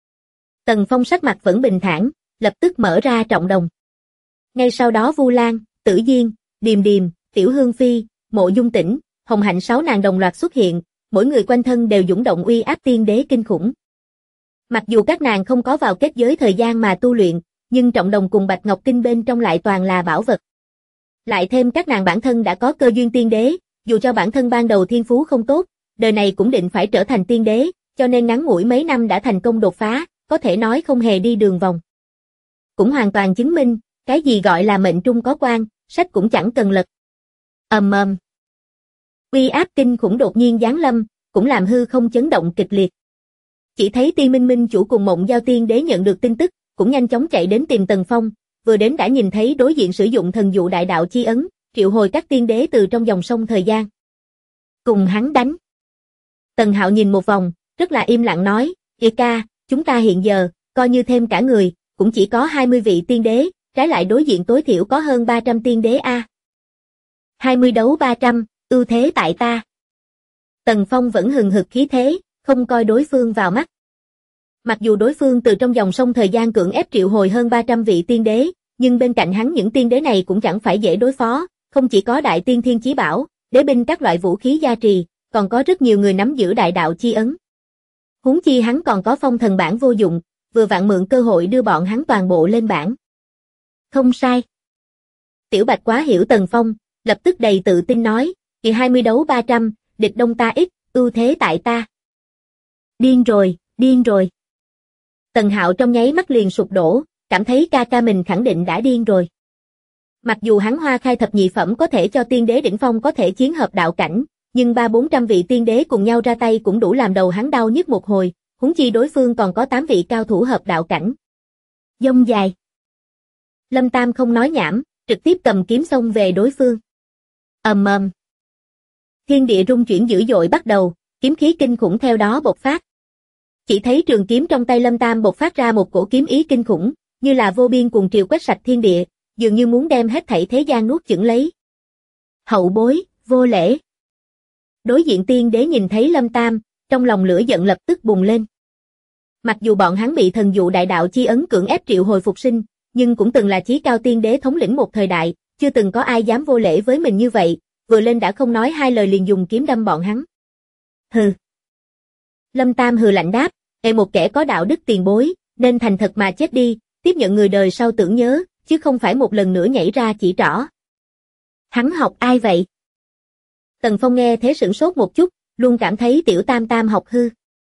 Tần Phong sắc mặt vẫn bình thản, lập tức mở ra trọng đồng. Ngay sau đó Vu Lan, Tử Diên, Điềm Điềm, Tiểu Hương Phi, Mộ Dung Tĩnh, Hồng Hạnh 6 nàng đồng loạt xuất hiện, mỗi người quanh thân đều dũng động uy áp tiên đế kinh khủng. Mặc dù các nàng không có vào kết giới thời gian mà tu luyện, nhưng trọng đồng cùng Bạch Ngọc Kinh bên trong lại toàn là bảo vật. Lại thêm các nàng bản thân đã có cơ duyên tiên đế, dù cho bản thân ban đầu thiên phú không tốt, đời này cũng định phải trở thành tiên đế, cho nên ngắn ngủi mấy năm đã thành công đột phá, có thể nói không hề đi đường vòng. Cũng hoàn toàn chứng minh, cái gì gọi là mệnh trung có quan, sách cũng chẳng cần lật. Ầm ầm. Uy áp kinh khủng đột nhiên giáng lâm, cũng làm hư không chấn động kịch liệt. Chỉ thấy Tiên Minh Minh Chủ cùng Mộng Giao Tiên Đế nhận được tin tức, cũng nhanh chóng chạy đến tìm Tần Phong, vừa đến đã nhìn thấy đối diện sử dụng thần dụ đại đạo chi ấn, triệu hồi các tiên đế từ trong dòng sông thời gian. Cùng hắn đánh. Tần Hạo nhìn một vòng, rất là im lặng nói, kìa ca, chúng ta hiện giờ, coi như thêm cả người, cũng chỉ có 20 vị tiên đế, trái lại đối diện tối thiểu có hơn 300 tiên đế a. 20 đấu 300, ưu thế tại ta. Tần Phong vẫn hừng hực khí thế, không coi đối phương vào mắt. Mặc dù đối phương từ trong dòng sông thời gian cưỡng ép triệu hồi hơn 300 vị tiên đế, nhưng bên cạnh hắn những tiên đế này cũng chẳng phải dễ đối phó, không chỉ có đại tiên thiên chí bảo, đế binh các loại vũ khí gia trì, còn có rất nhiều người nắm giữ đại đạo chi ấn. Huống chi hắn còn có phong thần bản vô dụng, vừa vặn mượn cơ hội đưa bọn hắn toàn bộ lên bảng. Không sai. Tiểu Bạch quá hiểu Tần Phong, lập tức đầy tự tin nói, kỳ 20 đấu 300, địch đông ta ít, ưu thế tại ta. Điên rồi, điên rồi. Tần Hạo trong nháy mắt liền sụp đổ, cảm thấy ca ca mình khẳng định đã điên rồi. Mặc dù hắn Hoa Khai thập nhị phẩm có thể cho tiên đế đỉnh phong có thể chiến hợp đạo cảnh, nhưng 300-400 vị tiên đế cùng nhau ra tay cũng đủ làm đầu hắn đau nhức một hồi, huống chi đối phương còn có 8 vị cao thủ hợp đạo cảnh. Dông dài. Lâm Tam không nói nhảm, trực tiếp cầm kiếm xông về đối phương. Ầm ầm. Thiên địa rung chuyển dữ dội bắt đầu, kiếm khí kinh khủng theo đó bộc phát. Chỉ thấy trường kiếm trong tay Lâm Tam bộc phát ra một cổ kiếm ý kinh khủng, như là vô biên cuồng triều quét sạch thiên địa, dường như muốn đem hết thảy thế gian nuốt chửng lấy. Hậu bối, vô lễ. Đối diện tiên đế nhìn thấy Lâm Tam, trong lòng lửa giận lập tức bùng lên. Mặc dù bọn hắn bị thần dụ đại đạo chi ấn cưỡng ép triệu hồi phục sinh, nhưng cũng từng là chí cao tiên đế thống lĩnh một thời đại, chưa từng có ai dám vô lễ với mình như vậy, vừa lên đã không nói hai lời liền dùng kiếm đâm bọn hắn. Hừ. Lâm Tam hừ lạnh đáp, một kẻ có đạo đức tiền bối, nên thành thật mà chết đi, tiếp nhận người đời sau tưởng nhớ, chứ không phải một lần nữa nhảy ra chỉ trỏ. Hắn học ai vậy? Tần Phong nghe thế sửng sốt một chút, luôn cảm thấy tiểu Tam Tam học hư.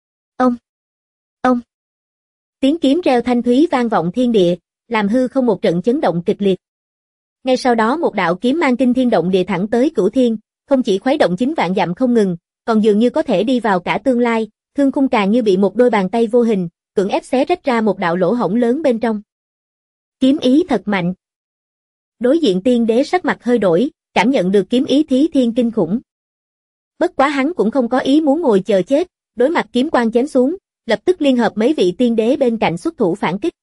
Ông. Tiếng kiếm reo thanh thúy vang vọng thiên địa, làm hư không một trận chấn động kịch liệt. Ngay sau đó một đạo kiếm mang kinh thiên động địa thẳng tới cửu thiên, không chỉ khuấy động 9 vạn dặm không ngừng, còn dường như có thể đi vào cả tương lai, thương khung càng như bị một đôi bàn tay vô hình, cưỡng ép xé rách ra một đạo lỗ hổng lớn bên trong. Kiếm ý thật mạnh. Đối diện tiên đế sắc mặt hơi đổi, cảm nhận được kiếm ý thí thiên kinh khủng. Bất quá hắn cũng không có ý muốn ngồi chờ chết, đối mặt kiếm quang chém xuống, lập tức liên hợp mấy vị tiên đế bên cạnh xuất thủ phản kích.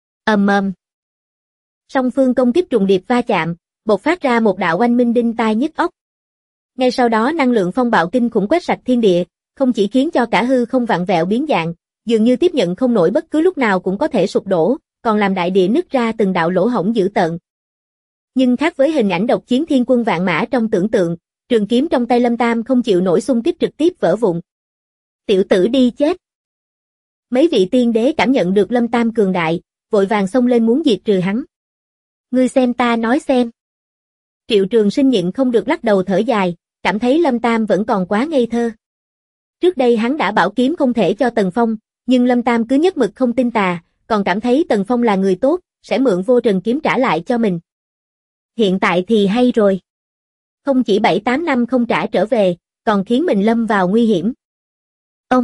Song phương công kích trùng điệp va chạm, bộc phát ra một đạo oanh minh đinh tai nhức óc. Ngay sau đó năng lượng phong bạo kinh khủng quét sạch thiên địa, không chỉ khiến cho cả hư không vặn vẹo biến dạng, dường như tiếp nhận không nổi bất cứ lúc nào cũng có thể sụp đổ, còn làm đại địa nứt ra từng đạo lỗ hổng dữ tợn. Nhưng khác với hình ảnh độc chiến thiên quân vạn mã trong tưởng tượng, trường kiếm trong tay Lâm Tam không chịu nổi xung kích trực tiếp vỡ vụn. Tiểu tử đi chết. Mấy vị tiên đế cảm nhận được Lâm Tam cường đại, vội vàng xông lên muốn diệt trừ hắn. Ngươi xem ta nói xem. Triệu Trường Sinh nhịn không được lắc đầu thở dài, cảm thấy Lâm Tam vẫn còn quá ngây thơ. Trước đây hắn đã bảo kiếm không thể cho Tần Phong, nhưng Lâm Tam cứ nhất mực không tin tà, còn cảm thấy Tần Phong là người tốt, sẽ mượn vô trần kiếm trả lại cho mình. Hiện tại thì hay rồi. Không chỉ 7-8 năm không trả trở về, còn khiến mình lâm vào nguy hiểm. Ông!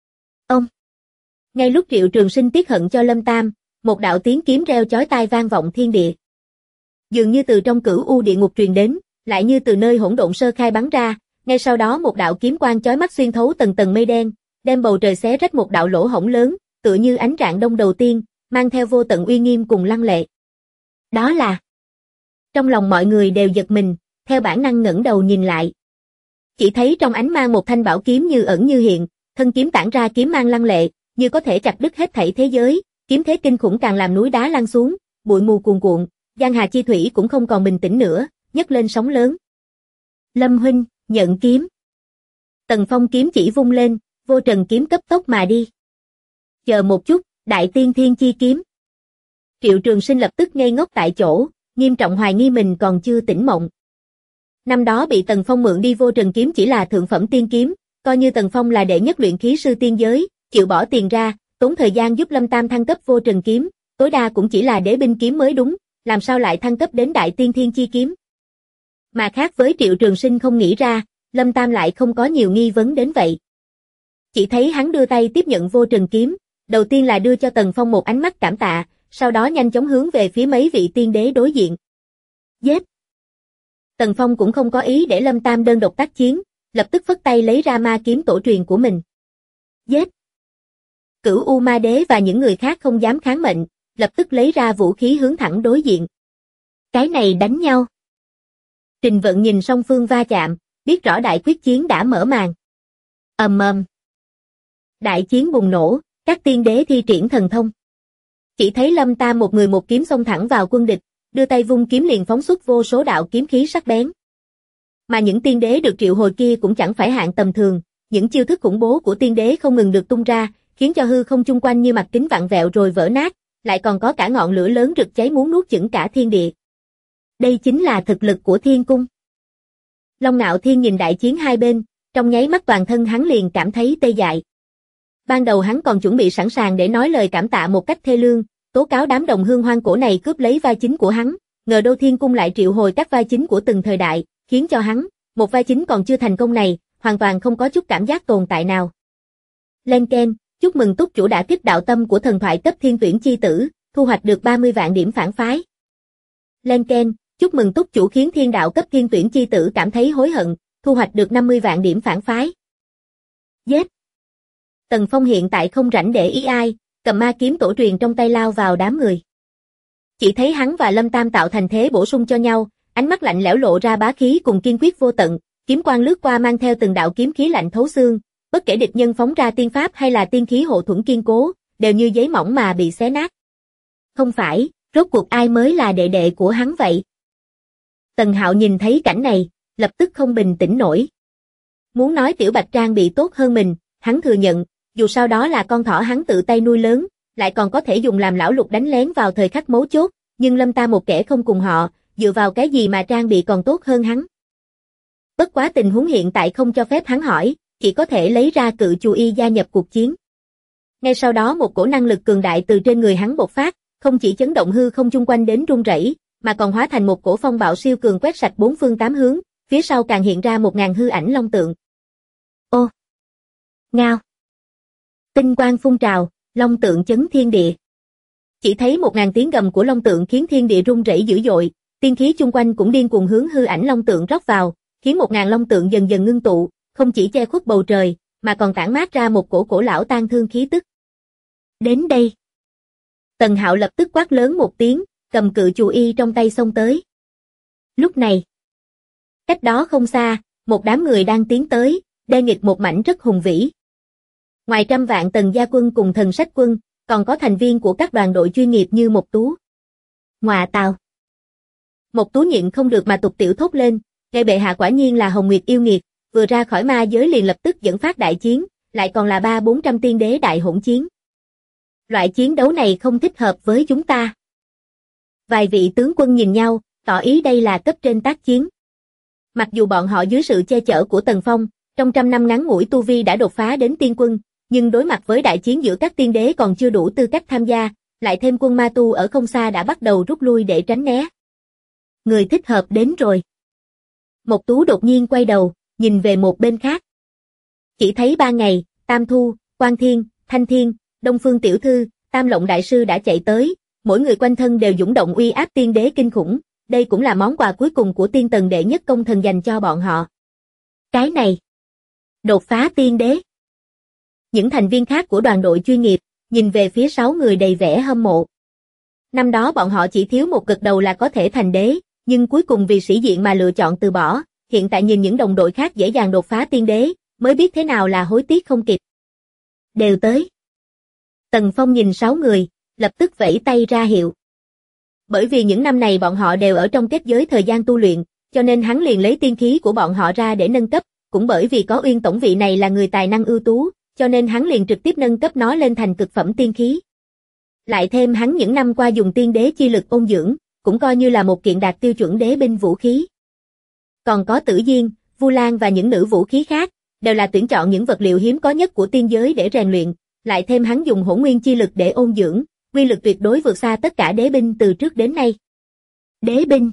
Ngay lúc Triệu Trường Sinh tiếc hận cho Lâm Tam, một đạo tiếng kiếm reo chói tai vang vọng thiên địa. Dường như từ trong cửu u địa ngục truyền đến, lại như từ nơi hỗn độn sơ khai bắn ra, ngay sau đó một đạo kiếm quang chói mắt xuyên thấu tầng tầng mây đen, đem bầu trời xé rách một đạo lỗ hổng lớn, tựa như ánh rạng đông đầu tiên, mang theo vô tận uy nghiêm cùng lăng lệ. Đó là... Trong lòng mọi người đều giật mình, theo bản năng ngẩng đầu nhìn lại. Chỉ thấy trong ánh mang một thanh bảo kiếm như ẩn như hiện, thân kiếm tản ra kiếm mang lăng lệ, như có thể chặt đứt hết thảy thế giới, kiếm thế kinh khủng càng làm núi đá lăn xuống, bụi mù cuồn cuộn, giang hà chi thủy cũng không còn bình tĩnh nữa, nhấc lên sóng lớn. Lâm huynh, nhận kiếm. Tần Phong kiếm chỉ vung lên, vô trần kiếm cấp tốc mà đi. Chờ một chút, đại tiên thiên chi kiếm. Triệu Trường Sinh lập tức ngây ngốc tại chỗ, nghiêm trọng hoài nghi mình còn chưa tỉnh mộng. Năm đó bị Tần Phong mượn đi vô trần kiếm chỉ là thượng phẩm tiên kiếm, coi như Tần Phong là đệ nhất luyện khí sư tiên giới, chịu bỏ tiền ra, tốn thời gian giúp Lâm Tam thăng cấp vô trần kiếm, tối đa cũng chỉ là đế binh kiếm mới đúng, làm sao lại thăng cấp đến đại tiên thiên chi kiếm. Mà khác với Triệu Trường Sinh không nghĩ ra, Lâm Tam lại không có nhiều nghi vấn đến vậy. Chỉ thấy hắn đưa tay tiếp nhận vô trần kiếm, đầu tiên là đưa cho Tần Phong một ánh mắt cảm tạ, sau đó nhanh chóng hướng về phía mấy vị tiên đế đối diện. Giết! Tần Phong cũng không có ý để Lâm Tam đơn độc tác chiến, lập tức phất tay lấy ra ma kiếm tổ truyền của mình. Giết! Cửu U Ma Đế và những người khác không dám kháng mệnh, lập tức lấy ra vũ khí hướng thẳng đối diện. Cái này đánh nhau. Trình Vận nhìn song phương va chạm, biết rõ đại quyết chiến đã mở màn. Đại chiến bùng nổ, các tiên đế thi triển thần thông. Chỉ thấy Lâm Tam một người một kiếm xông thẳng vào quân địch, đưa tay vung kiếm liền phóng xuất vô số đạo kiếm khí sắc bén. Mà những tiên đế được triệu hồi kia cũng chẳng phải hạng tầm thường, những chiêu thức khủng bố của tiên đế không ngừng được tung ra, khiến cho hư không chung quanh như mặt kính vặn vẹo rồi vỡ nát, lại còn có cả ngọn lửa lớn rực cháy muốn nuốt chửng cả thiên địa. Đây chính là thực lực của Thiên Cung. Long Nạo Thiên nhìn đại chiến hai bên, trong nháy mắt toàn thân hắn liền cảm thấy tê dại. Ban đầu hắn còn chuẩn bị sẵn sàng để nói lời cảm tạ một cách thê lương, tố cáo đám đồng hương hoang cổ này cướp lấy vai chính của hắn, ngờ đâu Thiên Cung lại triệu hồi các vai chính của từng thời đại, khiến cho hắn, một vai chính còn chưa thành công này, hoàn toàn không có chút cảm giác tồn tại nào. Lên Ken, chúc mừng túc chủ đã kích đạo tâm của thần thoại cấp thiên tuyển chi tử, thu hoạch được 30 vạn điểm phản phái. Lên Ken, chúc mừng túc chủ khiến thiên đạo cấp thiên tuyển chi tử cảm thấy hối hận, thu hoạch được 50 vạn điểm phản phái. Giết! Tần Phong hiện tại không rảnh để ý ai, cầm ma kiếm tổ truyền trong tay lao vào đám người. Chỉ thấy hắn và Lâm Tam tạo thành thế bổ sung cho nhau, ánh mắt lạnh lẽo lộ ra bá khí cùng kiên quyết vô tận, kiếm quang lướt qua mang theo từng đạo kiếm khí lạnh thấu xương, bất kể địch nhân phóng ra tiên pháp hay là tiên khí hộ thuẫn kiên cố, đều như giấy mỏng mà bị xé nát. Không phải, rốt cuộc ai mới là đệ đệ của hắn vậy? Tần Hạo nhìn thấy cảnh này, lập tức không bình tĩnh nổi. Muốn nói Tiểu Bạch trang bị tốt hơn mình, hắn thừa nhận, dù sao đó là con thỏ hắn tự tay nuôi lớn, lại còn có thể dùng làm lão lục đánh lén vào thời khắc mấu chốt, nhưng Lâm Tam một kẻ không cùng họ, dựa vào cái gì mà trang bị còn tốt hơn hắn. Bất quá tình huống hiện tại không cho phép hắn hỏi, chỉ có thể lấy ra cự chù y gia nhập cuộc chiến. Ngay sau đó một cổ năng lực cường đại từ trên người hắn bộc phát, không chỉ chấn động hư không chung quanh đến rung rẩy, mà còn hóa thành một cổ phong bạo siêu cường quét sạch bốn phương tám hướng, phía sau càng hiện ra 1000 hư ảnh long tượng. Ô! Ngao! Tinh quang phun trào, long tượng chấn thiên địa. Chỉ thấy 1000 tiếng gầm của long tượng khiến thiên địa rung rẩy dữ dội, tiên khí chung quanh cũng điên cuồng hướng hư ảnh long tượng rót vào, khiến 1000 long tượng dần dần ngưng tụ, không chỉ che khuất bầu trời, mà còn tản mát ra một cổ lão tang thương khí tức. Đến đây. Tần Hạo lập tức quát lớn một tiếng, cầm cự chù y trong tay xông tới. Lúc này, cách đó không xa, một đám người đang tiến tới, đe nghịch một mảnh rất hùng vĩ. Ngoài trăm vạn Tần gia quân cùng Thần sách quân, còn có thành viên của các đoàn đội chuyên nghiệp như Mộc Tú. Ngoà tào. Mộc Tú nhịn không được mà tục tiểu thốt lên, nghe bệ hạ quả nhiên là Hồng Nguyệt yêu nghiệt, vừa ra khỏi ma giới liền lập tức dẫn phát đại chiến, lại còn là 300-400 tiên đế đại hỗn chiến. Loại chiến đấu này không thích hợp với chúng ta. Vài vị tướng quân nhìn nhau, tỏ ý đây là cấp trên tác chiến. Mặc dù bọn họ dưới sự che chở của Tần Phong, trong trăm năm ngắn ngủi tu vi đã đột phá đến tiên quân, nhưng đối mặt với đại chiến giữa các tiên đế còn chưa đủ tư cách tham gia, lại thêm quân ma tu ở không xa đã bắt đầu rút lui để tránh né. Người thích hợp đến rồi. Mộc Tú đột nhiên quay đầu, nhìn về một bên khác. Chỉ thấy 3 ngày, Tam Thu, Quang Thiên, Thanh Thiên, Đông Phương Tiểu Thư, Tam Lộng Đại Sư đã chạy tới, mỗi người quanh thân đều dũng động uy áp tiên đế kinh khủng, đây cũng là món quà cuối cùng của tiên tần đệ nhất công thần dành cho bọn họ. Cái này, đột phá tiên đế. Những thành viên khác của đoàn đội chuyên nghiệp, nhìn về phía 6 người đầy vẻ hâm mộ. Năm đó bọn họ chỉ thiếu một gật đầu là có thể thành đế, nhưng cuối cùng vì sĩ diện mà lựa chọn từ bỏ, hiện tại nhìn những đồng đội khác dễ dàng đột phá tiên đế, mới biết thế nào là hối tiếc không kịp. Đều tới. Tần Phong nhìn 6 người, lập tức vẫy tay ra hiệu. Bởi vì những năm này bọn họ đều ở trong kết giới thời gian tu luyện, cho nên hắn liền lấy tiên khí của bọn họ ra để nâng cấp, cũng bởi vì có Uyên tổng vị này là người tài năng ưu tú, cho nên hắn liền trực tiếp nâng cấp nó lên thành cực phẩm tiên khí. Lại thêm hắn những năm qua dùng tiên đế chi lực ôn dưỡng, cũng coi như là một kiện đạt tiêu chuẩn đế binh vũ khí. Còn có Tử Diên, Vu Lan và những nữ vũ khí khác, đều là tuyển chọn những vật liệu hiếm có nhất của tiên giới để rèn luyện, lại thêm hắn dùng hỗn nguyên chi lực để ôn dưỡng, uy lực tuyệt đối vượt xa tất cả đế binh từ trước đến nay. Đế binh.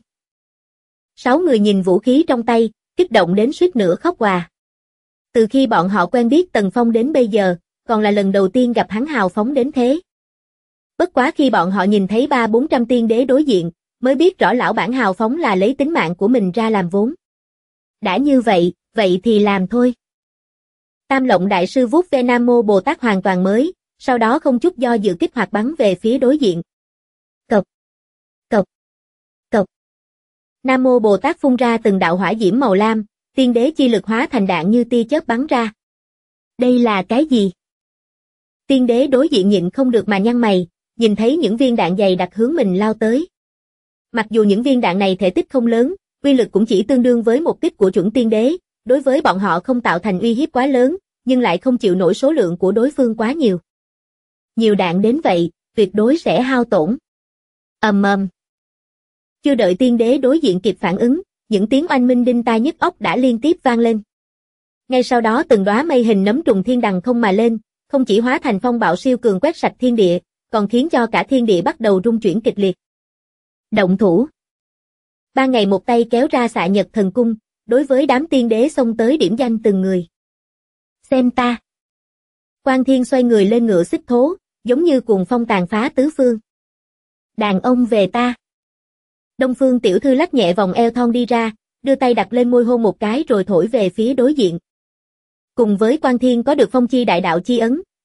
6 người nhìn vũ khí trong tay, kích động đến suýt nữa khóc òa. Từ khi bọn họ quen biết Tần Phong đến bây giờ, còn là lần đầu tiên gặp hắn hào phóng đến thế. Bất quá khi bọn họ nhìn thấy 300-400 tiên đế đối diện, mới biết rõ lão bản hào phóng là lấy tính mạng của mình ra làm vốn. Đã như vậy, vậy thì làm thôi. Tam Lộng Đại Sư vuốt ve Nam Mô Bồ Tát hoàn toàn mới, sau đó không chút do dự kích hoạt bắn về phía đối diện. Cộc, cộc, cộc. Nam Mô Bồ Tát phun ra từng đạo hỏa diễm màu lam, tiên đế chi lực hóa thành đạn như tia chớp bắn ra. Đây là cái gì? Tiên đế đối diện nhịn không được mà nhăn mày, nhìn thấy những viên đạn dày đặc hướng mình lao tới. Mặc dù những viên đạn này thể tích không lớn, uy lực cũng chỉ tương đương với một kích của chuẩn tiên đế, đối với bọn họ không tạo thành uy hiếp quá lớn, nhưng lại không chịu nổi số lượng của đối phương quá nhiều. Nhiều đạn đến vậy, tuyệt đối sẽ hao tổn. Ầm ầm. Chưa đợi tiên đế đối diện kịp phản ứng, những tiếng oanh minh đinh tai nhức óc đã liên tiếp vang lên. Ngay sau đó từng đóa mây hình nấm trùng thiên đằng không mà lên, không chỉ hóa thành phong bạo siêu cường quét sạch thiên địa, còn khiến cho cả thiên địa bắt đầu rung chuyển kịch liệt. Động thủ. 3 ngày một tay kéo ra xạ nhật thần cung, đối với đám tiên đế xông tới điểm danh từng người. Xem ta. Quang Thiên xoay người lên ngựa xích thố, giống như cuồng phong tàn phá tứ phương. Đàn ông về ta. Đông Phương Tiểu Thư lắc nhẹ vòng eo thon đi ra, đưa tay đặt lên môi hôn một cái rồi thổi về phía đối diện. Cùng với Quang Thiên có được phong chi đại đạo chi ấn,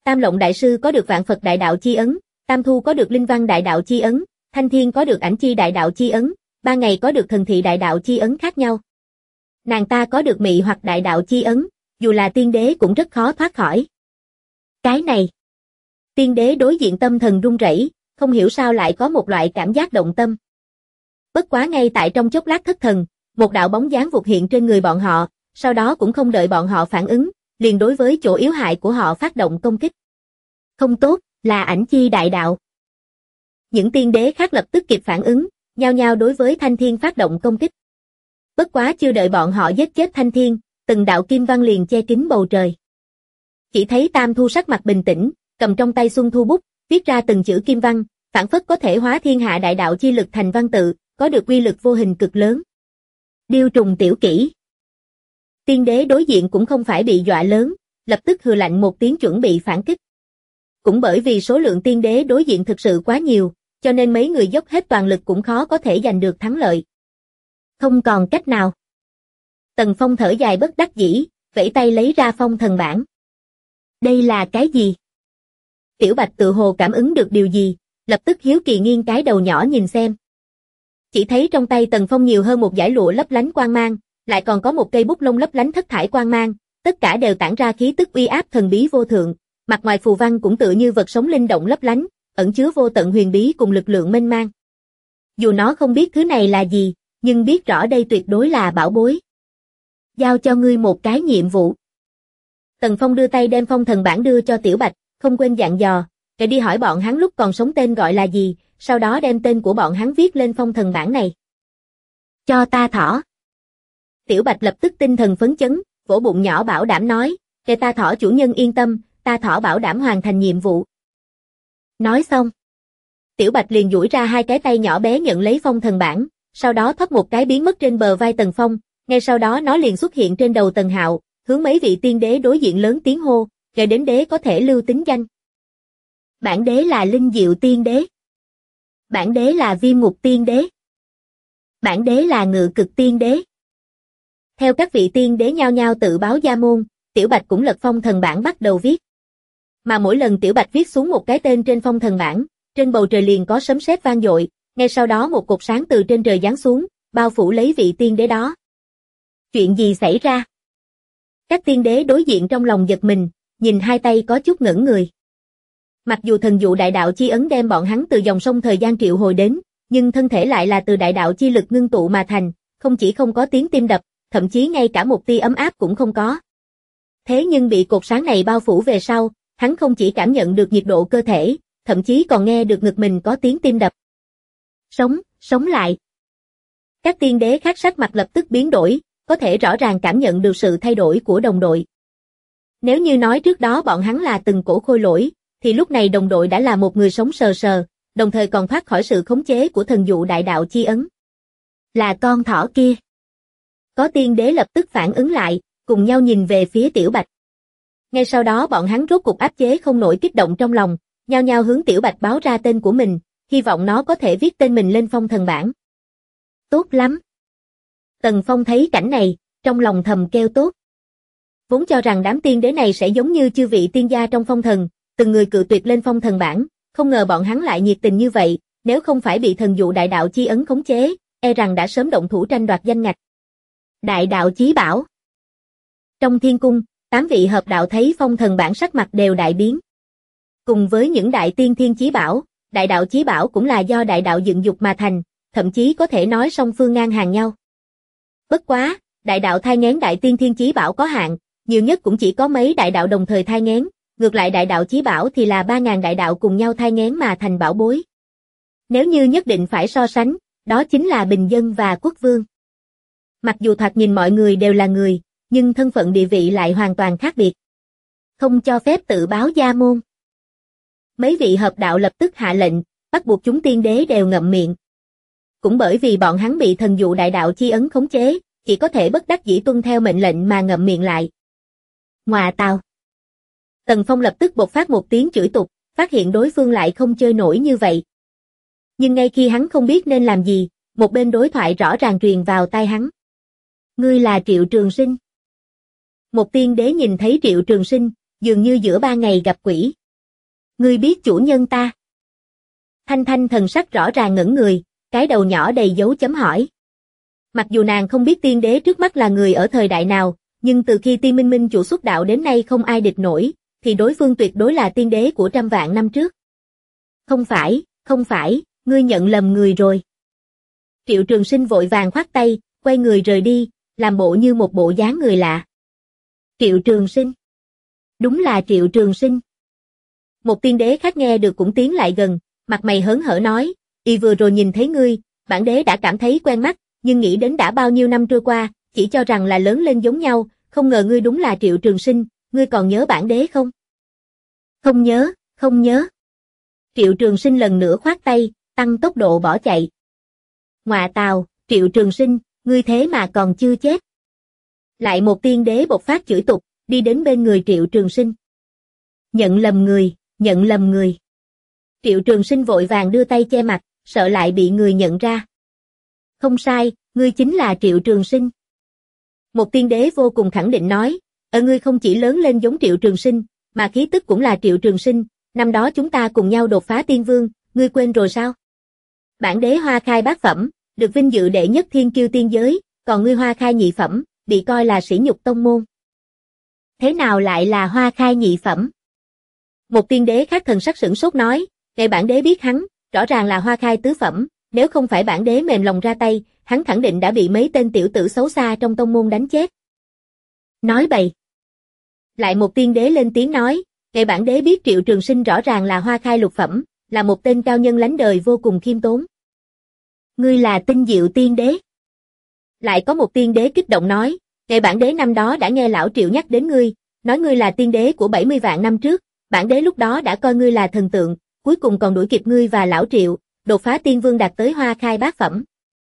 Tam Lộng đại sư có được Vạn Phật đại đạo chi ấn, Tam Thu có được Linh Văn đại đạo chi ấn, Thanh Thiên có được Ảnh chi đại đạo chi ấn, Ba Ngày có được Thần thị đại đạo chi ấn khác nhau. Nàng ta có được Mị hoặc đại đạo chi ấn, dù là tiên đế cũng rất khó thoát khỏi. Cái này. Tiên đế đối diện tâm thần run rẩy, không hiểu sao lại có một loại cảm giác động tâm. Bất quá ngay tại trong chốc lát thất thần, một đạo bóng dáng vụt hiện trên người bọn họ, sau đó cũng không đợi bọn họ phản ứng, liền đối với chỗ yếu hại của họ phát động công kích. Không tốt, là Ảnh chi đại đạo. Những tiên đế khác lập tức kịp phản ứng, nhao nhao đối với Thanh Thiên phát động công kích. Bất quá chưa đợi bọn họ giết chết Thanh Thiên, từng đạo kim văn liền che kín bầu trời. Chỉ thấy Tam Thu sắc mặt bình tĩnh, cầm trong tay Xuân Thu bút, viết ra từng chữ kim văn, phảng phất có thể hóa thiên hạ đại đạo chi lực thành văn tự, có được uy lực vô hình cực lớn. Điêu trùng tiểu kỹ. Tiên đế đối diện cũng không phải bị dọa lớn, lập tức hừ lạnh một tiếng chuẩn bị phản kích. Cũng bởi vì số lượng tiên đế đối diện thực sự quá nhiều, cho nên mấy người dốc hết toàn lực cũng khó có thể giành được thắng lợi. Không còn cách nào. Tần Phong thở dài bất đắc dĩ, vẫy tay lấy ra phong thần bảng. Đây là cái gì? Tiểu Bạch tự hồ cảm ứng được điều gì, lập tức hiếu kỳ nghiêng cái đầu nhỏ nhìn xem. Chỉ thấy trong tay Tần Phong nhiều hơn một dải lụa lấp lánh quang mang, lại còn có một cây bút lông lấp lánh thất thải quang mang, tất cả đều tản ra khí tức uy áp thần bí vô thượng, mặt ngoài phù văn cũng tựa như vật sống linh động lấp lánh, ẩn chứa vô tận huyền bí cùng lực lượng mênh mang. Dù nó không biết thứ này là gì, nhưng biết rõ đây tuyệt đối là bảo bối. Giao cho ngươi một cái nhiệm vụ. Tần Phong đưa tay đem phong thần bảng đưa cho Tiểu Bạch, không quên dặn dò, để đi hỏi bọn hắn lúc còn sống tên gọi là gì, sau đó đem tên của bọn hắn viết lên phong thần bảng này. Cho ta thỏ. Tiểu Bạch lập tức tinh thần phấn chấn, vỗ bụng nhỏ bảo đảm nói, để ta thỏ chủ nhân yên tâm, ta thỏ bảo đảm hoàn thành nhiệm vụ. Nói xong. Tiểu Bạch liền duỗi ra hai cái tay nhỏ bé nhận lấy phong thần bảng, sau đó thoát một cái biến mất trên bờ vai Tần Phong, ngay sau đó nó liền xuất hiện trên đầu Tần Hạo, hướng mấy vị tiên đế đối diện lớn tiếng hô, kể đến đế có thể lưu tính danh. Bản đế là Linh Diệu tiên đế. Bản đế là Viêm Ngục tiên đế. Bản đế là Ngự Cực tiên đế. Theo các vị tiên đế nhao nhao tự báo gia môn, Tiểu Bạch cũng lật phong thần bảng bắt đầu viết. Mà mỗi lần Tiểu Bạch viết xuống một cái tên trên phong thần bảng, trên bầu trời liền có sấm sét vang dội, ngay sau đó một cột sáng từ trên trời giáng xuống, bao phủ lấy vị tiên đế đó. Chuyện gì xảy ra? Các tiên đế đối diện trong lòng giật mình, nhìn hai tay có chút ngẩn người. Mặc dù thần dụ đại đạo chi ấn đem bọn hắn từ dòng sông thời gian triệu hồi đến, nhưng thân thể lại là từ đại đạo chi lực ngưng tụ mà thành, không chỉ không có tiếng tim đập, thậm chí ngay cả một tia ấm áp cũng không có. Thế nhưng bị cột sáng này bao phủ về sau, hắn không chỉ cảm nhận được nhiệt độ cơ thể, thậm chí còn nghe được ngực mình có tiếng tim đập. Sống lại. Các tiên đế khác sắc mặt lập tức biến đổi, có thể rõ ràng cảm nhận được sự thay đổi của đồng đội. Nếu như nói trước đó bọn hắn là từng cổ khôi lỗi, thì lúc này đồng đội đã là một người sống sờ sờ, đồng thời còn thoát khỏi sự khống chế của thần dụ đại đạo chi ấn. Là con thỏ kia. Có tiên đế lập tức phản ứng lại, cùng nhau nhìn về phía Tiểu Bạch. Ngay sau đó bọn hắn rốt cục áp chế không nổi kích động trong lòng, nhao nhao hướng Tiểu Bạch báo ra tên của mình, hy vọng nó có thể viết tên mình lên phong thần bảng. Tốt lắm. Tần Phong thấy cảnh này, trong lòng thầm kêu tốt. Vốn cho rằng đám tiên đế này sẽ giống như chư vị tiên gia trong phong thần, từng người cự tuyệt lên phong thần bảng, không ngờ bọn hắn lại nhiệt tình như vậy, nếu không phải bị thần dụ đại đạo chi ấn khống chế, e rằng đã sớm động thủ tranh đoạt danh ngạch. Đại đạo chí bảo. Trong thiên cung, 8 vị hợp đạo thấy phong thần bảng sắc mặt đều đại biến. Cùng với những đại tiên thiên chí bảo, đại đạo chí bảo cũng là do đại đạo dựng dục mà thành, thậm chí có thể nói song phương ngang hàng nhau. Bất quá, đại đạo thai nghén đại tiên thiên chí bảo có hạn, nhiều nhất cũng chỉ có mấy đại đạo đồng thời thai nghén, ngược lại đại đạo chí bảo thì là 3.000 đại đạo cùng nhau thai nghén mà thành bảo bối. Nếu như nhất định phải so sánh, đó chính là bình dân và quốc vương. Mặc dù thoạt nhìn mọi người đều là người, nhưng thân phận địa vị lại hoàn toàn khác biệt. Không cho phép tự báo gia môn. Mấy vị hợp đạo lập tức hạ lệnh, bắt buộc chúng tiên đế đều ngậm miệng. Cũng bởi vì bọn hắn bị thần dụ đại đạo chi ấn khống chế, chỉ có thể bất đắc dĩ tuân theo mệnh lệnh mà ngậm miệng lại. Ngoà tào. Tần Phong lập tức bộc phát một tiếng chửi tục, phát hiện đối phương lại không chơi nổi như vậy. Nhưng ngay khi hắn không biết nên làm gì, một bên đối thoại rõ ràng truyền vào tai hắn. Ngươi là Triệu Trường Sinh. Một tiên đế nhìn thấy Triệu Trường Sinh, dường như giữa ban ngày gặp quỷ. Ngươi biết chủ nhân ta? Thanh Thanh thần sắc rõ ràng ngẩn người, cái đầu nhỏ đầy dấu chấm hỏi. Mặc dù nàng không biết tiên đế trước mắt là người ở thời đại nào, nhưng từ khi Tiên Minh Minh chủ xuất đạo đến nay không ai địch nổi, thì đối phương tuyệt đối là tiên đế của trăm vạn năm trước. Không phải, ngươi nhận lầm người rồi. Triệu Trường Sinh vội vàng khoát tay, quay người rời đi, làm bộ như một bộ dáng người lạ. Triệu Trường Sinh. Đúng là Triệu Trường Sinh. Một tiên đế khác nghe được cũng tiến lại gần, mặt mày hớn hở nói, y vừa rồi nhìn thấy ngươi, bản đế đã cảm thấy quen mắt, nhưng nghĩ đến đã bao nhiêu năm trôi qua, chỉ cho rằng là lớn lên giống nhau, không ngờ ngươi đúng là Triệu Trường Sinh, ngươi còn nhớ bản đế không? Không nhớ. Triệu Trường Sinh lần nữa khoát tay, tăng tốc độ bỏ chạy. Ngọa tào, Triệu Trường Sinh, ngươi thế mà còn chưa chết. Lại một tiên đế bộc phát chửi tục, đi đến bên người Triệu Trường Sinh. Nhận lầm người. Triệu Trường Sinh vội vàng đưa tay che mặt, sợ lại bị người nhận ra. Không sai, ngươi chính là Triệu Trường Sinh. Một tiên đế vô cùng khẳng định nói, ngươi không chỉ lớn lên giống Triệu Trường Sinh, mà khí tức cũng là Triệu Trường Sinh, năm đó chúng ta cùng nhau đột phá tiên vương, ngươi quên rồi sao? Bản đế hoa khai bát phẩm, được vinh dự đệ nhất thiên kiêu tiên giới, còn ngươi hoa khai nhị phẩm, bị coi là sỉ nhục tông môn. Thế nào lại là hoa khai nhị phẩm? Một tiên đế khác thần sắc sửng sốt nói, để bản đế biết hắn, rõ ràng là hoa khai tứ phẩm, nếu không phải bản đế mềm lòng ra tay, hắn khẳng định đã bị mấy tên tiểu tử xấu xa trong tông môn đánh chết. Nói bậy. Lại một tiên đế lên tiếng nói, để bản đế biết Triệu Trường Sinh rõ ràng là hoa khai lục phẩm, là một tên cao nhân lánh đời vô cùng khiêm tốn. Ngươi là Tinh Diệu tiên đế. Lại có một tiên đế kích động nói, để bản đế năm đó đã nghe lão Triệu nhắc đến ngươi, nói ngươi là tiên đế của 70 vạn năm trước, bản đế lúc đó đã coi ngươi là thần tượng, cuối cùng còn đuổi kịp ngươi và lão Triệu, đột phá tiên vương đạt tới hoa khai bát phẩm.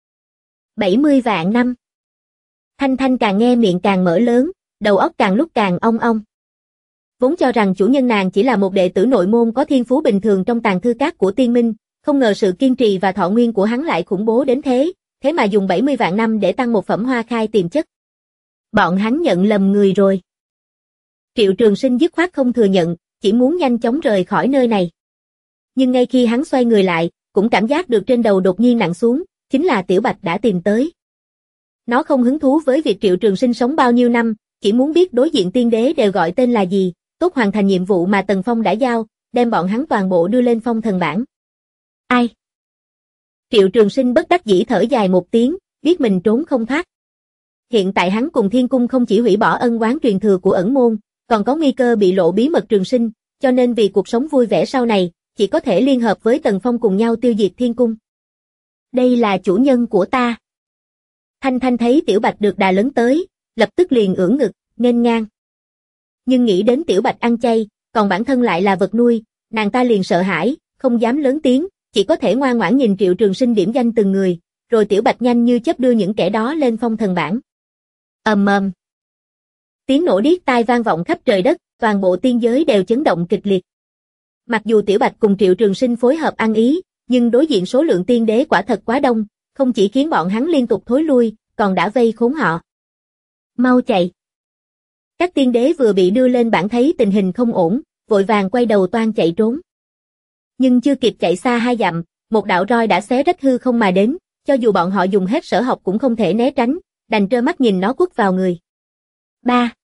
70 vạn năm. Thanh Thanh càng nghe miệng càng mở lớn, đầu óc càng lúc càng ong ong. Vốn cho rằng chủ nhân nàng chỉ là một đệ tử nội môn có thiên phú bình thường trong tàng thư các của tiên minh, không ngờ sự kiên trì và thọ nguyên của hắn lại khủng bố đến thế mà dùng 70 vạn năm để tăng một phẩm hoa khai tiềm chất. Bọn hắn nhận lầm người rồi. Triệu Trường Sinh dứt khoát không thừa nhận, chỉ muốn nhanh chóng rời khỏi nơi này. Nhưng ngay khi hắn xoay người lại, cũng cảm giác được trên đầu đột nhiên nặng xuống, chính là Tiểu Bạch đã tìm tới. Nó không hứng thú với việc Triệu Trường Sinh sống bao nhiêu năm, chỉ muốn biết đối diện tiên đế đều gọi tên là gì, tốt hoàn thành nhiệm vụ mà Tần Phong đã giao, đem bọn hắn toàn bộ đưa lên phong thần bảng. Ai? Triệu Trường Sinh bất đắc dĩ thở dài một tiếng, biết mình trốn không thoát. Hiện tại hắn cùng Thiên Cung không chỉ hủy bỏ ân oán truyền thừa của ẩn môn, còn có nguy cơ bị lộ bí mật Trường Sinh, cho nên vì cuộc sống vui vẻ sau này, chỉ có thể liên hợp với Tần Phong cùng nhau tiêu diệt Thiên Cung. Đây là chủ nhân của ta. Thanh Thanh thấy Tiểu Bạch được đà lớn tới, lập tức liền ưỡn ngực, nghênh ngang. Nhưng nghĩ đến Tiểu Bạch ăn chay, còn bản thân lại là vật nuôi, nàng ta liền sợ hãi, không dám lớn tiếng, chỉ có thể ngoan ngoãn nhìn Triệu Trường Sinh điểm danh từng người, rồi Tiểu Bạch nhanh như chớp đưa những kẻ đó lên phong thần bảng. Ầm ầm. Tiếng nổ điếc tai vang vọng khắp trời đất, toàn bộ tiên giới đều chấn động kịch liệt. Mặc dù Tiểu Bạch cùng Triệu Trường Sinh phối hợp ăn ý, nhưng đối diện số lượng tiên đế quả thật quá đông, không chỉ khiến bọn hắn liên tục thối lui, còn đã vây khốn họ. Mau chạy. Các tiên đế vừa bị đưa lên bảng thấy tình hình không ổn, vội vàng quay đầu toan chạy trốn. Nhưng chưa kịp chạy xa 2 dặm, một đạo roi đã xé rách hư không mà đến, cho dù bọn họ dùng hết sở học cũng không thể né tránh, đành trơ mắt nhìn nó quất vào người. Ba.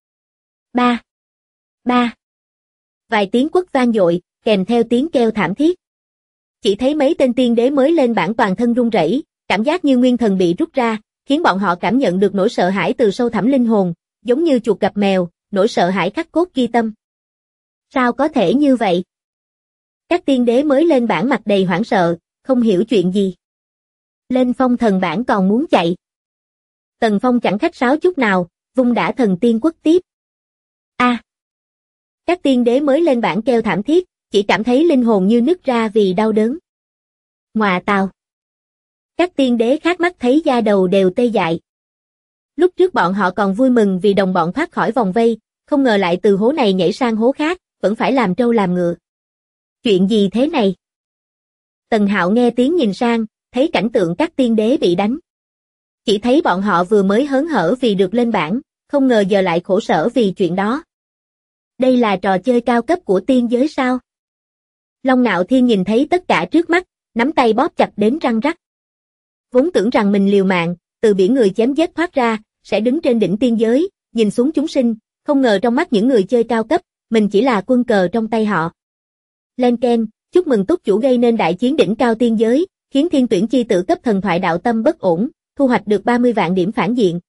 Vài tiếng quất vang dội, kèm theo tiếng kêu thảm thiết. Chỉ thấy mấy tên tiên đế mới lên bảng toàn thân run rẩy, cảm giác như nguyên thần bị rút ra, khiến bọn họ cảm nhận được nỗi sợ hãi từ sâu thẳm linh hồn, giống như chuột gặp mèo, nỗi sợ hãi khắc cốt ghi tâm. Sao có thể như vậy? Các tiên đế mới lên bảng mặt đầy hoảng sợ, không hiểu chuyện gì. Lên phong thần bảng còn muốn chạy. Tần Phong chẳng khách sáo chút nào, vung đả thần tiên quất tiếp. Các tiên đế mới lên bảng kêu thảm thiết, chỉ cảm thấy linh hồn như nứt ra vì đau đớn. Ngọa tào. Các tiên đế khác mắt thấy da đầu đều tê dại. Lúc trước bọn họ còn vui mừng vì đồng bọn thoát khỏi vòng vây, không ngờ lại từ hố này nhảy sang hố khác, vẫn phải làm trâu làm ngựa. Chuyện gì thế này? Tần Hạo nghe tiếng nhìn sang, thấy cảnh tượng các tiên đế bị đánh. Chỉ thấy bọn họ vừa mới hớn hở vì được lên bảng, không ngờ giờ lại khổ sở vì chuyện đó. Đây là trò chơi cao cấp của tiên giới sao? Long Nạo Thiên nhìn thấy tất cả trước mắt, nắm tay bóp chặt đến răng rắc. Vốn tưởng rằng mình liều mạng, từ biển người chém giết thoát ra, sẽ đứng trên đỉnh tiên giới, nhìn xuống chúng sinh, không ngờ trong mắt những người chơi cao cấp, mình chỉ là quân cờ trong tay họ. Len keng, chúc mừng túc chủ gây nên đại chiến đỉnh cao tiên giới, khiến thiên tuyển chi tử cấp thần thoại đạo tâm bất ổn, thu hoạch được 30 vạn điểm phản diện.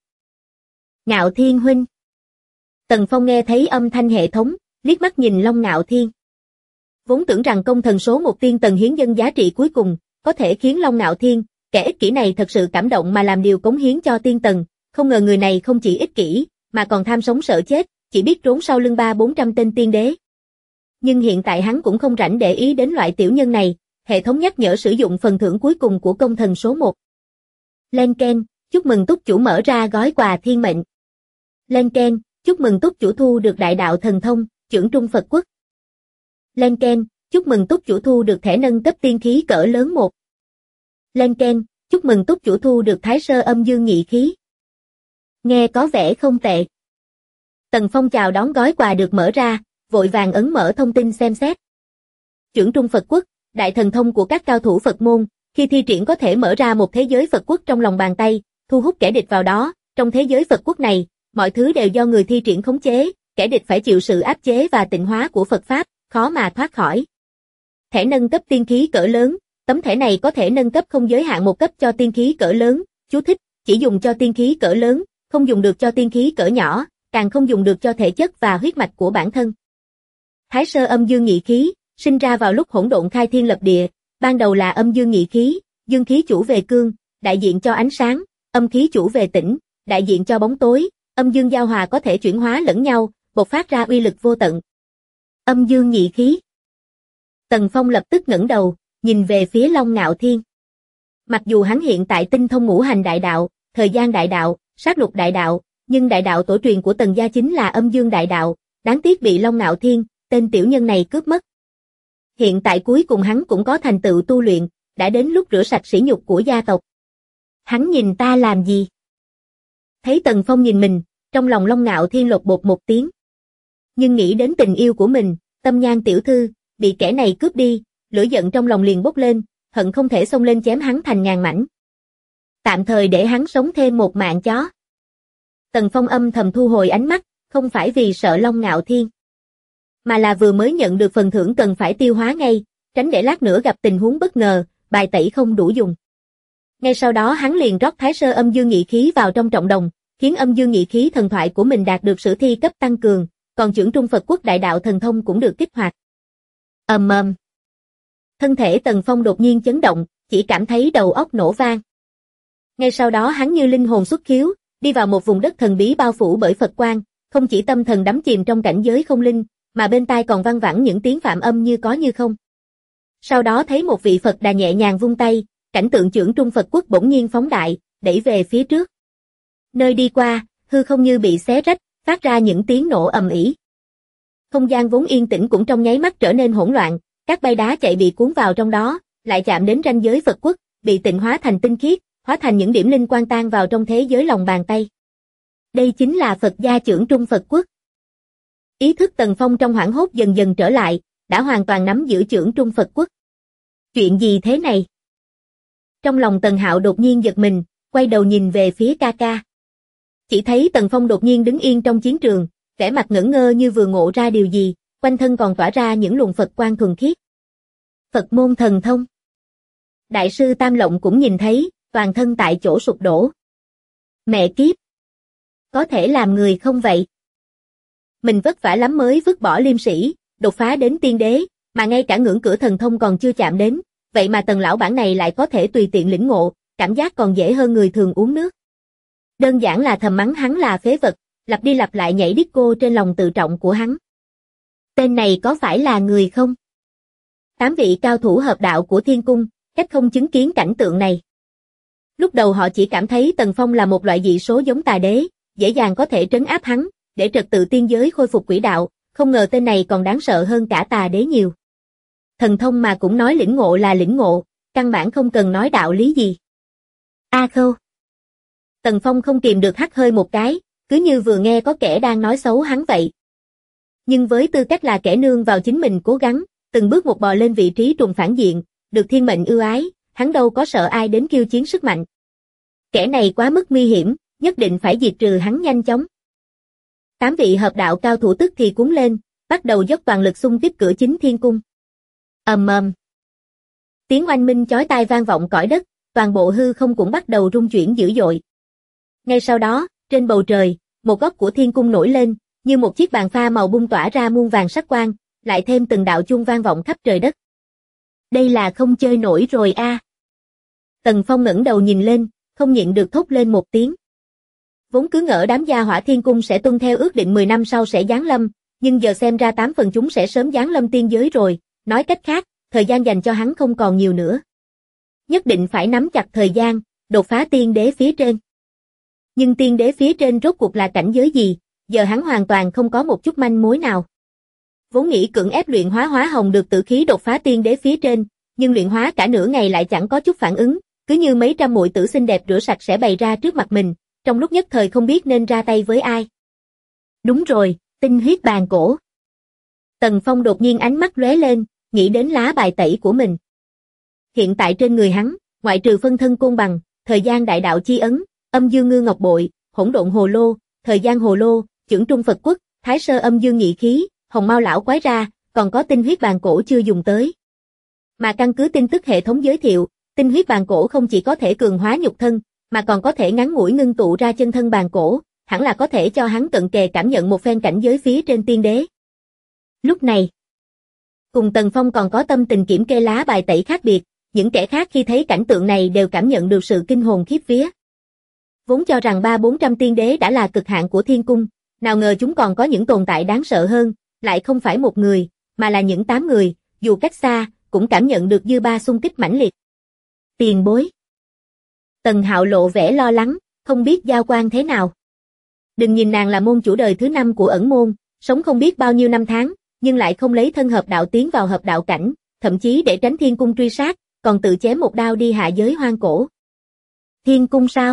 Ngạo Thiên huynh. Tần Phong nghe thấy âm thanh hệ thống, liếc mắt nhìn Long Ngạo Thiên. Vốn tưởng rằng công thần số một tiên tần hiến dân giá trị cuối cùng, có thể khiến Long Ngạo Thiên, kẻ ích kỷ này thật sự cảm động mà làm điều cống hiến cho tiên tần, không ngờ người này không chỉ ích kỷ, mà còn tham sống sợ chết, chỉ biết trốn sau lưng 300-400 tên tiên đế. Nhưng hiện tại hắn cũng không rảnh để ý đến loại tiểu nhân này, hệ thống nhắc nhở sử dụng phần thưởng cuối cùng của công thần số 1. Len keng, chúc mừng túc chủ mở ra gói quà thiên mệnh. Len keng, chúc mừng túc chủ thu được đại đạo thần thông, chưởng trung Phật quốc. Len keng, chúc mừng túc chủ thu được thẻ nâng cấp tiên khí cỡ lớn 1. Len keng, chúc mừng túc chủ thu được thái sơ âm dương nhị khí. Nghe có vẻ không tệ. Tần Phong chào đón gói quà được mở ra, vội vàng ấn mở thông tin xem xét. Chưởng trung Phật quốc, đại thần thông của các cao thủ Phật môn, khi thi triển có thể mở ra một thế giới Phật quốc trong lòng bàn tay, thu hút kẻ địch vào đó, trong thế giới Phật quốc này, mọi thứ đều do người thi triển khống chế, kẻ địch phải chịu sự áp chế và tịnh hóa của Phật Pháp, khó mà thoát khỏi. Thẻ nâng cấp tiên khí cỡ lớn, tấm thẻ này có thể nâng cấp không giới hạn một cấp cho tiên khí cỡ lớn, chú thích, chỉ dùng cho tiên khí cỡ lớn, không dùng được cho tiên khí cỡ nhỏ, càng không dùng được cho thể chất và huyết mạch của bản thân. Thái sơ âm dương nhị khí, sinh ra vào lúc hỗn độn khai thiên lập địa, ban đầu là âm dương nhị khí, dương khí chủ về cương, đại diện cho ánh sáng, âm khí chủ về tĩnh, đại diện cho bóng tối, âm dương giao hòa có thể chuyển hóa lẫn nhau, bộc phát ra uy lực vô tận. Âm dương nhị khí. Tần Phong lập tức ngẩng đầu, nhìn về phía Long Ngạo Thiên. Mặc dù hắn hiện tại tinh thông ngũ hành đại đạo, thời gian đại đạo, sát lục đại đạo, nhưng đại đạo tổ truyền của Tần gia chính là âm dương đại đạo, đáng tiếc bị Long Ngạo Thiên, tên tiểu nhân này cướp mất. Hiện tại cuối cùng hắn cũng có thành tựu tu luyện, đã đến lúc rửa sạch sỉ nhục của gia tộc. Hắn nhìn ta làm gì? Thấy Tần Phong nhìn mình, trong lòng Long Ngạo Thiên lột bột một tiếng. Nhưng nghĩ đến tình yêu của mình, Tâm Nhan tiểu thư, bị kẻ này cướp đi, lửa giận trong lòng liền bốc lên, hận không thể xông lên chém hắn thành ngàn mảnh. Tạm thời để hắn sống thêm một mạng chó. Tần Phong âm thầm thu hồi ánh mắt, không phải vì sợ Long Ngạo Thiên, mà là vừa mới nhận được phần thưởng cần phải tiêu hóa ngay, tránh để lát nữa gặp tình huống bất ngờ, bài tẩy không đủ dùng. Ngay sau đó hắn liền rót thái sơ âm dương nhị khí vào trong trọng đồng, khiến âm dương nhị khí thần thoại của mình đạt được sử thi cấp tăng cường, còn chưởng trung Phật quốc đại đạo thần thông cũng được kích hoạt. Thân thể Tần Phong đột nhiên chấn động, chỉ cảm thấy đầu óc nổ vang. Ngay sau đó hắn như linh hồn xuất khiếu, đi vào một vùng đất thần bí bao phủ bởi Phật quang, không chỉ tâm thần đắm chìm trong cảnh giới không linh, mà bên tai còn văng vẳng những tiếng phạm âm như có như không. Sau đó thấy một vị Phật Đà nhẹ nhàng vung tay, cảnh tượng chưởng trung Phật quốc bỗng nhiên phóng đại, đẩy về phía trước. Nơi đi qua, hư không như bị xé rách, phát ra những tiếng nổ ầm ĩ. Không gian vốn yên tĩnh cũng trong nháy mắt trở nên hỗn loạn, các bay đá chạy bị cuốn vào trong đó, lại chạm đến ranh giới Phật quốc, bị tịnh hóa thành tinh khiết, hóa thành những điểm linh quang tan vào trong thế giới lòng bàn tay. Đây chính là Phật gia chưởng trung Phật quốc. Ý thức Tần Phong trong hoảng hốt dần dần trở lại, đã hoàn toàn nắm giữ chưởng trung Phật quốc. Chuyện gì thế này? Trong lòng Tần Hạo đột nhiên giật mình, quay đầu nhìn về phía ca ca. Chỉ thấy Tần Phong đột nhiên đứng yên trong chiến trường, vẻ mặt ngẩn ngơ như vừa ngộ ra điều gì, quanh thân còn tỏa ra những luồng Phật quang thuần khiết. Phật môn thần thông. Đại sư Tam Lộng cũng nhìn thấy, toàn thân tại chỗ sụp đổ. Mẹ kiếp! Có thể làm người không vậy? Mình vất vả lắm mới vứt bỏ liêm sĩ, đột phá đến tiên đế, mà ngay cả ngưỡng cửa thần thông còn chưa chạm đến, vậy mà Tần lão bản này lại có thể tùy tiện lĩnh ngộ, cảm giác còn dễ hơn người thường uống nước. Đơn giản là thầm mắng hắn là phế vật, lặp đi lặp lại nhảy disco trên lòng tự trọng của hắn. Tên này có phải là người không? 8 vị cao thủ hợp đạo của thiên cung, cách không chứng kiến cảnh tượng này. Lúc đầu họ chỉ cảm thấy Tần Phong là một loại dị số giống tà đế, dễ dàng có thể trấn áp hắn, để trật tự tiên giới khôi phục quỹ đạo, không ngờ tên này còn đáng sợ hơn cả tà đế nhiều. Thần thông mà cũng nói lĩnh ngộ là lĩnh ngộ, căn bản không cần nói đạo lý gì. A khâu. Tần Phong không kìm được hắt hơi một cái, cứ như vừa nghe có kẻ đang nói xấu hắn vậy. Nhưng với tư cách là kẻ nương vào chính mình cố gắng, từng bước một bò lên vị trí trùng phản diện, được thiên mệnh ưu ái, hắn đâu có sợ ai đến khiêu chiến sức mạnh. Kẻ này quá mức nguy hiểm, nhất định phải diệt trừ hắn nhanh chóng. 8 vị hợp đạo cao thủ tức thì cuốn lên, bắt đầu dốc toàn lực xung kích cửa chính thiên cung. Ầm ầm. Tiếng oanh minh chói tai vang vọng cõi đất, toàn bộ hư không cũng bắt đầu rung chuyển dữ dội. Ngay sau đó, trên bầu trời, một góc của thiên cung nổi lên, như một chiếc bàn pha màu bung tỏa ra muôn vàng sắc quang, lại thêm từng đạo chuông vang vọng khắp trời đất. Đây là không chơi nổi rồi a. Tần Phong ngẩng đầu nhìn lên, không nhịn được thốt lên một tiếng. Vốn cứ ngỡ đám gia hỏa thiên cung sẽ tuân theo ước định 10 năm sau sẽ giáng lâm, nhưng giờ xem ra 8 phần chúng sẽ sớm giáng lâm tiên giới rồi, nói cách khác, thời gian dành cho hắn không còn nhiều nữa. Nhất định phải nắm chặt thời gian, đột phá tiên đế phía trên. Nhưng tiên đế phía trên rốt cuộc là cảnh giới gì, giờ hắn hoàn toàn không có một chút manh mối nào. Vốn nghĩ cưỡng ép luyện hóa hóa hồng được tử khí đột phá tiên đế phía trên, nhưng luyện hóa cả nửa ngày lại chẳng có chút phản ứng, cứ như mấy trăm muội tử xinh đẹp rửa sạch sẽ bày ra trước mặt mình, trong lúc nhất thời không biết nên ra tay với ai. Đúng rồi, tinh huyết bàn cổ. Tần Phong đột nhiên ánh mắt lóe lên, nghĩ đến lá bài tẩy của mình. Hiện tại trên người hắn, ngoại trừ phân thân côn bằng, thời gian đại đạo chi ấn, âm dương ngư ngọc bội, hỗn độn hồ lô, thời gian hồ lô, chưởng trung Phật quốc, thái sơ âm dương nhị khí, hồng mao lão quái ra, còn có tinh huyết bàn cổ chưa dùng tới. Mà căn cứ tin tức hệ thống giới thiệu, tinh huyết bàn cổ không chỉ có thể cường hóa nhục thân, mà còn có thể ngắn ngủi ngưng tụ ra chân thân bàn cổ, hẳn là có thể cho hắn cận kề cảm nhận một phen cảnh giới phía trên tiên đế. Lúc này, cùng Tần Phong còn có tâm tình kiểm kê lá bài tẩy khác biệt, những kẻ khác khi thấy cảnh tượng này đều cảm nhận được sự kinh hồn khiếp vía. Vốn cho rằng 300-400 tiên đế đã là cực hạn của thiên cung, nào ngờ chúng còn có những tồn tại đáng sợ hơn, lại không phải một người, mà là những 8 người, dù cách xa, cũng cảm nhận được dư ba xung kích mãnh liệt. Tiền bối. Tần Hạo lộ vẻ lo lắng, không biết giao quan thế nào. Đừng nhìn nàng là môn chủ đời thứ 5 của ẩn môn, sống không biết bao nhiêu năm tháng, nhưng lại không lấy thân hợp đạo tiến vào hợp đạo cảnh, thậm chí để tránh thiên cung truy sát, còn tự chém một đao đi hạ giới hoang cổ. Thiên cung sao?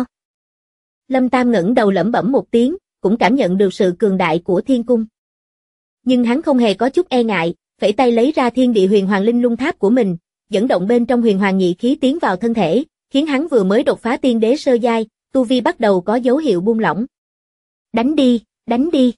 Lâm Tam ngẩng đầu lẩm bẩm một tiếng, cũng cảm nhận được sự cường đại của thiên cung. Nhưng hắn không hề có chút e ngại, phẩy tay lấy ra thiên địa huyền hoàng linh lung tháp của mình, dẫn động bên trong huyền hoàng nhị khí tiến vào thân thể, khiến hắn vừa mới đột phá tiên đế sơ giai, tu vi bắt đầu có dấu hiệu buông lỏng. Đánh đi, đánh đi.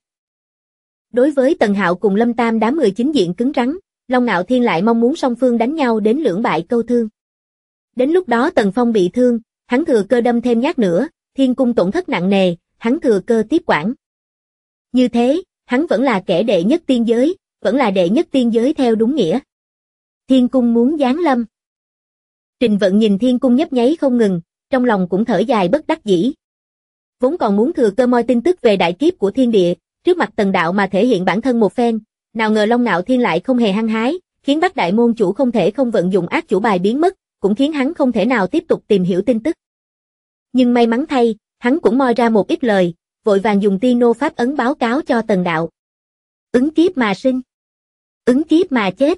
Đối với Tần Hạo cùng Lâm Tam đám người chính diện cứng rắn, Long Nạo Thiên lại mong muốn song phương đánh nhau đến lưỡng bại câu thương. Đến lúc đó Tần Phong bị thương, hắn thừa cơ đâm thêm nhát nữa, thiên cung tổn thất nặng nề, hắn thừa cơ tiếp quản. Như thế, hắn vẫn là kẻ đệ nhất tiên giới, vẫn là đệ nhất tiên giới theo đúng nghĩa. Thiên cung muốn giáng lâm. Trình Vận nhìn thiên cung nhấp nháy không ngừng, trong lòng cũng thở dài bất đắc dĩ. Vốn còn muốn thừa cơ moi tin tức về đại kiếp của thiên địa, trước mặt Tần đạo mà thể hiện bản thân một phen, nào ngờ Long Nạo Thiên lại không hề hăng hái, khiến Bát đại môn chủ không thể không vận dụng ác chủ bài biến mất, cũng khiến hắn không thể nào tiếp tục tìm hiểu tin tức. Nhưng may mắn thay, hắn cũng moi ra một ít lời, vội vàng dùng tiên nô pháp ấn báo cáo cho Tần đạo. Ứng kiếp mà sinh, ứng kiếp mà chết.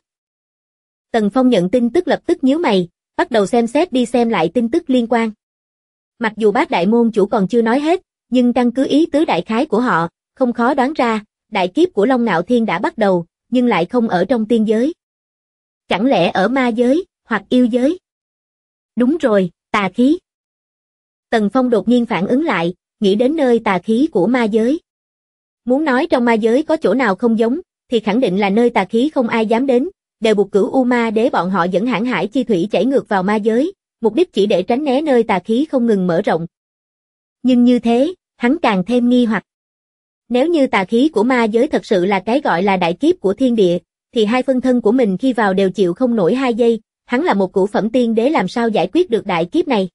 Tần Phong nhận tin tức lập tức nhíu mày, bắt đầu xem xét đi xem lại tin tức liên quan. Mặc dù Bát đại môn chủ còn chưa nói hết, nhưng căn cứ ý tứ đại khái của họ, không khó đoán ra, đại kiếp của Long Nạo Thiên đã bắt đầu, nhưng lại không ở trong tiên giới. Chẳng lẽ ở ma giới, hoặc yêu giới? Đúng rồi, tà khí. Tần Phong đột nhiên phản ứng lại, nghĩ đến nơi tà khí của ma giới. Muốn nói trong ma giới có chỗ nào không giống, thì khẳng định là nơi tà khí không ai dám đến, đều buộc Cửu U Ma Đế bọn họ dẫn hãn hải chi thủy chảy ngược vào ma giới, mục đích chỉ để tránh né nơi tà khí không ngừng mở rộng. Nhưng như thế, hắn càng thêm nghi hoặc. Nếu như tà khí của ma giới thật sự là cái gọi là đại kiếp của thiên địa, thì hai phân thân của mình khi vào đều chịu không nổi 2 giây, hắn là một cửu phẩm tiên đế làm sao giải quyết được đại kiếp này.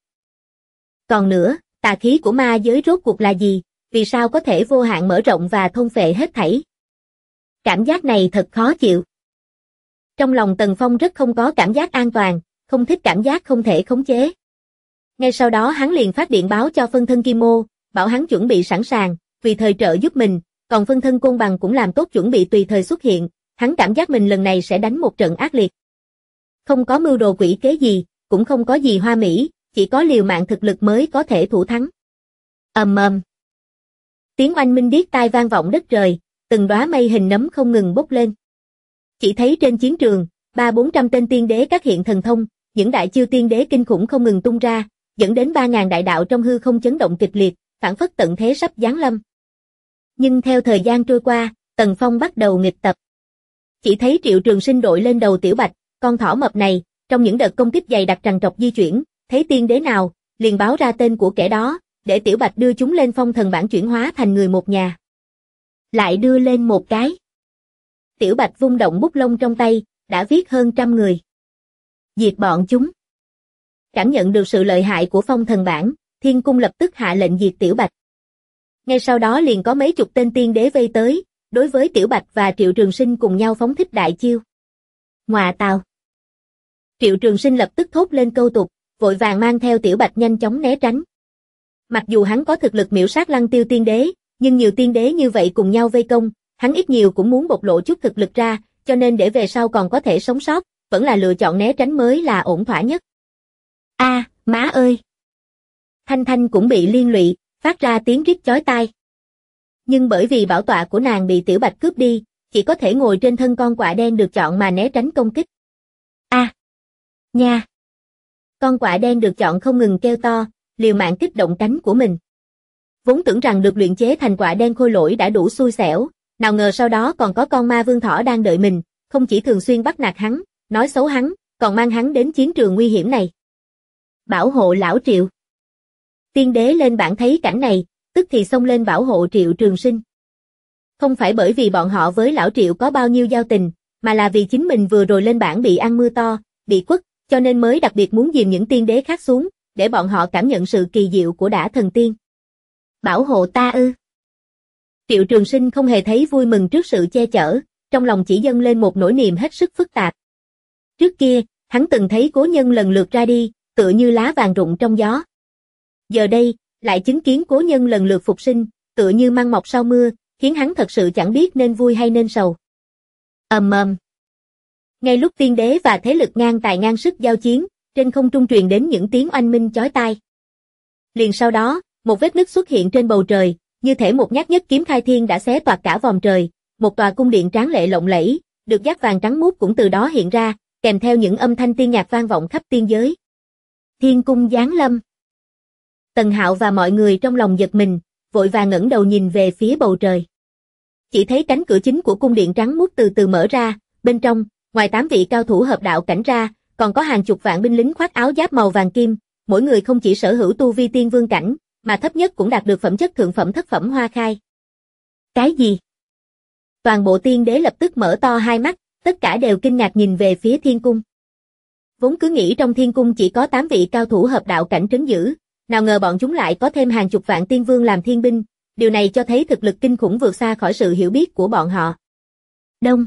Còn nữa, tà khí của ma giới rốt cuộc là gì, vì sao có thể vô hạn mở rộng và thôn phệ hết thảy. Cảm giác này thật khó chịu. Trong lòng Tần Phong rất không có cảm giác an toàn, không thích cảm giác không thể khống chế. Ngay sau đó hắn liền phát điện báo cho phân thân Kim Mô, bảo hắn chuẩn bị sẵn sàng, vì thời trợ giúp mình, còn phân thân Côn Bằng cũng làm tốt chuẩn bị tùy thời xuất hiện, hắn cảm giác mình lần này sẽ đánh một trận ác liệt. Không có mưu đồ quỷ kế gì, cũng không có gì hoa mỹ, chỉ có liều mạng thực lực mới có thể thủ thắng. Ầm ầm. Tiếng oanh minh điếc tai vang vọng đất trời, từng đóa mây hình nấm không ngừng bốc lên. Chỉ thấy trên chiến trường, 300-400 tên tiên đế các hiện thần thông, những đại chiêu tiên đế kinh khủng không ngừng tung ra, dẫn đến 3000 đại đạo trong hư không chấn động kịch liệt, phảng phất tận thế sắp giáng lâm. Nhưng theo thời gian trôi qua, Tần Phong bắt đầu nghịch tập. Chỉ thấy Triệu Trường Sinh đội lên đầu Tiểu Bạch, con thỏ mập này, trong những đợt công kích dày đặc trằn trọc di chuyển, thấy tiên đế nào, liền báo ra tên của kẻ đó, để Tiểu Bạch đưa chúng lên phong thần bảng chuyển hóa thành người một nhà. Lại đưa lên một cái. Tiểu Bạch vung động bút lông trong tay, đã viết hơn 100 người. Diệt bọn chúng. Cảm nhận được sự lợi hại của phong thần bảng, Thiên Cung lập tức hạ lệnh diệt Tiểu Bạch. Ngay sau đó liền có mấy chục tên tiên đế vây tới, đối với Tiểu Bạch và Triệu Trường Sinh cùng nhau phóng thích đại chiêu. Ngoà tào. Triệu Trường Sinh lập tức thốt lên câu tục, vội vàng mang theo Tiểu Bạch nhanh chóng né tránh. Mặc dù hắn có thực lực miểu sát Lăng Tiêu tiên đế, nhưng nhiều tiên đế như vậy cùng nhau vây công, hắn ít nhiều cũng muốn bộc lộ chút thực lực ra, cho nên để về sau còn có thể sống sót, vẫn là lựa chọn né tránh mới là ổn thỏa nhất. A, má ơi! Thanh Thanh cũng bị liên lụy, phát ra tiếng rít chói tai. Nhưng bởi vì bảo tọa của nàng bị Tiểu Bạch cướp đi, chỉ có thể ngồi trên thân con quạ đen được chọn mà né tránh công kích. A! Nha! Con quạ đen được chọn không ngừng kêu to, liều mạng kích động cánh của mình. Vốn tưởng rằng được luyện chế thành quạ đen khôi lỗi đã đủ xui xẻo, nào ngờ sau đó còn có con ma vương thỏ đang đợi mình, không chỉ thường xuyên bắt nạt hắn, nói xấu hắn, còn mang hắn đến chiến trường nguy hiểm này. Bảo hộ lão Triệu. Tiên đế lên bảng thấy cảnh này, tức thì xông lên bảo hộ Triệu Trường Sinh. Không phải bởi vì bọn họ với lão Triệu có bao nhiêu giao tình, mà là vì chính mình vừa rồi lên bảng bị ăn mưa to, bị quất, cho nên mới đặc biệt muốn dìm những tiên đế khác xuống, để bọn họ cảm nhận sự kỳ diệu của Đả Thần Tiên. Bảo hộ ta ư? Triệu Trường Sinh không hề thấy vui mừng trước sự che chở, trong lòng chỉ dâng lên một nỗi niềm hết sức phức tạp. Trước kia, hắn từng thấy cố nhân lần lượt ra đi, tựa như lá vàng rụng trong gió. Giờ đây, lại chứng kiến cố nhân lần lượt phục sinh, tựa như măng mọc sau mưa, khiến hắn thật sự chẳng biết nên vui hay nên sầu. Ầm ầm. Ngay lúc tiên đế và thế lực ngang tài ngang sức giao chiến, trên không trung truyền đến những tiếng oanh minh chói tai. Liền sau đó, một vết nứt xuất hiện trên bầu trời, như thể một nhát nhất kiếm khai thiên đã xé toạc cả vòm trời, một tòa cung điện tráng lệ lộng lẫy, được dát vàng trắng muốt cũng từ đó hiện ra, kèm theo những âm thanh tiên nhạc vang vọng khắp tiên giới. Thiên cung giáng lâm. Tần Hạo và mọi người trong lòng giật mình, vội vàng ngẩng đầu nhìn về phía bầu trời. Chỉ thấy cánh cửa chính của cung điện trắng muốt từ từ mở ra, bên trong, ngoài 8 vị cao thủ hợp đạo cảnh ra, còn có hàng chục vạn binh lính khoác áo giáp màu vàng kim, mỗi người không chỉ sở hữu tu vi tiên vương cảnh, mà thấp nhất cũng đạt được phẩm chất thượng phẩm thất phẩm hoa khai. Cái gì? Toàn bộ tiên đế lập tức mở to hai mắt, tất cả đều kinh ngạc nhìn về phía thiên cung. Vốn cứ nghĩ trong thiên cung chỉ có 8 vị cao thủ hợp đạo cảnh trấn giữ, nào ngờ bọn chúng lại có thêm hàng chục vạn tiên vương làm thiên binh, điều này cho thấy thực lực kinh khủng vượt xa khỏi sự hiểu biết của bọn họ. Đông.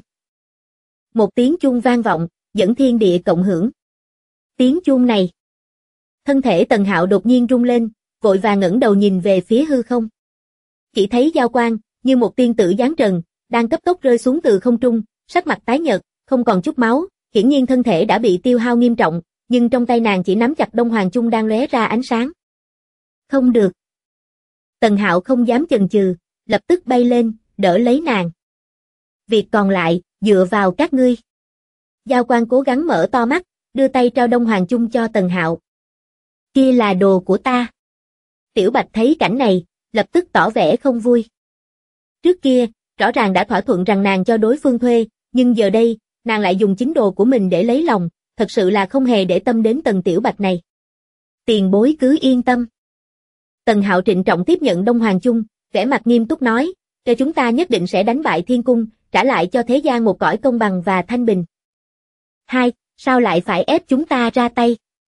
Một tiếng chuông vang vọng, dẫn thiên địa cộng hưởng. Tiếng chuông này. Thân thể Tần Hạo đột nhiên rung lên, vội vàng ngẩng đầu nhìn về phía hư không. Chỉ thấy Giao Quang, như một tiên tử giáng trần, đang cấp tốc rơi xuống từ không trung, sắc mặt tái nhợt, không còn chút máu, hiển nhiên thân thể đã bị tiêu hao nghiêm trọng, nhưng trong tay nàng chỉ nắm chặt Đông Hoàng Chung đang lóe ra ánh sáng. Không được. Tần Hạo không dám chần chừ, lập tức bay lên, đỡ lấy nàng. Việc còn lại, dựa vào các ngươi. Giao Quang cố gắng mở to mắt, đưa tay trao Đông Hoàng Chung cho Tần Hạo. Kia là đồ của ta. Tiểu Bạch thấy cảnh này, lập tức tỏ vẻ không vui. Trước kia, rõ ràng đã thỏa thuận rằng nàng cho đối phương thuê, nhưng giờ đây, nàng lại dùng chính đồ của mình để lấy lòng, thật sự là không hề để tâm đến Tần Tiểu Bạch này. Tiền bối cứ yên tâm. Tần Hạo trịnh trọng tiếp nhận Đông Hoàng Chung, vẻ mặt nghiêm túc nói, cho chúng ta nhất định sẽ đánh bại thiên cung, trả lại cho thế gian một cõi công bằng và thanh bình. Hai, sao lại phải ép chúng ta ra tay?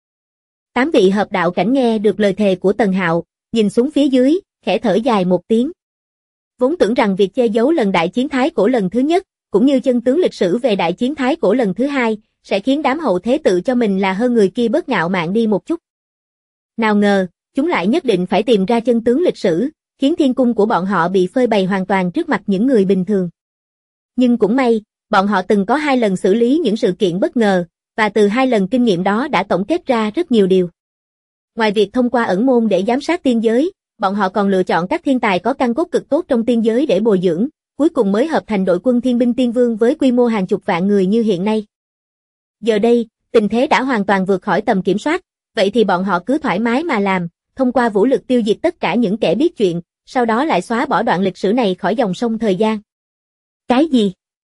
8 vị hợp đạo cảnh nghe được lời thề của Tần Hạo, nhìn xuống phía dưới, khẽ thở dài một tiếng. Vốn tưởng rằng việc che giấu lần đại chiến Thái Cổ lần thứ nhất, cũng như chân tướng lịch sử về đại chiến Thái Cổ lần thứ hai, sẽ khiến đám hậu thế tự cho mình là hơn người kia bớt ngạo mạn đi một chút. Nào ngờ, chúng lại nhất định phải tìm ra chân tướng lịch sử, khiến thiên cung của bọn họ bị phơi bày hoàn toàn trước mặt những người bình thường. Nhưng cũng may, bọn họ từng có 2 lần xử lý những sự kiện bất ngờ, và từ 2 lần kinh nghiệm đó đã tổng kết ra rất nhiều điều. Ngoài việc thông qua ẩn môn để giám sát tiên giới, bọn họ còn lựa chọn các thiên tài có căn cốt cực tốt trong tiên giới để bồi dưỡng, cuối cùng mới hợp thành đội quân Thiên binh Tiên Vương với quy mô hàng chục vạn người như hiện nay. Giờ đây, tình thế đã hoàn toàn vượt khỏi tầm kiểm soát, vậy thì bọn họ cứ thoải mái mà làm, thông qua vũ lực tiêu diệt tất cả những kẻ biết chuyện, sau đó lại xóa bỏ đoạn lịch sử này khỏi dòng sông thời gian. Cái gì?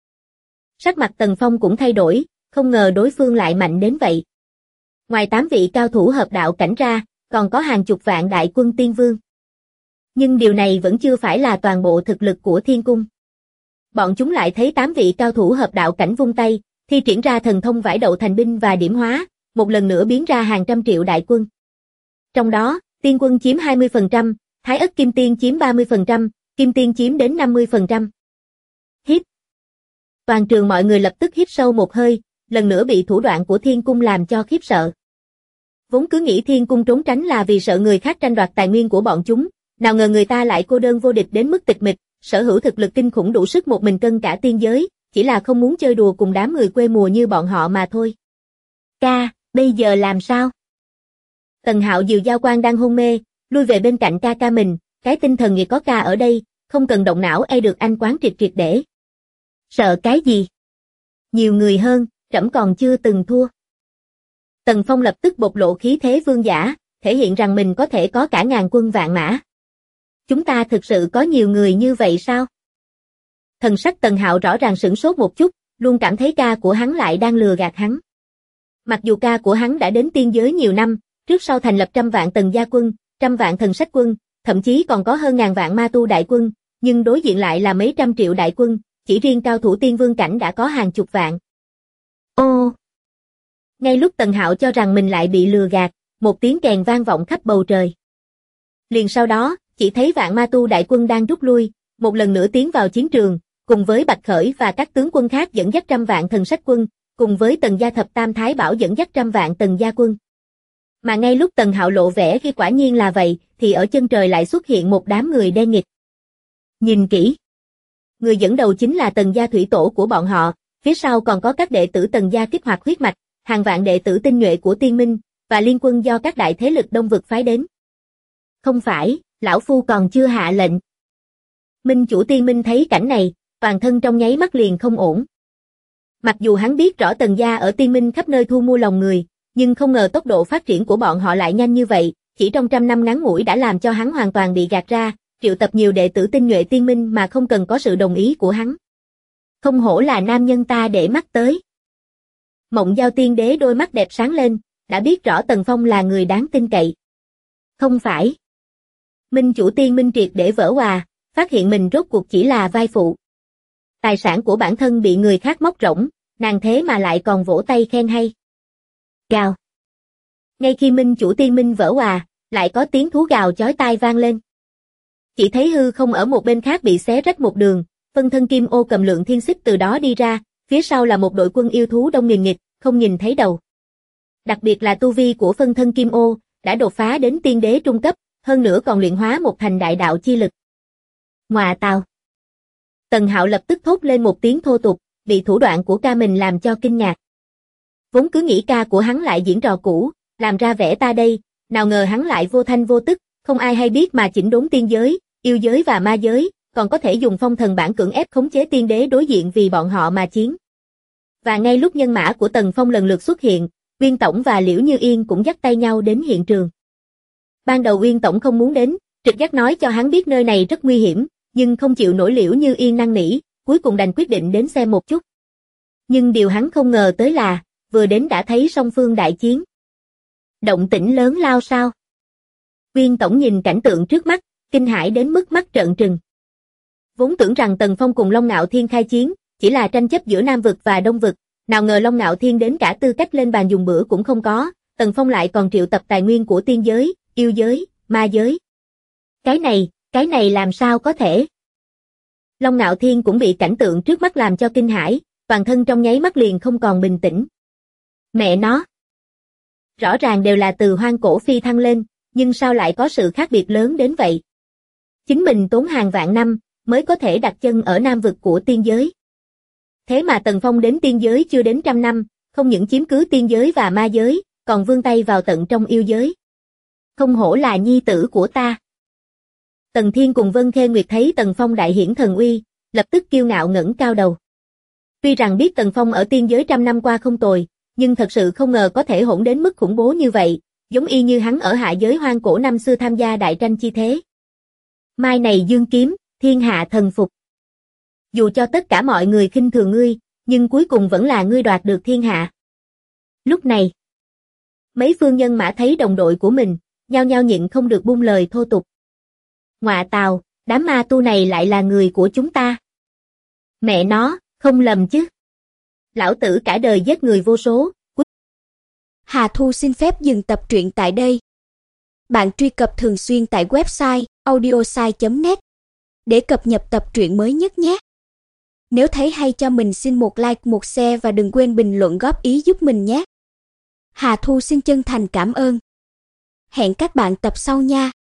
Sắc mặt Tần Phong cũng thay đổi, không ngờ đối phương lại mạnh đến vậy. Ngoài 8 vị cao thủ hợp đạo cảnh ra, còn có hàng chục vạn đại quân tiên vương. Nhưng điều này vẫn chưa phải là toàn bộ thực lực của Thiên Cung. Bọn chúng lại thấy 8 vị cao thủ hợp đạo cảnh vung tay, thi triển ra thần thông vải đậu thành binh và điểm hóa, một lần nữa biến ra hàng trăm triệu đại quân. Trong đó, tiên quân chiếm 20%, Thái Ất Kim Tiên chiếm 30%, Kim Tiên chiếm đến 50%. Hít. Toàn trường mọi người lập tức hít sâu một hơi, lần nữa bị thủ đoạn của Thiên Cung làm cho khiếp sợ. Vốn cứ nghĩ Thiên Cung trốn tránh là vì sợ người khác tranh đoạt tài nguyên của bọn chúng, nào ngờ người ta lại cô đơn vô địch đến mức tịch mịch, sở hữu thực lực kinh khủng đủ sức một mình cân cả tiên giới, chỉ là không muốn chơi đùa cùng đám người quê mùa như bọn họ mà thôi. Ca, bây giờ làm sao? Tần Hạo dìu Giao Quang đang hôn mê, lui về bên cạnh ca ca mình, cái tinh thần nghĩa có ca ở đây, không cần động não được anh quán triệt triệt để. Sợ cái gì? Nhiều người hơn, trẫm còn chưa từng thua. Tần Phong lập tức bộc lộ khí thế vương giả, thể hiện rằng mình có thể có cả ngàn quân vạn mã. Chúng ta thực sự có nhiều người như vậy sao? Thần sắc Tần Hạo rõ ràng sửng sốt một chút, luôn cảm thấy ca của hắn lại đang lừa gạt hắn. Mặc dù ca của hắn đã đến tiên giới nhiều năm, trước sau thành lập 100 vạn tần gia quân, 100 vạn thần sách quân, thậm chí còn có hơn ngàn vạn ma tu đại quân, nhưng đối diện lại là mấy trăm triệu đại quân, chỉ riêng cao thủ tiên vương cảnh đã có hàng chục vạn. Ô! Ngay lúc Tần Hạo cho rằng mình lại bị lừa gạt, một tiếng kèn vang vọng khắp bầu trời. Liền sau đó, chỉ thấy vạn ma tu đại quân đang rút lui, một lần nữa tiến vào chiến trường, cùng với Bạch Khởi và các tướng quân khác dẫn dắt 100 vạn thần sách quân, cùng với Tần gia thập tam thái bảo dẫn dắt 100 vạn tần gia quân. Mà ngay lúc Tần Hạo lộ vẻ khi quả nhiên là vậy, thì ở chân trời lại xuất hiện một đám người đen nghịt. Nhìn kỹ. Người dẫn đầu chính là Tần gia thủy tổ của bọn họ, phía sau còn có các đệ tử Tần gia kích hoạt huyết mạch, hàng vạn đệ tử tinh nhuệ của Tiên Minh, và liên quân do các đại thế lực Đông vực phái đến. Không phải, lão phu còn chưa hạ lệnh. Minh chủ Tiên Minh thấy cảnh này, toàn thân trong nháy mắt liền không ổn. Mặc dù hắn biết rõ Tần gia ở Tiên Minh khắp nơi thu mua lòng người, nhưng không ngờ tốc độ phát triển của bọn họ lại nhanh như vậy, chỉ trong 100 năm ngắn ngủi đã làm cho hắn hoàn toàn bị gạt ra, triệu tập nhiều đệ tử tinh nhuệ Tiên Minh mà không cần có sự đồng ý của hắn. Không hổ là nam nhân ta để mắt tới. Mộng Giao Tiên Đế đôi mắt đẹp sáng lên, đã biết rõ Tần Phong là người đáng tin cậy. Không phải. Minh chủ Tiên Minh triệt để vỡ òa, phát hiện mình rốt cuộc chỉ là vai phụ. Tài sản của bản thân bị người khác móc rỗng, nàng thế mà lại còn vỗ tay khen hay. Gào. Ngay khi Minh chủ Tiên Minh vỡ òa, lại có tiếng thú gào chói tai vang lên. Chỉ thấy hư không ở một bên khác bị xé rách một đường, phân thân Kim Ô cầm Lượng Thiên Xích từ đó đi ra, phía sau là một đội quân yêu thú đông nghìn nghịt, không nhìn thấy đầu. Đặc biệt là tu vi của phân thân Kim Ô, đã đột phá đến tiên đế trung cấp, hơn nữa còn luyện hóa một thành đại đạo chi lực. Ngoà tào. Tần Hạo lập tức thốt lên một tiếng thô tục, bị thủ đoạn của ca mình làm cho kinh ngạc. Vốn cứ nghĩ ca của hắn lại diễn trò cũ, làm ra vẻ ta đây, nào ngờ hắn lại vô thanh vô tức, không ai hay biết mà chỉnh đốn tiên giới, yêu giới và ma giới, còn có thể dùng phong thần bản cưỡng ép khống chế tiên đế đối diện vì bọn họ mà chiến. Và ngay lúc nhân mã của Tần Phong lần lượt xuất hiện, Uyên Tổng và Liễu Như Yên cũng dắt tay nhau đến hiện trường. Ban đầu Uyên Tổng không muốn đến, trực giác nói cho hắn biết nơi này rất nguy hiểm, nhưng không chịu nổi Liễu Như Yên năn nỉ, cuối cùng đành quyết định đến xem một chút. Nhưng điều hắn không ngờ tới là, vừa đến đã thấy song phương đại chiến. Động tĩnh lớn lao sao? Uyên Tổng nhìn cảnh tượng trước mắt, kinh hãi đến mức mắt trợn trừng. Vốn tưởng rằng Tần Phong cùng Long Nạo Thiên khai chiến, chỉ là tranh chấp giữa Nam vực và Đông vực, nào ngờ Long Nạo Thiên đến cả tư cách lên bàn dùng bữa cũng không có, Tần Phong lại còn triệu tập tài nguyên của tiên giới, yêu giới, ma giới. Cái này làm sao có thể? Long Nạo Thiên cũng bị cảnh tượng trước mắt làm cho kinh hãi, toàn thân trong nháy mắt liền không còn bình tĩnh. Mẹ nó! Rõ ràng đều là từ hoang cổ phi thăng lên, nhưng sao lại có sự khác biệt lớn đến vậy? Chính mình tốn hàng vạn năm, mới có thể đặt chân ở Nam vực của tiên giới. Thế mà Tần Phong đến tiên giới chưa đến 100 năm, không những chiếm cứ tiên giới và ma giới, còn vươn tay vào tận trong yêu giới. Không hổ là nhi tử của ta. Tần Thiên cùng Vân Khê Nguyệt thấy Tần Phong đại hiển thần uy, lập tức kiêu ngạo ngẩng cao đầu. Tuy rằng biết Tần Phong ở tiên giới trăm năm qua không tồi, nhưng thật sự không ngờ có thể hỗn đến mức khủng bố như vậy, giống y như hắn ở hạ giới hoang cổ năm xưa tham gia đại tranh chi thế. Mai này dương kiếm, thiên hạ thần phục. Dù cho tất cả mọi người khinh thường ngươi, nhưng cuối cùng vẫn là ngươi đoạt được thiên hạ. Lúc này, mấy phương nhân mã thấy đồng đội của mình, nhao nhao nhịn không được buông lời thô tục. Ngọa tào, đám ma tu này lại là người của chúng ta. Mẹ nó, không lầm chứ. Lão tử cả đời giết người vô số. Hà Thu xin phép dừng tập truyện tại đây. Bạn truy cập thường xuyên tại website audiosai.net để cập nhật tập truyện mới nhất nhé. Nếu thấy hay cho mình xin một like, một share và đừng quên bình luận góp ý giúp mình nhé. Hà Thu xin chân thành cảm ơn. Hẹn các bạn tập sau nha.